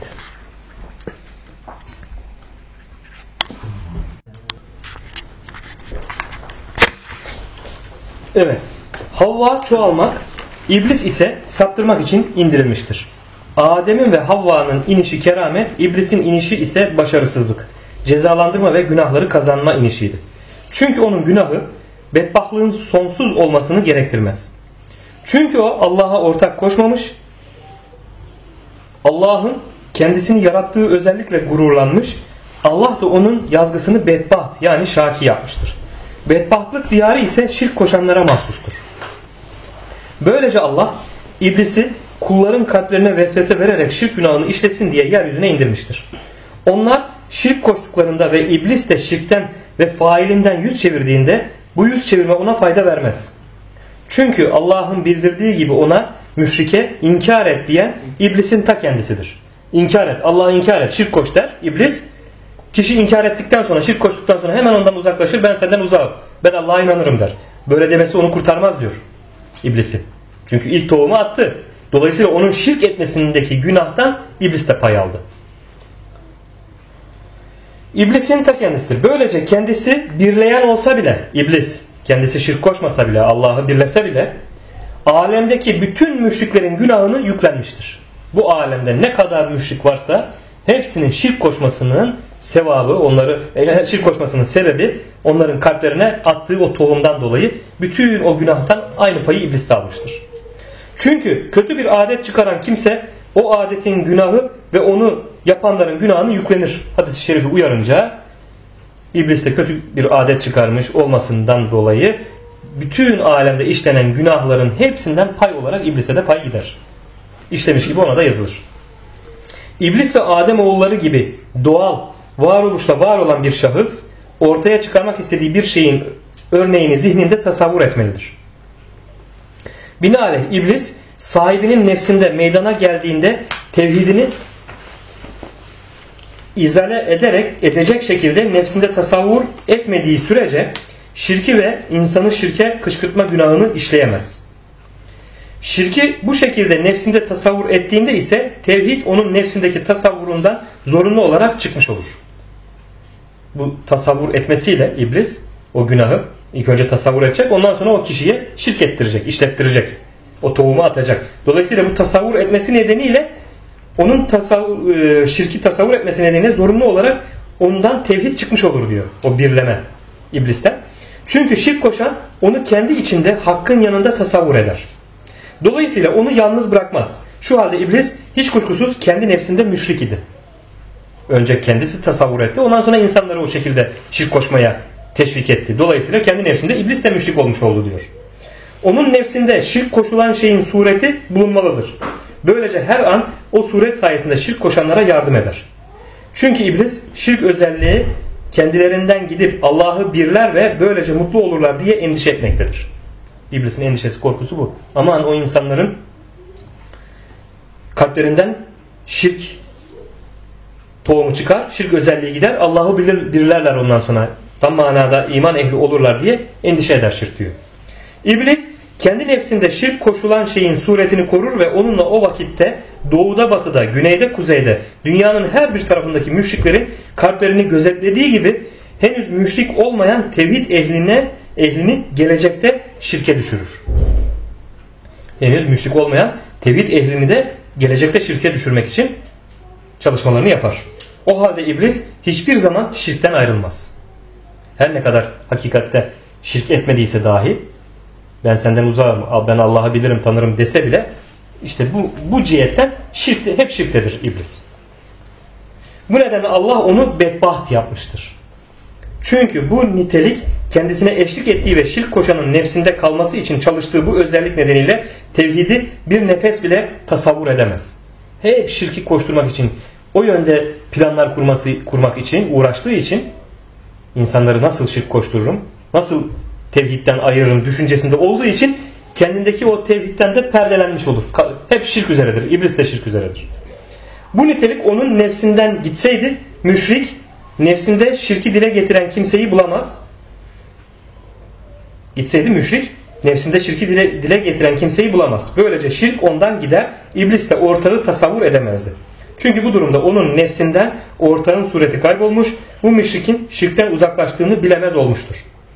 [SPEAKER 1] Evet. Havva çoğalmak, iblis ise saptırmak için indirilmiştir. Adem'in ve Havva'nın inişi keramet, iblisin inişi ise başarısızlık, cezalandırma ve günahları kazanma inişiydi. Çünkü onun günahı bedbahtlığın sonsuz olmasını gerektirmez. Çünkü o Allah'a ortak koşmamış, Allah'ın kendisini yarattığı özellikle gururlanmış, Allah da onun yazgısını bedbaht yani şaki yapmıştır. Bedbahtlık diyarı ise şirk koşanlara mahsustur. Böylece Allah iblisi kulların kalplerine vesvese vererek şirk günahını işlesin diye yeryüzüne indirmiştir. Onlar şirk koştuklarında ve iblis de şirkten ve failinden yüz çevirdiğinde bu yüz çevirme ona fayda vermez. Çünkü Allah'ın bildirdiği gibi ona müşrike inkar et diyen iblisin ta kendisidir. İnkar et, Allah'ı inkar et, şirk koş der iblis. Kişi inkar ettikten sonra, şirk koştuktan sonra hemen ondan uzaklaşır. Ben senden uzağım, ben Allah'a inanırım der. Böyle demesi onu kurtarmaz diyor iblisi. Çünkü ilk tohumu attı. Dolayısıyla onun şirk etmesindeki günahtan iblis de pay aldı. İblisin ta kendisidir. Böylece kendisi birleyen olsa bile, iblis kendisi şirk koşmasa bile, Allah'ı birlese bile alemdeki bütün müşriklerin günahını yüklenmiştir. Bu alemde ne kadar müşrik varsa hepsinin şirk koşmasının sevabı, onları şirk koşmasının sebebi onların kalplerine attığı o tohumdan dolayı bütün o günahtan aynı payı iblis de almıştır. Çünkü kötü bir adet çıkaran kimse o adetin günahı ve onu yapanların günahını yüklenir. Hadis-i şerifi uyarınca iblis de kötü bir adet çıkarmış olmasından dolayı bütün alemde işlenen günahların hepsinden pay olarak iblise de pay gider. İşlemiş gibi ona da yazılır. İblis ve Adem oğulları gibi doğal, varoluşta var olan bir şahıs ortaya çıkarmak istediği bir şeyin örneğini zihninde tasavvur etmelidir. Binaenaleyh iblis sahibinin nefsinde meydana geldiğinde tevhidini izale edecek şekilde nefsinde tasavvur etmediği sürece şirki ve insanı şirke kışkırtma günahını işleyemez. Şirki bu şekilde nefsinde tasavvur ettiğinde ise tevhid onun nefsindeki tasavvurundan zorunlu olarak çıkmış olur. Bu tasavvur etmesiyle iblis o günahı ilk önce tasavvur edecek, ondan sonra o kişiye şirk ettirecek, işlettirecek. O tohumu atacak. Dolayısıyla bu tasavvur etmesi nedeniyle onun şirki tasavvur etmesi nedeniyle zorunlu olarak ondan tevhid çıkmış olur diyor. O birleme iblisten. Çünkü şirk koşan onu kendi içinde hakkın yanında tasavvur eder. Dolayısıyla onu yalnız bırakmaz. Şu halde iblis hiç kuşkusuz kendi nefsinde müşrik idi. Önce kendisi tasavvur etti. Ondan sonra insanları o şekilde şirk koşmaya teşvik etti. Dolayısıyla kendi nefsinde iblis de müşrik olmuş oldu diyor. Onun nefsinde şirk koşulan şeyin sureti bulunmalıdır. Böylece her an o suret sayesinde şirk koşanlara yardım eder. Çünkü iblis şirk özelliği kendilerinden gidip Allah'ı birler ve böylece mutlu olurlar diye endişe etmektedir. İblisin endişesi, korkusu bu. Aman o insanların kalplerinden şirk tohumu çıkar, şirk özelliği gider, Allah'ı bilirlerler ondan sonra. Tam manada iman ehli olurlar diye endişe eder şirk diyor. İblis kendi nefsinde şirk koşulan şeyin suretini korur ve onunla o vakitte doğuda batıda, güneyde kuzeyde dünyanın her bir tarafındaki müşriklerin kalplerini gözetlediği gibi henüz müşrik olmayan tevhid ehlini gelecekte şirke düşürür. henüz müşrik olmayan tevhid ehlini de gelecekte şirke düşürmek için çalışmalarını yapar. O halde iblis hiçbir zaman şirkten ayrılmaz. Her ne kadar hakikatte şirk etmediyse dahi, ben senden uzağım, ben Allah'ı bilirim, tanırım dese bile, işte bu cihetten hep şirktedir iblis. Bu nedenle Allah onu bedbaht yapmıştır. Çünkü bu nitelik kendisine eşlik ettiği ve şirk koşanın nefsinde kalması için çalıştığı bu özellik nedeniyle tevhidi bir nefes bile tasavvur edemez. Hep şirki koşturmak için, o yönde planlar kurmak için uğraştığı için, insanları nasıl şirk koştururum, nasıl tevhidden ayırırım düşüncesinde olduğu için kendindeki o tevhidden de perdelenmiş olur. Hep şirk üzeredir. İblis de şirk üzeredir. Bu nitelik onun nefsinden gitseydi müşrik nefsinde şirki dile getiren kimseyi bulamaz. Gitseydi müşrik nefsinde şirki dile getiren kimseyi bulamaz. Böylece şirk ondan gider. İblis de ortağı tasavvur edemezdi. Çünkü bu durumda onun nefsinden ortağın sureti kaybolmuş, bu müşrikin şirkten uzaklaştığını bilemez olmuştur.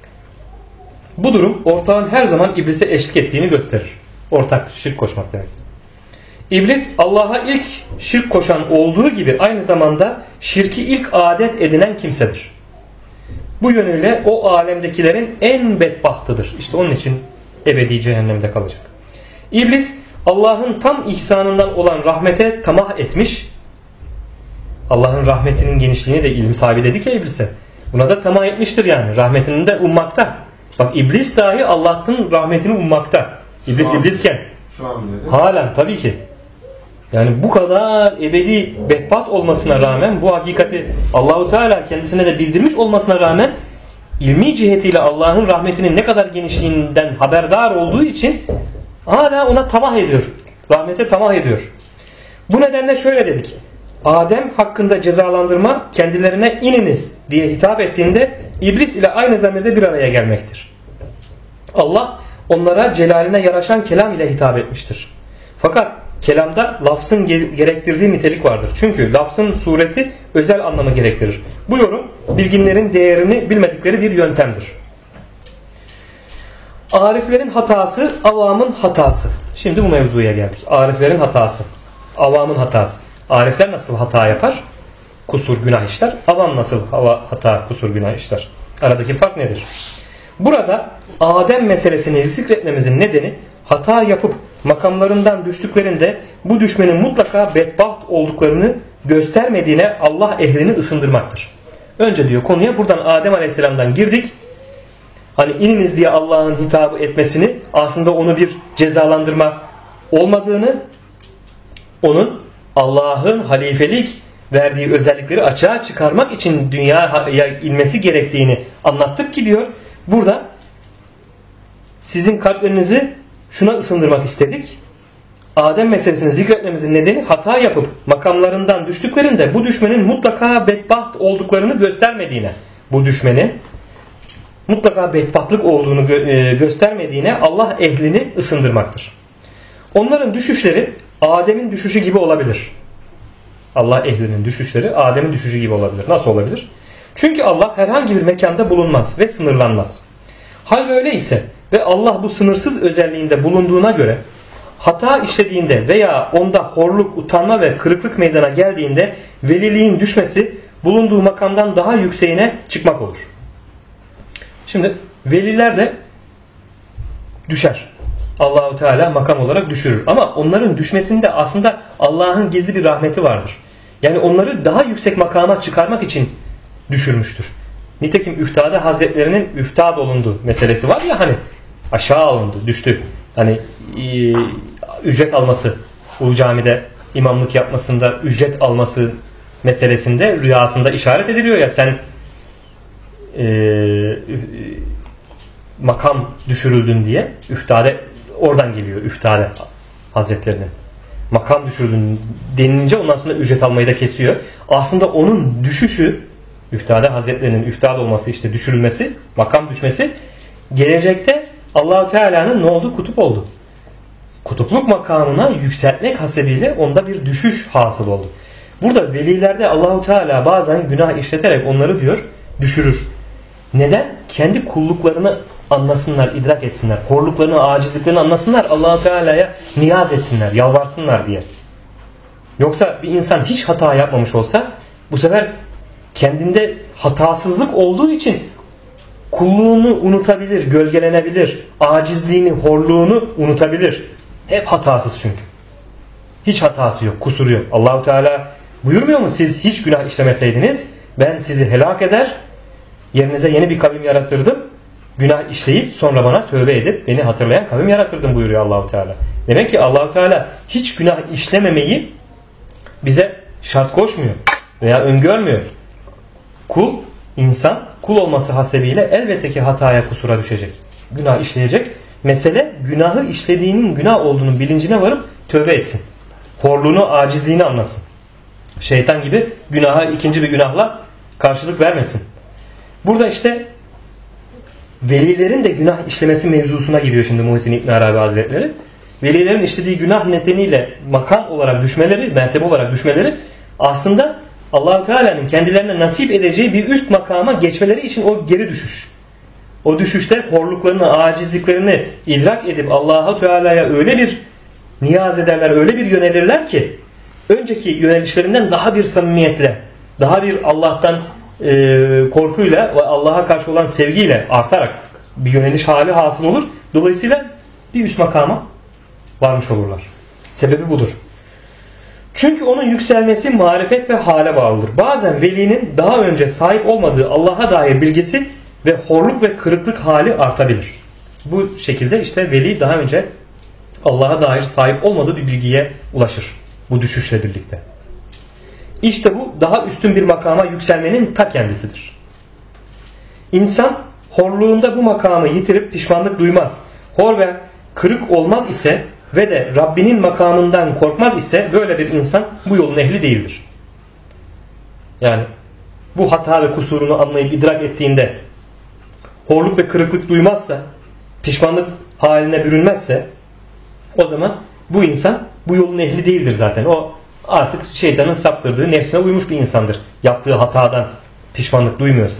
[SPEAKER 1] Bu durum ortağın her zaman iblise eşlik ettiğini gösterir. Ortak şirk koşmak demek. İblis Allah'a ilk şirk koşan olduğu gibi aynı zamanda şirki ilk adet edinen kimsedir. Bu yönüyle o alemdekilerin en bedbahtıdır. İşte onun için ebedi cehennemde kalacak. İblis Allah'ın tam ihsanından olan rahmete tamah etmiş. Allah'ın rahmetinin genişliğini de ilim sahibi dedik ya iblise. Buna da tamah etmiştir yani. Rahmetini de ummakta. Bak iblis dahi Allah'ın rahmetini ummakta. İblis iblisken.
[SPEAKER 2] Şu an bile de.
[SPEAKER 1] Halen tabii ki. Yani bu kadar ebedi bedbaht olmasına rağmen, bu hakikati Allahu Teala kendisine de bildirmiş olmasına rağmen ilmi cihetiyle Allah'ın rahmetinin ne kadar genişliğinden haberdar olduğu için hala ona tamah ediyor. Rahmete tamah ediyor. Bu nedenle şöyle dedik. Adem hakkında cezalandırma kendilerine ininiz diye hitap ettiğinde iblis ile aynı zamirde bir araya gelmektir. Allah onlara celaline yaraşan kelam ile hitap etmiştir. Fakat kelamda lafzın gerektirdiği nitelik vardır. Çünkü lafzın sureti özel anlamı gerektirir. Bu yorum bilginlerin değerini bilmedikleri bir yöntemdir. Ariflerin hatası, avamın hatası. Şimdi bu mevzuya geldik. Ariflerin hatası, avamın hatası. Arifler nasıl hata yapar? Kusur, günah işler. Avam nasıl hata, kusur, günah işler? Aradaki fark nedir? Burada Adem meselesini zikretmemizin nedeni hata yapıp makamlarından düştüklerinde bu düşmenin mutlaka bedbaht olduklarını göstermediğine Allah ehlini ısındırmaktır. Önce diyor konuya buradan Adem Aleyhisselam'dan girdik. Hani ininiz diye Allah'ın hitabı etmesini, aslında onu bir cezalandırma olmadığını, onun Allah'ın halifelik verdiği özellikleri açığa çıkarmak için dünyaya inmesi gerektiğini anlattık ki diyor. Burada sizin kalplerinizi şuna ısındırmak istedik. Adem meselesini zikretmemizin nedeni hata yapıp makamlarından düştüklerinde bu düşmenin mutlaka bedbaht olduklarını göstermediğine, bu düşmenin mutlaka bedbahtlık olduğunu göstermediğine Allah ehlini ısındırmaktır. Onların düşüşleri Adem'in düşüşü gibi olabilir. Allah ehlinin düşüşleri Adem'in düşüşü gibi olabilir. Nasıl olabilir? Çünkü Allah herhangi bir mekanda bulunmaz ve sınırlanmaz. Hal böyle ise ve Allah bu sınırsız özelliğinde bulunduğuna göre hata işlediğinde veya onda horluk, utanma ve kırıklık meydana geldiğinde veliliğin düşmesi bulunduğu makamdan daha yükseğine çıkmak olur. Şimdi veliler de düşer. Allahu Teala makam olarak düşürür. Ama onların düşmesinde aslında Allah'ın gizli bir rahmeti vardır. Yani onları daha yüksek makama çıkarmak için düşürmüştür. Nitekim Üftade Hazretlerinin üftad olundu meselesi var ya, hani aşağı alındı, düştü. Hani ücret alması, Ulu Cami'de imamlık yapmasında ücret alması meselesinde rüyasında işaret ediliyor ya, sen makam düşürüldün diye. Üftade oradan geliyor, Üftade Hazretlerinin. Makam düşürüldün denilince ondan sonra ücret almayı da kesiyor. Aslında onun düşüşü, Üftade Hazretlerinin üftad olması, işte düşürülmesi, makam düşmesi, gelecekte Allah-u Teala'nın ne oldu? Kutup oldu. Kutupluk makamına yükseltmek hasebiyle onda bir düşüş hasıl oldu. Burada velilerde Allah-u Teala bazen günah işleterek onları diyor düşürür. Neden? Kendi kulluklarını anlasınlar, idrak etsinler. Horluklarını, acizliklerini anlasınlar. Allah-u Teala'ya niyaz etsinler, yalvarsınlar diye. Yoksa bir insan hiç hata yapmamış olsa bu sefer kendinde hatasızlık olduğu için kulluğunu unutabilir, gölgelenebilir. Acizliğini, horluğunu unutabilir. Hep hatasız çünkü. Hiç hatası yok, kusuru yok. Allah-u Teala buyurmuyor mu? Siz hiç günah işlemeseydiniz ben sizi helak eder, yerinize yeni bir kavim yaratırdım. Günah işleyip sonra bana tövbe edip beni hatırlayan kavim yaratırdım buyuruyor Allah-u Teala. Demek ki Allah-u Teala hiç günah işlememeyi bize şart koşmuyor veya öngörmüyor. Kul, insan kul olması hasebiyle elbette ki hataya, kusura düşecek. Günah işleyecek. Mesele günahı işlediğinin günah olduğunun bilincine varıp tövbe etsin. Horluğunu, acizliğini anlasın. Şeytan gibi günaha ikinci bir günahla karşılık vermesin. Burada işte velilerin de günah işlemesi mevzusuna giriyor şimdi Muhittin İbn Arabi Hazretleri. Velilerin işlediği günah nedeniyle makam olarak düşmeleri, mertebe olarak düşmeleri aslında Allah-u Teala'nın kendilerine nasip edeceği bir üst makama geçmeleri için o geri düşüş. O düşüşte horluklarını, acizliklerini idrak edip Allah-u Teala'ya öyle bir niyaz ederler, öyle bir yönelirler ki önceki yönelişlerinden daha bir samimiyetle, daha bir Allah'tan korkuyla ve Allah'a karşı olan sevgiyle artarak bir yöneliş hali hasıl olur. Dolayısıyla bir üst makama varmış olurlar. Sebebi budur. Çünkü onun yükselmesi marifet ve hale bağlıdır. Bazen velinin daha önce sahip olmadığı Allah'a dair bilgisi ve horluk ve kırıklık hali artabilir. Bu şekilde işte veli daha önce Allah'a dair sahip olmadığı bir bilgiye ulaşır. Bu düşüşle birlikte. İşte bu daha üstün bir makama yükselmenin ta kendisidir. İnsan horluğunda bu makamı yitirip pişmanlık duymaz. Hor ve kırık olmaz ise ve de Rabbinin makamından korkmaz ise böyle bir insan bu yolun ehli değildir. Yani bu hata ve kusurunu anlayıp idrak ettiğinde horluk ve kırıklık duymazsa, pişmanlık haline bürünmezse o zaman bu insan bu yolun ehli değildir zaten. O artık şeytanın saptırdığı nefsine uymuş bir insandır. Yaptığı hatadan pişmanlık duymuyorsa,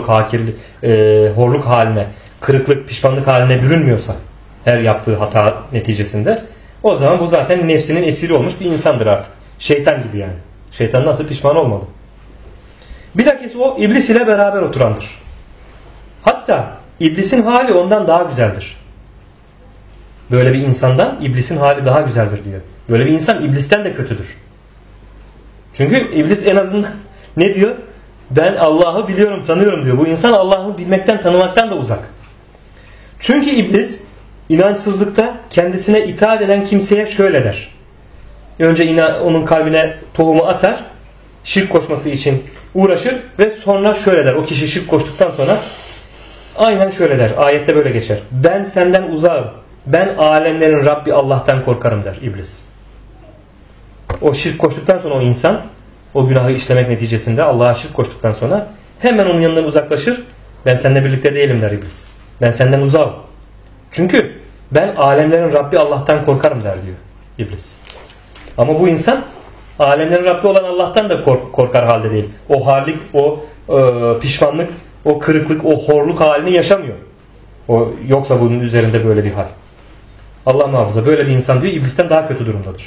[SPEAKER 1] horluk haline, kırıklık, pişmanlık haline bürünmüyorsa her yaptığı hata neticesinde o zaman bu zaten nefsinin esiri olmuş bir insandır artık. Şeytan gibi yani. Şeytan nasıl pişman olmalı? Bilakis o iblis ile beraber oturandır. Hatta iblisin hali ondan daha güzeldir. Böyle bir insandan iblisin hali daha güzeldir diyor. Böyle bir insan iblisten de kötüdür. Çünkü iblis en azından ne diyor? Ben Allah'ı biliyorum, tanıyorum diyor. Bu insan Allah'ı bilmekten, tanımaktan da uzak. Çünkü iblis inançsızlıkta kendisine itaat eden kimseye şöyle der. Önce onun kalbine tohumu atar, şirk koşması için uğraşır ve sonra şöyle der. O kişi şirk koştuktan sonra aynen şöyle der. Ayette böyle geçer. Ben senden uzağım. Ben alemlerin Rabbi Allah'tan korkarım der iblis. O şirk koştuktan sonra o insan o günahı işlemek neticesinde Allah'a şirk koştuktan sonra hemen onun yanından uzaklaşır. Ben seninle birlikte değilim der iblis. Ben senden uzağım. Çünkü ben alemlerin Rabbi Allah'tan korkarım der diyor iblis. Ama bu insan alemlerin Rabbi olan Allah'tan da korkar halde değil. O harlik, o pişmanlık, o kırıklık, o horluk halini yaşamıyor. Yoksa bunun üzerinde böyle bir hal. Allah muhafaza, böyle bir insan diyor iblisten daha kötü durumdadır.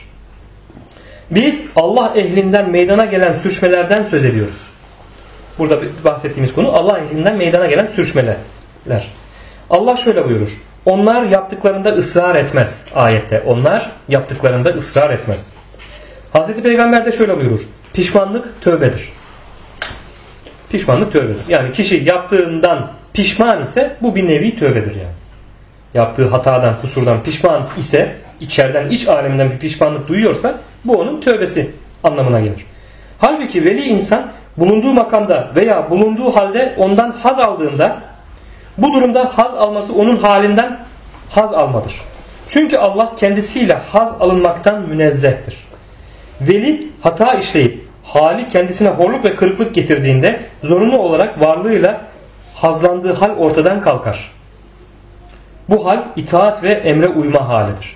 [SPEAKER 1] Biz Allah ehlinden meydana gelen sürçmelerden söz ediyoruz. Burada bahsettiğimiz konu Allah ehlinden meydana gelen sürçmeler. Allah şöyle buyurur. Onlar yaptıklarında ısrar etmez ayette. Onlar yaptıklarında ısrar etmez. Hazreti Peygamber de şöyle buyurur. Pişmanlık tövbedir. Pişmanlık tövbedir. Yani kişi yaptığından pişman ise bu bir nevi tövbedir yani. Yaptığı hatadan, kusurdan pişman ise, içeriden, iç aleminden bir pişmanlık duyuyorsa bu onun tövbesi anlamına gelir. Halbuki veli insan bulunduğu makamda veya bulunduğu halde ondan haz aldığında bu durumda haz alması onun halinden haz almadır. Çünkü Allah kendisiyle haz alınmaktan münezzehtir. Veli hata işleyip hali kendisine horluk ve kırıklık getirdiğinde zorunlu olarak varlığıyla hazlandığı hal ortadan kalkar. Bu hal itaat ve emre uyma halidir.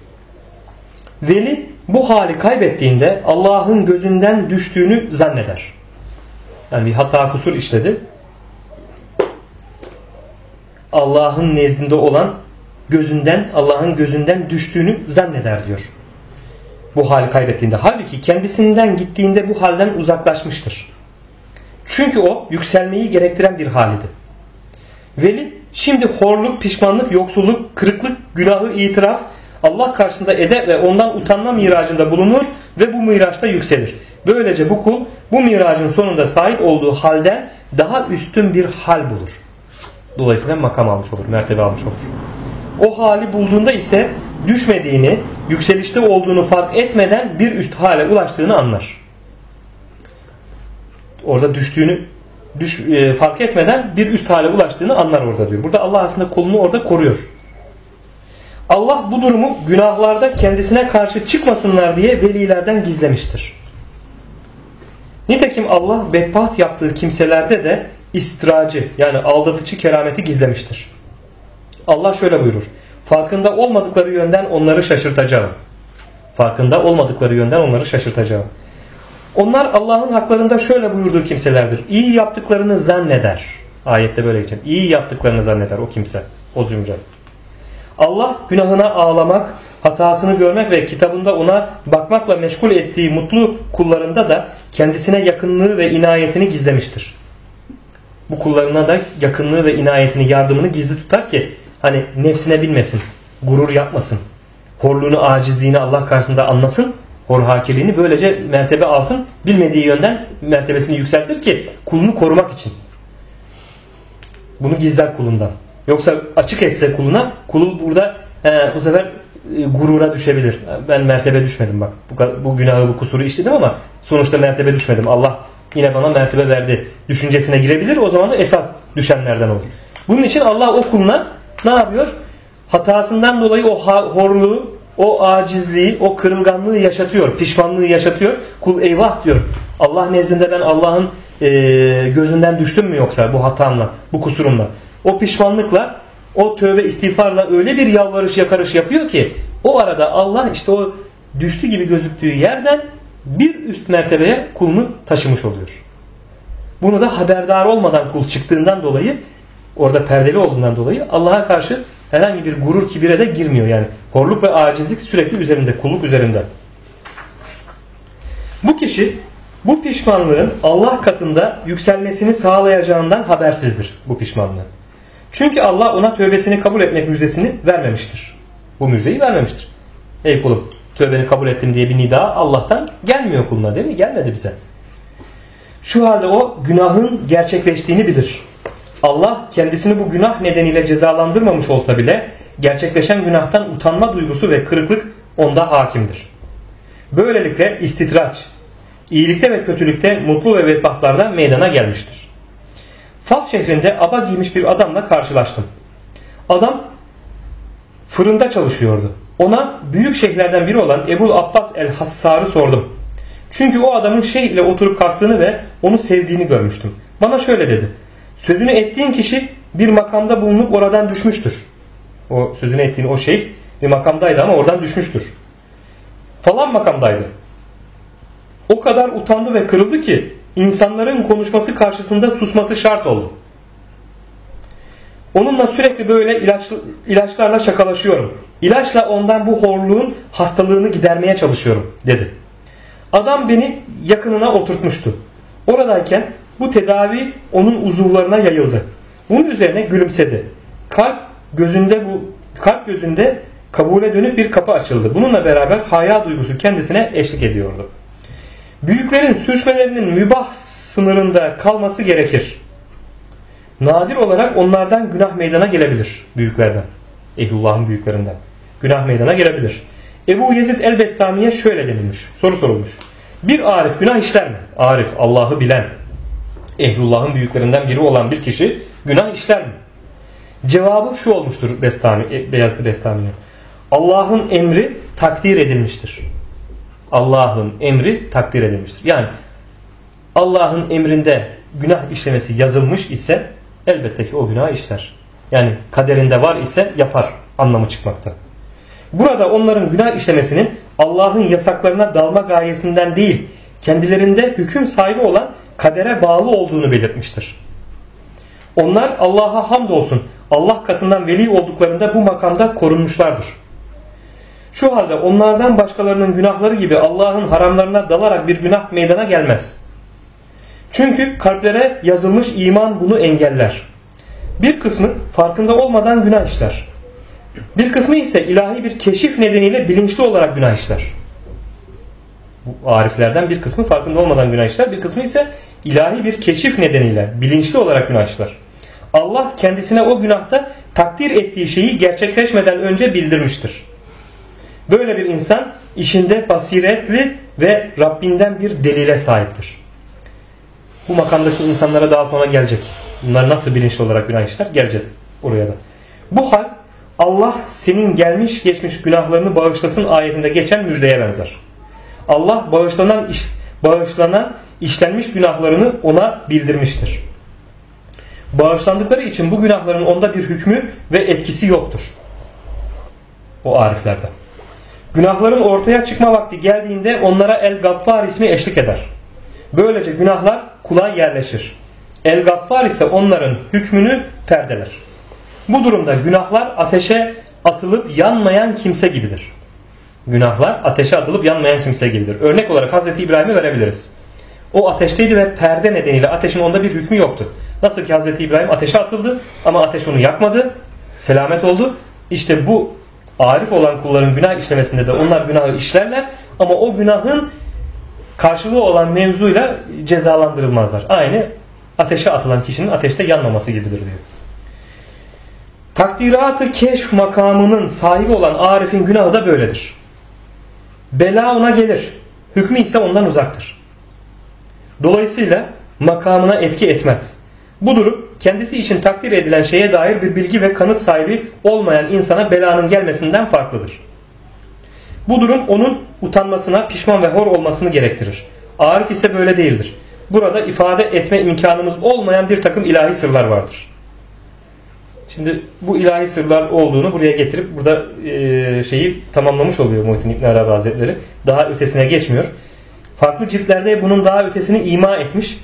[SPEAKER 1] Veli bu hali kaybettiğinde Allah'ın gözünden düştüğünü zanneder. Yani bir hata kusur işledi. Allah'ın nezdinde olan Allah'ın gözünden düştüğünü zanneder diyor. Bu hali kaybettiğinde. Halbuki kendisinden gittiğinde bu halden uzaklaşmıştır. Çünkü o yükselmeyi gerektiren bir halidi. Veli şimdi horluk, pişmanlık, yoksulluk, kırıklık, günahı itiraf Allah karşısında eder ve ondan utanma miracında bulunur ve bu miraçta yükselir. Böylece bu kul bu miracın sonunda sahip olduğu halden daha üstün bir hal bulur. Dolayısıyla makam almış olur, mertebe almış olur. O hali bulduğunda ise düşmediğini, yükselişte olduğunu fark etmeden bir üst hale ulaştığını anlar. Orada düştüğünü fark etmeden bir üst hale ulaştığını anlar orada diyor. Burada Allah aslında kulunu orada koruyor. Allah bu durumu günahlarda kendisine karşı çıkmasınlar diye velilerden gizlemiştir. Nitekim Allah bedbaht yaptığı kimselerde de istidracı yani aldatıcı kerameti gizlemiştir. Allah şöyle buyurur. Farkında olmadıkları yönden onları şaşırtacağım. Farkında olmadıkları yönden onları şaşırtacağım. Onlar Allah'ın haklarında şöyle buyurduğu kimselerdir. İyi yaptıklarını zanneder. Ayette böyle geçer. İyi yaptıklarını zanneder o kimse. O zümre. Allah günahına ağlamak, hatasını görmek ve kitabında ona bakmakla meşgul ettiği mutlu kullarında da kendisine yakınlığı ve inayetini gizlemiştir. Bu kullarına da yakınlığı ve inayetini, yardımını gizli tutar ki hani nefsine bilmesin, gurur yapmasın, horluğunu, acizliğini Allah karşısında anlasın, horhakiliğini böylece mertebe alsın, bilmediği yönden mertebesini yükseltir ki kulunu korumak için. Bunu gizler kulundan. Yoksa açık etse kuluna, kul burada bu sefer gurura düşebilir. Ben mertebe düşmedim bak. Bu günahı, bu kusuru işledim ama sonuçta mertebe düşmedim. Allah yine bana mertebe verdi düşüncesine girebilir. O zaman da esas düşenlerden olur. Bunun için Allah o kuluna ne yapıyor? Hatasından dolayı o horluğu, o acizliği, o kırılganlığı yaşatıyor. Pişmanlığı yaşatıyor. Kul eyvah diyor. Allah nezdinde ben Allah'ın gözünden düştüm mü yoksa bu hatamla, bu kusurumla? O pişmanlıkla, o tövbe istiğfarla öyle bir yalvarış yakarış yapıyor ki o arada Allah işte o düştü gibi gözüktüğü yerden bir üst mertebeye kulunu taşımış oluyor. Bunu da haberdar olmadan kul çıktığından dolayı, orada perdeli olduğundan dolayı Allah'a karşı herhangi bir gurur, kibire de girmiyor yani. Horluk ve acizlik sürekli üzerinde, kulluk üzerinde. Bu kişi bu pişmanlığın Allah katında yükselmesini sağlayacağından habersizdir bu pişmanlığı. Çünkü Allah ona tövbesini kabul etmek müjdesini vermemiştir. Bu müjdeyi vermemiştir. Ey kulum tövbeni kabul ettim diye bir nida Allah'tan gelmiyor kuluna değil mi? Gelmedi bize. Şu halde o günahın gerçekleştiğini bilir. Allah kendisini bu günah nedeniyle cezalandırmamış olsa bile gerçekleşen günahtan utanma duygusu ve kırıklık onda hakimdir. Böylelikle istidraç, iyilikte ve kötülükte mutlu ve bedbahtlarda meydana gelmiştir. Fas şehrinde aba giymiş bir adamla karşılaştım. Adam fırında çalışıyordu. Ona büyük şeyhlerden biri olan Ebul Abbas el-Hassar'ı sordum. Çünkü o adamın şeyh ile oturup kalktığını ve onu sevdiğini görmüştüm. Bana şöyle dedi. Sözünü ettiğin kişi bir makamda bulunup oradan düşmüştür. O sözünü ettiğin o şeyh bir makamdaydı ama oradan düşmüştür. Falan makamdaydı. O kadar utandı ve kırıldı ki insanların konuşması karşısında susması şart oldu. Onunla sürekli böyle ilaçlarla şakalaşıyorum. İlaçla ondan bu horluğun hastalığını gidermeye çalışıyorum dedi. Adam beni yakınına oturtmuştu. Oradayken bu tedavi onun uzuvlarına yayıldı. Bunun üzerine gülümsedi. Kalp gözünde kabule dönük bir kapı açıldı. Bununla beraber haya duygusu kendisine eşlik ediyordu. Büyüklerin sürçmelerinin mübah sınırında kalması gerekir. Nadir olarak onlardan günah meydana gelebilir. Büyüklerden. Ehlullah'ın büyüklerinden. Günah meydana gelebilir. Ebu Yezid el-Bestami'ye şöyle denilmiş. Soru sorulmuş. Bir arif günah işler mi? Arif, Allah'ı bilen, Ehlullah'ın büyüklerinden biri olan bir kişi günah işler mi? Cevabı şu olmuştur Beyazıt Bestami'nin. Allah'ın emri takdir edilmiştir. Allah'ın emri takdir edilmiştir. Yani Allah'ın emrinde günah işlemesi yazılmış ise elbette ki o günah işler. Yani kaderinde var ise yapar anlamı çıkmakta. Burada onların günah işlemesinin Allah'ın yasaklarına dalma gayesinden değil, kendilerinde hüküm sahibi olan kadere bağlı olduğunu belirtmiştir. Onlar Allah'a hamdolsun Allah katından veli olduklarında bu makamda korunmuşlardır. Şu halde onlardan başkalarının günahları gibi Allah'ın haramlarına dalarak bir günah meydana gelmez. Çünkü kalplere yazılmış iman bunu engeller. Bir kısmı farkında olmadan günah işler. Bir kısmı ise ilahi bir keşif nedeniyle bilinçli olarak günah işler. Bu ariflerden bir kısmı farkında olmadan günah işler. Bir kısmı ise ilahi bir keşif nedeniyle bilinçli olarak günah işler. Allah kendisine o günahta takdir ettiği şeyi gerçekleşmeden önce bildirmiştir. Böyle bir insan işinde basiretli ve Rabbinden bir delile sahiptir. Bu makamdaki insanlara daha sonra gelecek. Bunlar nasıl bilinçli olarak günah işler? Geleceğiz oraya da. Bu hal Allah senin gelmiş geçmiş günahlarını bağışlasın ayetinde geçen müjdeye benzer. Allah bağışlanan işlenmiş günahlarını ona bildirmiştir. Bağışlandıkları için bu günahların onda bir hükmü ve etkisi yoktur. O ariflerden. Günahların ortaya çıkma vakti geldiğinde onlara El-Gaffar ismi eşlik eder. Böylece günahlar kula yerleşir. El-Gaffar ise onların hükmünü perdeler. Bu durumda günahlar ateşe atılıp yanmayan kimse gibidir. Günahlar ateşe atılıp yanmayan kimse gibidir. Örnek olarak Hazreti İbrahim'i verebiliriz. O ateşteydi ve perde nedeniyle ateşin onda bir hükmü yoktu. Nasıl ki Hazreti İbrahim ateşe atıldı ama ateş onu yakmadı, selamet oldu. İşte bu arif olan kulların günah işlemesinde de onlar günahı işlerler ama o günahın karşılığı olan mevzuyla cezalandırılmazlar. Aynı ateşe atılan kişinin ateşte yanmaması gibidir diyor. Takdirat-ı keşf makamının sahibi olan arifin günahı da böyledir. Bela ona gelir, hükmü ise ondan uzaktır. Dolayısıyla makamına etki etmez. Bu durum kendisi için takdir edilen şeye dair bir bilgi ve kanıt sahibi olmayan insana belanın gelmesinden farklıdır. Bu durum onun utanmasına, pişman ve hor olmasını gerektirir. Arif ise böyle değildir. Burada ifade etme imkanımız olmayan bir takım ilahi sırlar vardır. Şimdi bu ilahi sırlar olduğunu buraya getirip burada şeyi tamamlamış oluyor Muhittin İbn Arabi Hazretleri. Daha ötesine geçmiyor. Farklı ciltlerde bunun daha ötesini ima etmiş.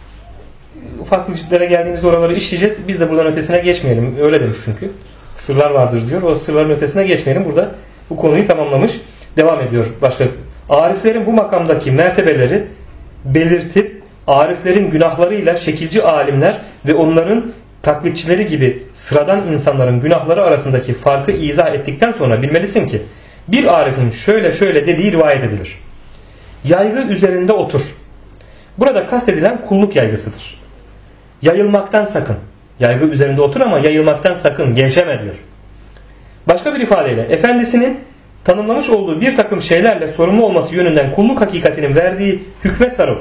[SPEAKER 1] Farklı ciltlere geldiğimizde oraları işleyeceğiz. Biz de buradan ötesine geçmeyelim. Öyle demiş çünkü. Sırlar vardır diyor. O sırların ötesine geçmeyelim. Burada bu konuyu tamamlamış. Devam ediyor başka. Ariflerin bu makamdaki mertebeleri belirtip ariflerin günahlarıyla şekilci alimler ve onların taklitçileri gibi sıradan insanların günahları arasındaki farkı izah ettikten sonra bilmelisin ki bir arifin şöyle şöyle dediği rivayet edilir. Yaygı üzerinde otur. Burada kastedilen kulluk yaygısıdır. Yayılmaktan sakın. Yaygı üzerinde otur ama yayılmaktan sakın. Gevşeme diyor. Başka bir ifadeyle efendisinin tanımlamış olduğu bir takım şeylerle sorumlu olması yönünden kulluk hakikatinin verdiği hükme sarıl.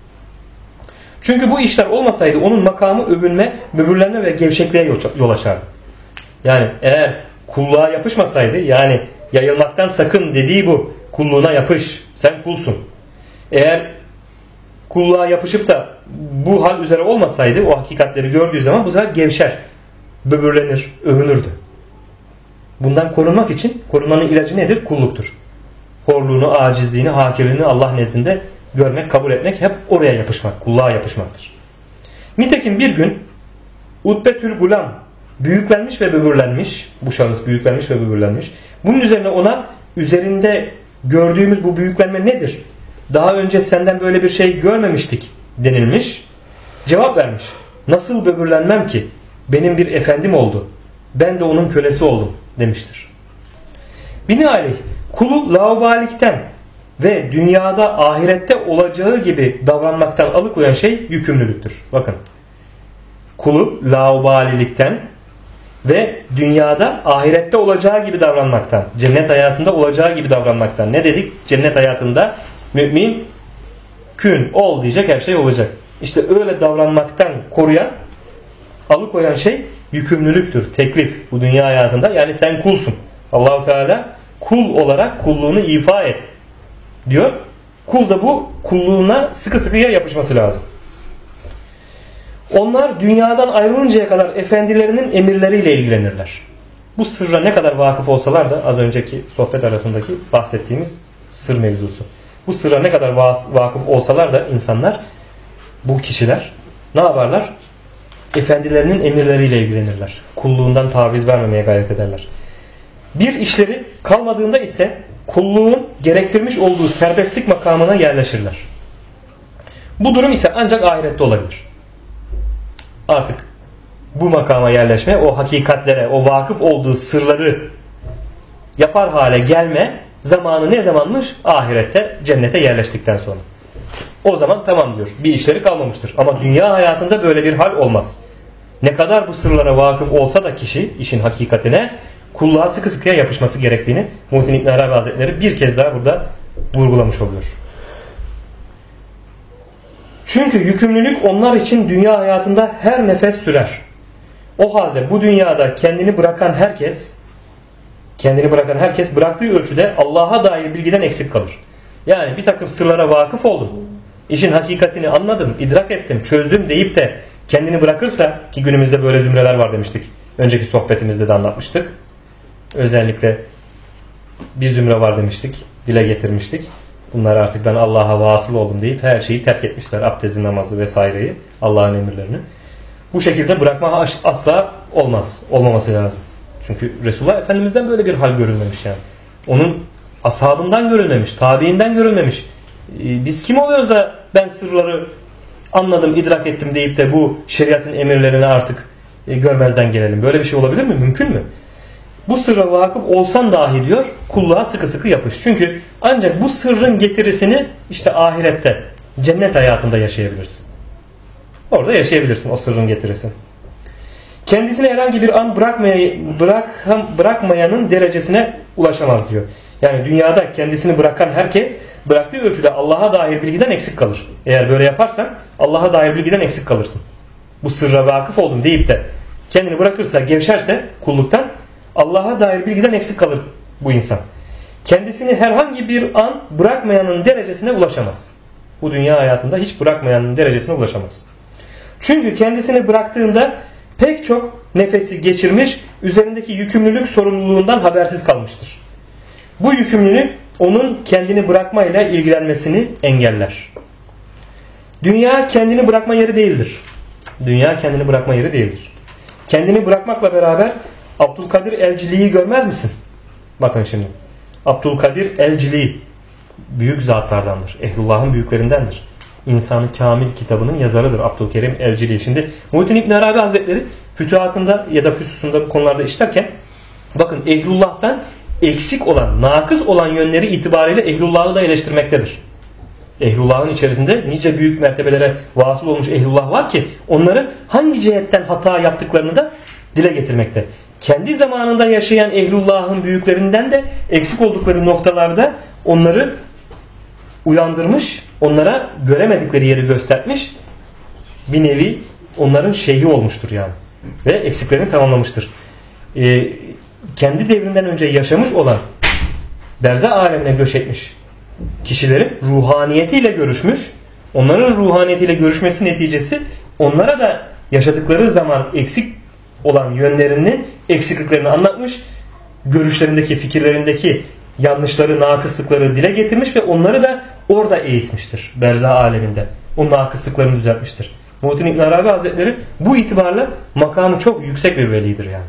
[SPEAKER 1] Çünkü bu işler olmasaydı onun makamı övünme, böbürlenme ve gevşekliğe yol açardı. Yani eğer kulluğa yapışmasaydı, yani yayılmaktan sakın dediği bu, kulluğuna yapış, sen kulsun. Eğer kulluğa yapışıp da bu hal üzere olmasaydı, o hakikatleri gördüğü zaman bu sefer gevşer, böbürlenir, övünürdü. Bundan korunmak için korunmanın ilacı nedir? Kulluktur. Horluğunu, acizliğini, hakirliğini Allah nezdinde görmek, kabul etmek, hep oraya yapışmak, kulluğa yapışmaktır. Nitekim bir gün Utbetül Gulam büyüklenmiş ve böbürlenmiş, bu şahıs büyüklenmiş ve böbürlenmiş. Bunun üzerine ona üzerinde gördüğümüz bu büyüklenme nedir? Daha önce senden böyle bir şey görmemiştik denilmiş. Cevap vermiş. Nasıl böbürlenmem ki? Benim bir efendim oldu. Ben de onun kölesi oldum demiştir. Binaenaleyh kulu laubalikten ve dünyada ahirette olacağı gibi davranmaktan alıkoyan şey yükümlülüktür. Bakın. Kulu laubalilikten ve dünyada ahirette olacağı gibi davranmaktan, cennet hayatında olacağı gibi davranmaktan. Ne dedik? Cennet hayatında mümin kün ol diyecek, her şey olacak. İşte öyle davranmaktan koruyan, alıkoyan şey yükümlülüktür, teklif bu dünya hayatında. Yani sen kulsun. Allahu Teala kul olarak kulluğunu ifa et diyor. Kul da bu kulluğuna sıkı sıkıya yapışması lazım. Onlar dünyadan ayrılıncaya kadar efendilerinin emirleriyle ilgilenirler. Bu sırra ne kadar vakıf olsalar da az önceki sohbet arasındaki bahsettiğimiz sır mevzusu. Bu sırra ne kadar vakıf olsalar da insanlar, bu kişiler ne yaparlar? efendilerinin emirleriyle ilgilenirler. Kulluğundan taviz vermemeye gayret ederler. Bir işleri kalmadığında ise kulluğun gerektirmiş olduğu serbestlik makamına yerleşirler. Bu durum ise ancak ahirette olabilir. Artık bu makama yerleşme, o hakikatlere, o vakıf olduğu sırları yapar hale gelme zamanı ne zamanmış? Ahirette, cennete yerleştikten sonra. O zaman tamam diyor. Bir işleri kalmamıştır. Ama dünya hayatında böyle bir hal olmaz. Ne kadar bu sırlara vakıf olsa da kişi işin hakikatine kulluğa sıkı sıkıya yapışması gerektiğini Muhittin İbn Arabi Hazretleri bir kez daha burada vurgulamış oluyor. Çünkü yükümlülük onlar için dünya hayatında her nefes sürer. O halde bu dünyada kendini bırakan herkes bıraktığı ölçüde Allah'a dair bilgiden eksik kalır. Yani bir takım sırlara vakıf oldum, işin hakikatini anladım, idrak ettim, çözdüm deyip de kendini bırakırsa, ki günümüzde böyle zümreler var demiştik. Önceki sohbetimizde de anlatmıştık. Özellikle bir zümre var demiştik, dile getirmiştik. Bunlar artık ben Allah'a vasıl oldum deyip her şeyi terk etmişler. Abdesti, namazı vesaireyi, Allah'ın emirlerini. Bu şekilde bırakma asla olmaz. Olmaması lazım. Çünkü Resulullah Efendimiz'den böyle bir hal görülmemiş yani. Onun ashabından görülmemiş, tabiinden görülmemiş. Biz kim oluyoruz da ben sırları anladım, idrak ettim deyip de bu şeriatın emirlerini artık görmezden gelelim. Böyle bir şey olabilir mi? Mümkün mü? Bu sırra vakıf olsan dahi diyor, kulluğa sıkı sıkı yapış. Çünkü ancak bu sırrın getirisini işte ahirette, cennet hayatında yaşayabilirsin. Orada yaşayabilirsin o sırrın getirisini. Kendisine herhangi bir an bırakmayanın derecesine ulaşamaz diyor. Yani dünyada kendisini bırakan herkes bıraktığı ölçüde Allah'a dair bilgiden eksik kalır. Eğer böyle yaparsan Allah'a dair bilgiden eksik kalırsın. Bu sırra vakıf oldum deyip de kendini bırakırsa, gevşerse kulluktan Allah'a dair bilgiden eksik kalır bu insan. Kendisini herhangi bir an bırakmayanın derecesine ulaşamaz. Bu dünya hayatında hiç bırakmayanın derecesine ulaşamaz. Çünkü kendisini bıraktığında pek çok nefesi geçirmiş, üzerindeki yükümlülük sorumluluğundan habersiz kalmıştır. Bu yükümlülük onun kendini bırakmayla ilgilenmesini engeller. Dünya kendini bırakma yeri değildir. Dünya kendini bırakma yeri değildir. Kendini bırakmakla beraber Abdülkadir el-Cili'yi görmez misin? Bakın şimdi. Abdülkadir el-Cili büyük zatlardandır. Ehlullah'ın büyüklerindendir. İnsan-ı Kamil kitabının yazarıdır Abdülkerim el-Cili. Şimdi Muhittin İbn Arabi Hazretleri fütuhatında ya da füsusunda bu konularda işlerken bakın Ehlullah'tan eksik olan, nakız olan yönleri itibariyle Ehlullah'ı da eleştirmektedir. Ehlullah'ın içerisinde nice büyük mertebelere vasıl olmuş Ehlullah var ki onları hangi cihetten hata yaptıklarını da dile getirmekte. Kendi zamanında yaşayan Ehlullah'ın büyüklerinden de eksik oldukları noktalarda onları uyandırmış, onlara göremedikleri yeri göstermiş, bir nevi onların şeyhi olmuştur yani. Ve eksiklerini tamamlamıştır. Kendi devrinden önce yaşamış olan, berzah alemine göç etmiş kişilerin ruhaniyetiyle görüşmüş, onların ruhaniyetiyle görüşmesi neticesi onlara da yaşadıkları zaman eksik olan yönlerinin eksikliklerini anlatmış, görüşlerindeki, fikirlerindeki yanlışları, nakıslıkları dile getirmiş ve onları da orada eğitmiştir. Berzah aleminde. O nakıslıklarını düzeltmiştir. Muhittin İbn Arabi Hazretleri bu itibarla makamı çok yüksek bir velidir yani.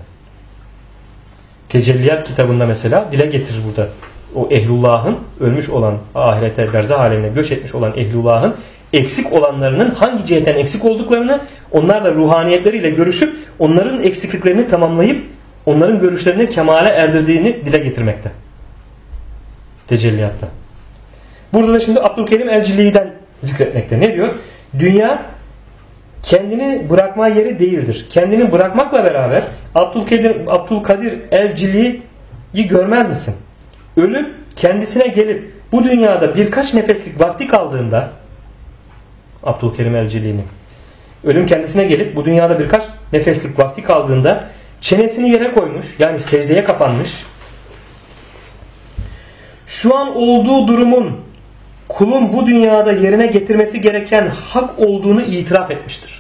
[SPEAKER 1] Tecelliyat kitabında mesela dile getirir burada. O Ehlullah'ın ölmüş olan, ahirete, berzah alemine göç etmiş olan Ehlullah'ın eksik olanlarının hangi cihetten eksik olduklarını, onlarla ruhaniyetleriyle görüşüp onların eksikliklerini tamamlayıp onların görüşlerini kemale erdirdiğini dile getirmekte. Tecelliyatta. Burada da şimdi Abdülkerim el-Cili'den zikretmekte. Ne diyor? Dünya kendini bırakma yeri değildir. Kendini bırakmakla beraber Abdülkadir el-Cili'yi görmez misin? Ölüm kendisine gelip bu dünyada birkaç nefeslik vakti kaldığında Abdülkerim el-Cili'nin ölüm kendisine gelip bu dünyada birkaç nefeslik vakti kaldığında çenesini yere koymuş, yani secdeye kapanmış, şu an olduğu durumun kulun bu dünyada yerine getirmesi gereken hak olduğunu itiraf etmiştir.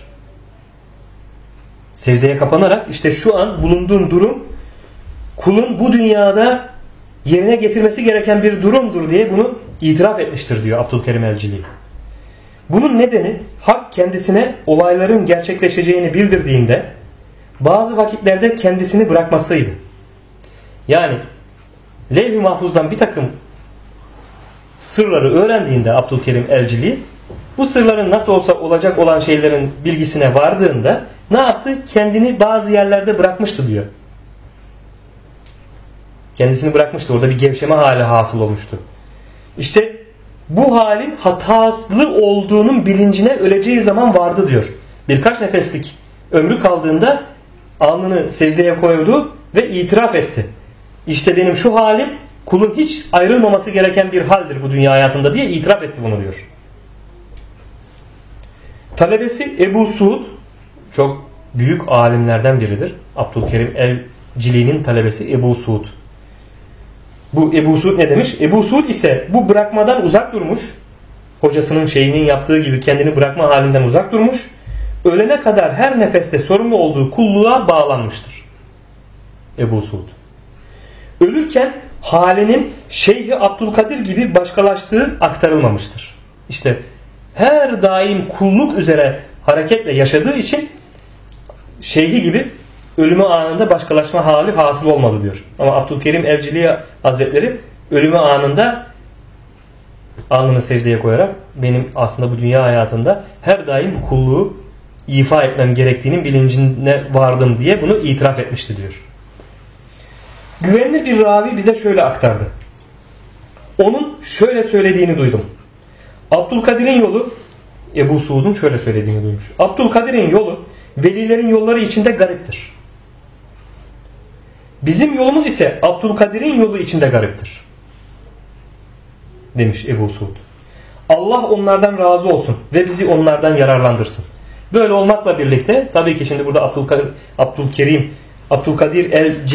[SPEAKER 1] Secdeye kapanarak işte şu an bulunduğun durum kulun bu dünyada yerine getirmesi gereken bir durumdur diye bunu itiraf etmiştir diyor Abdülkerim el-Cili. Bunun nedeni Hak kendisine olayların gerçekleşeceğini bildirdiğinde bazı vakitlerde kendisini bırakmasıydı. Yani Levh-i Mahfuz'dan bir takım sırları öğrendiğinde Abdülkerim Elcili, bu sırların nasıl olsa olacak olan şeylerin bilgisine vardığında ne yaptı? Kendini bazı yerlerde bırakmıştı diyor. Kendisini bırakmıştı. Orada bir gevşeme hali hasıl olmuştu. İşte bu halin hatalı olduğunun bilincine öleceği zaman vardı diyor. Birkaç nefeslik ömrü kaldığında alnını secdeye koydu ve itiraf etti. İşte benim şu halim kulun hiç ayrılmaması gereken bir haldir bu dünya hayatında diye itiraf etti bunu diyor. Talebesi Ebu Suud çok büyük alimlerden biridir. Abdülkerim el-Cili'nin talebesi Ebu Suud. Bu Ebu Suud ne demiş? Ebu Suud ise bu bırakmadan uzak durmuş. Hocasının şeyinin yaptığı gibi kendini bırakma halinden uzak durmuş. Ölene kadar her nefeste sorumlu olduğu kulluğa bağlanmıştır. Ebu Suud. Ölürken halinin Şeyh Abdülkadir gibi başkalaştığı aktarılmamıştır. İşte her daim kulluk üzere hareketle yaşadığı için şeyhi gibi ölümü anında başkalaşma hali hasıl olmadı diyor. Ama Abdülkerim Evcili Hazretleri ölümü anında alnını secdeye koyarak benim aslında bu dünya hayatında her daim kulluğu ifa etmem gerektiğinin bilincine vardım diye bunu itiraf etmişti diyor. Güvenilir bir ravi bize şöyle aktardı. Onun şöyle söylediğini duydum. Abdülkadir'in yolu, Ebu Suud'un şöyle söylediğini duymuş. Abdülkadir'in yolu velilerin yolları içinde gariptir. Bizim yolumuz ise Abdülkadir'in yolu içinde gariptir. Demiş Ebu Suud. Allah onlardan razı olsun ve bizi onlardan yararlandırsın. Böyle olmakla birlikte tabii ki şimdi burada Abdülkadir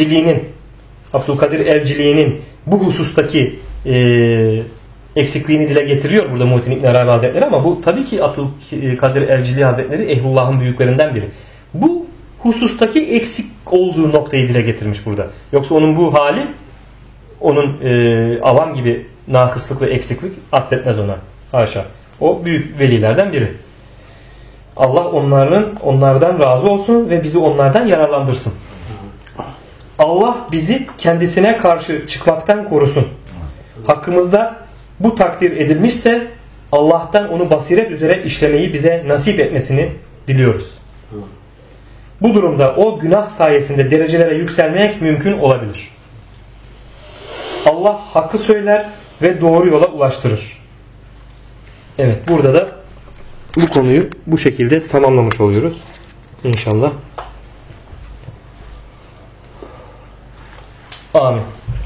[SPEAKER 1] el-Cili'nin bu husustaki eksikliğini dile getiriyor burada Muhittin İbn Arabi Hazretleri, ama bu tabii ki Abdülkadir el-Cili Hazretleri Ehlullah'ın büyüklerinden biri. Bu husustaki eksik olduğu noktayı dile getirmiş burada. Yoksa onun bu hali onun avam gibi nakıslık ve eksiklik atfetmez ona. Haşa. O büyük velilerden biri. Allah onlardan razı olsun ve bizi onlardan yararlandırsın. Allah bizi kendisine karşı çıkmaktan korusun. Hakkımızda bu takdir edilmişse Allah'tan onu basiret üzere işlemeyi bize nasip etmesini diliyoruz. Bu durumda o günah sayesinde derecelere yükselmek mümkün olabilir. Allah hakkı söyler ve doğru yola ulaştırır. Evet, burada da bu konuyu bu şekilde tamamlamış oluyoruz. İnşallah. Amin.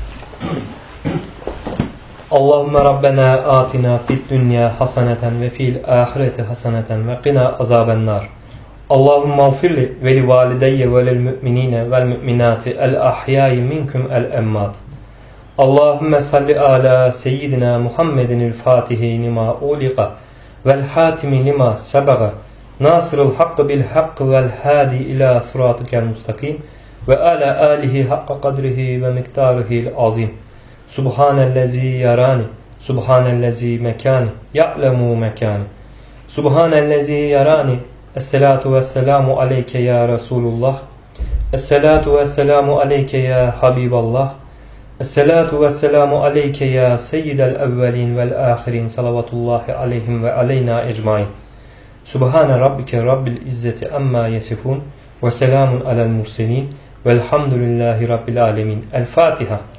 [SPEAKER 1] Allahümme Rabbena atina fid dünya haseneten ve fil ahireti haseneten ve qina azabennar. Allahümme afirli ve li valideyye ve lil müminine vel müminati el ahyai minkum el emmat. Allahümme salli ala seyyidina Muhammedin el fatihi lima uliqa vel hatimi lima sebaga nasırıl hakkı bil hakkı vel hadi ila sıratikel mustakim ve ala alihi hakka kadrihi ve miktarihil azim. Subhanellezi yarani, subhanellezi mekani, ya'lemu mekani. Subhanellezi yarani, esselatu vesselamu aleyke ya Resulullah. Esselatu vesselamu aleyke ya Habiballah. Esselatu vesselamu aleyke ya seyyidel evvelin vel ahirin, salavatullahi aleyhim ve aleyna ecmain. Subhane rabbike rabbil izzeti amma yesifun ve selamun alel murselin velhamdülillahi rabbil alemin. El Fatiha.